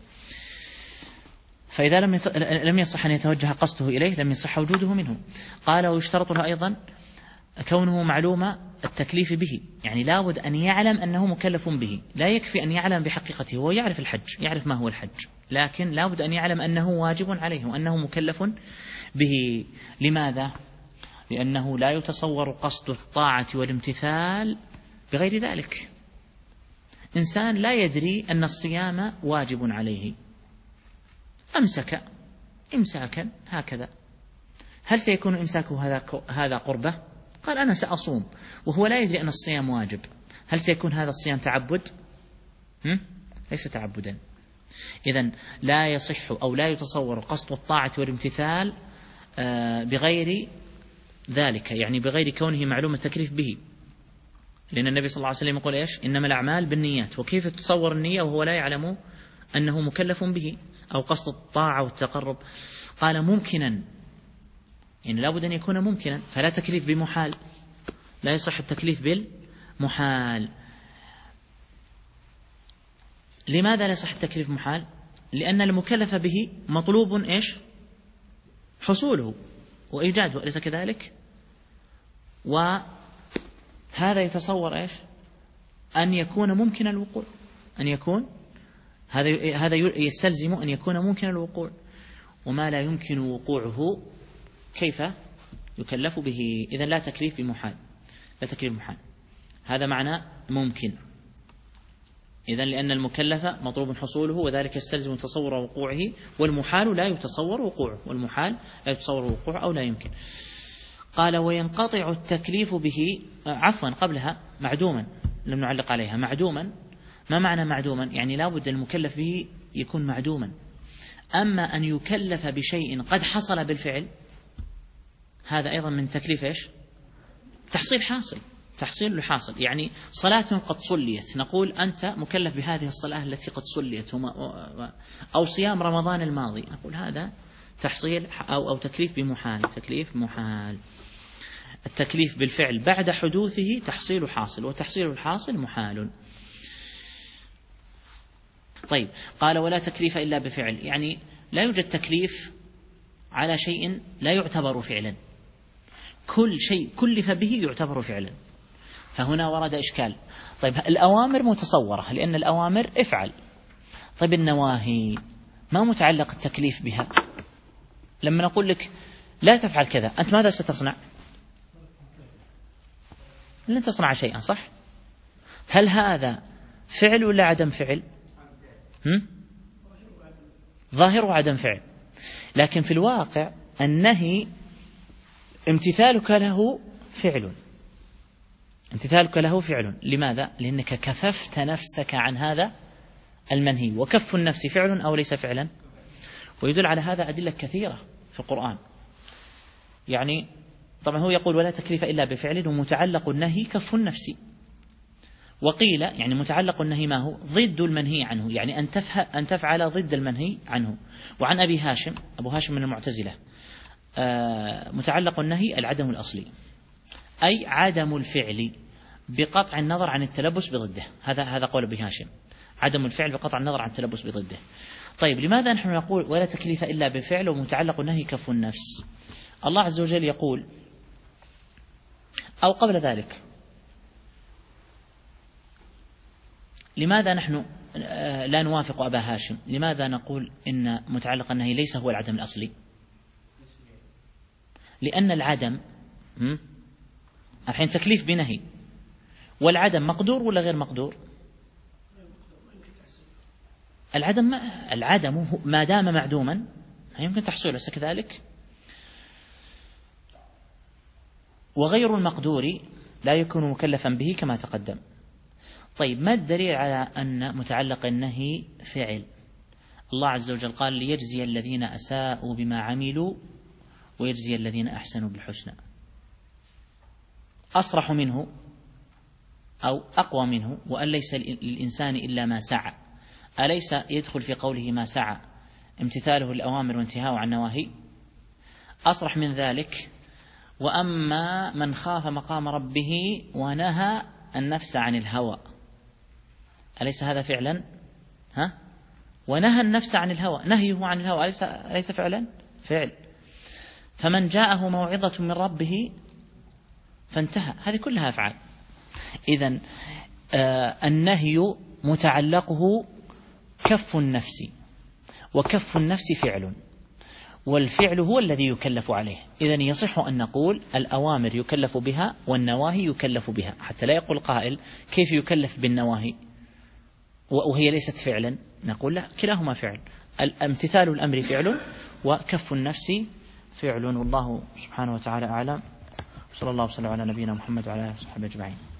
فإذا لم لم يصح أن يتوجه قصده إليه لم يصح وجوده منه. قال ويشترط له أيضا كونه معلوم التكليف به، يعني لابد أن يعلم أنه مكلف به، لا يكفي أن يعلم بحقيقته، هو يعرف الحج يعرف ما هو الحج، لكن لابد أن يعلم أنه واجب عليه وأنه مكلف به. لماذا؟ لأنه لا يتصور قصد الطاعة والامتثال بغير ذلك. إنسان لا يدري أن الصيام واجب عليه، أمسك إمساكا هكذا، هل سيكون إمساكه هذا هذا قربة؟ قال أنا سأصوم وهو لا يدري أن الصيام واجب، هل سيكون هذا الصيام تعبد؟ هم؟ ليس تعبدا. إذن لا يصح أو لا يتصور قصد الطاعة والامتثال بغير ذلك، يعني بغير كونه معلوم التكليف به، لأن النبي صلى الله عليه وسلم يقول إيش؟ إنما الأعمال بالنيات، وكيف تتصور النية وهو لا يعلم أنه مكلف به أو قصد الطاعة والتقرب. قال ممكنا، يعني لا بد أن يكون ممكنا، فلا تكليف بمحال، لا يصح التكليف بالمحال. لماذا لا يصح التكليف محال؟ لأن المكلف به مطلوب إيش؟ حصوله وإيجاده، أليس كذلك؟ وهذا يتصور إيش؟ أن يكون ممكن الوقوع، أن يكون هذا هذا يستلزم أن يكون ممكن الوقوع، وما لا يمكن وقوعه كيف يكلف به؟ إذن لا تكليف بمحال، لا تكليف بمحال. هذا معنى ممكن. إذن لأن المكلف مطلوب حصوله وذلك يستلزم تصور وقوعه، والمحال لا يتصور وقوعه، والمحال لا يتصور وقوعه أو لا يمكن. قال وينقطع التكليف به، عفوا قبلها معدوما، لم نعلق عليها. معدوما، ما معنى معدوما؟ يعني لا بد المكلف به يكون معدوما. أما أن يكلف بشيء قد حصل بالفعل هذا أيضا من تكليف إيش؟ تحصيل حاصل، تحصيل لحاصل. يعني صلاة قد صليت، نقول أنت مكلف بهذه الصلاة التي قد صليت، أو صيام رمضان الماضي، نقول هذا تحصيل أو, أو تكليف بمحال، تكليف محال. التكليف بالفعل بعد حدوثه تحصيل حاصل، وتحصيل الحاصل محال. طيب، قال ولا تكليف إلا بفعل، يعني لا يوجد تكليف على شيء لا يعتبر فعلا، كل شيء كلف به يعتبر فعلا. فهنا ورد إشكال. طيب الأوامر متصورة، لأن الأوامر افعل. طيب النواهي ما متعلق التكليف بها؟ لما نقول لك لا تفعل كذا، أنت ماذا ستصنع؟ لن تصنع شيئا، صح؟ هل هذا فعل ولا عدم فعل؟ هم؟ ظاهر وعدم فعل. لكن في الواقع النهي امتثالك له فعل، امتثالك له فعل. لماذا؟ لأنك كففت نفسك عن هذا المنهي، وكف النفس فعل أو ليس فعلا؟ ويدل على هذا أدلة كثيرة في القرآن. يعني طبعا هو يقول ولا تكليف إلا بفعل، ومتعلق النهي كف النفس. وقيل يعني متعلق النهي ما هو؟ ضد المنهي عنه، يعني أن تفعل, أن تفعل ضد المنهي عنه. وعن أبي هاشم، أبو هاشم من المعتزلة، آه متعلق النهي العدم الأصلي، أي عدم الفعل بقطع النظر عن التلبس بضده. هذا هذا قول أبي هاشم، عدم الفعل بقطع النظر عن التلبس بضده. طيب لماذا نحن نقول ولا تكليف إلا بفعل ومتعلق النهي كف النفس؟ الله عز وجل يقول، أو قبل ذلك، لماذا نحن لا نوافق أبا هاشم؟ لماذا نقول إن متعلق النهي ليس هو العدم الأصلي؟ لأن العدم الحين تكليف بنهي، والعدم مقدور ولا غير مقدور؟ العدم ما, العدم ما دام معدوما يمكن تحصيله، ليس كذلك؟ وغير المقدور لا يكون مكلفا به كما تقدم. طيب ما الدليل على أن متعلق النهي فعل؟ الله عز وجل قال ليجزي الذين أساءوا بما عملوا ويجزي الذين أحسنوا بالحسنى. أصرح منه أو أقوى منه، وأن ليس للإنسان إلا ما سعى. أليس يدخل في قوله ما سعى امتثاله الأوامر وانتهاءه عن النواهي؟ أصرح من ذلك، وأما من خاف مقام ربه ونهى النفس عن الهوى، أليس هذا فعلا؟ ها؟ ونهى النفس عن الهوى، نهيه عن الهوى أليس, أليس فعلا؟ فعل. فمن جاءه موعظة من ربه فانتهى، هذه كلها أفعال. إذن آه النهي متعلقه كف النفس، وكف النفس فعل، والفعل هو الذي يكلف عليه. إذن يصح أن نقول الأوامر يكلف بها والنواهي يكلف بها، حتى لا يقول قائل كيف يكلف بالنواهي وهي ليست فعلا؟ نقول لا، كلاهما فعل. امتثال الأمر فعل وكف النفس فعل. والله سبحانه وتعالى أعلم. صلى الله وسلم على نبينا محمد وعلى آله وصحبه أجمعين.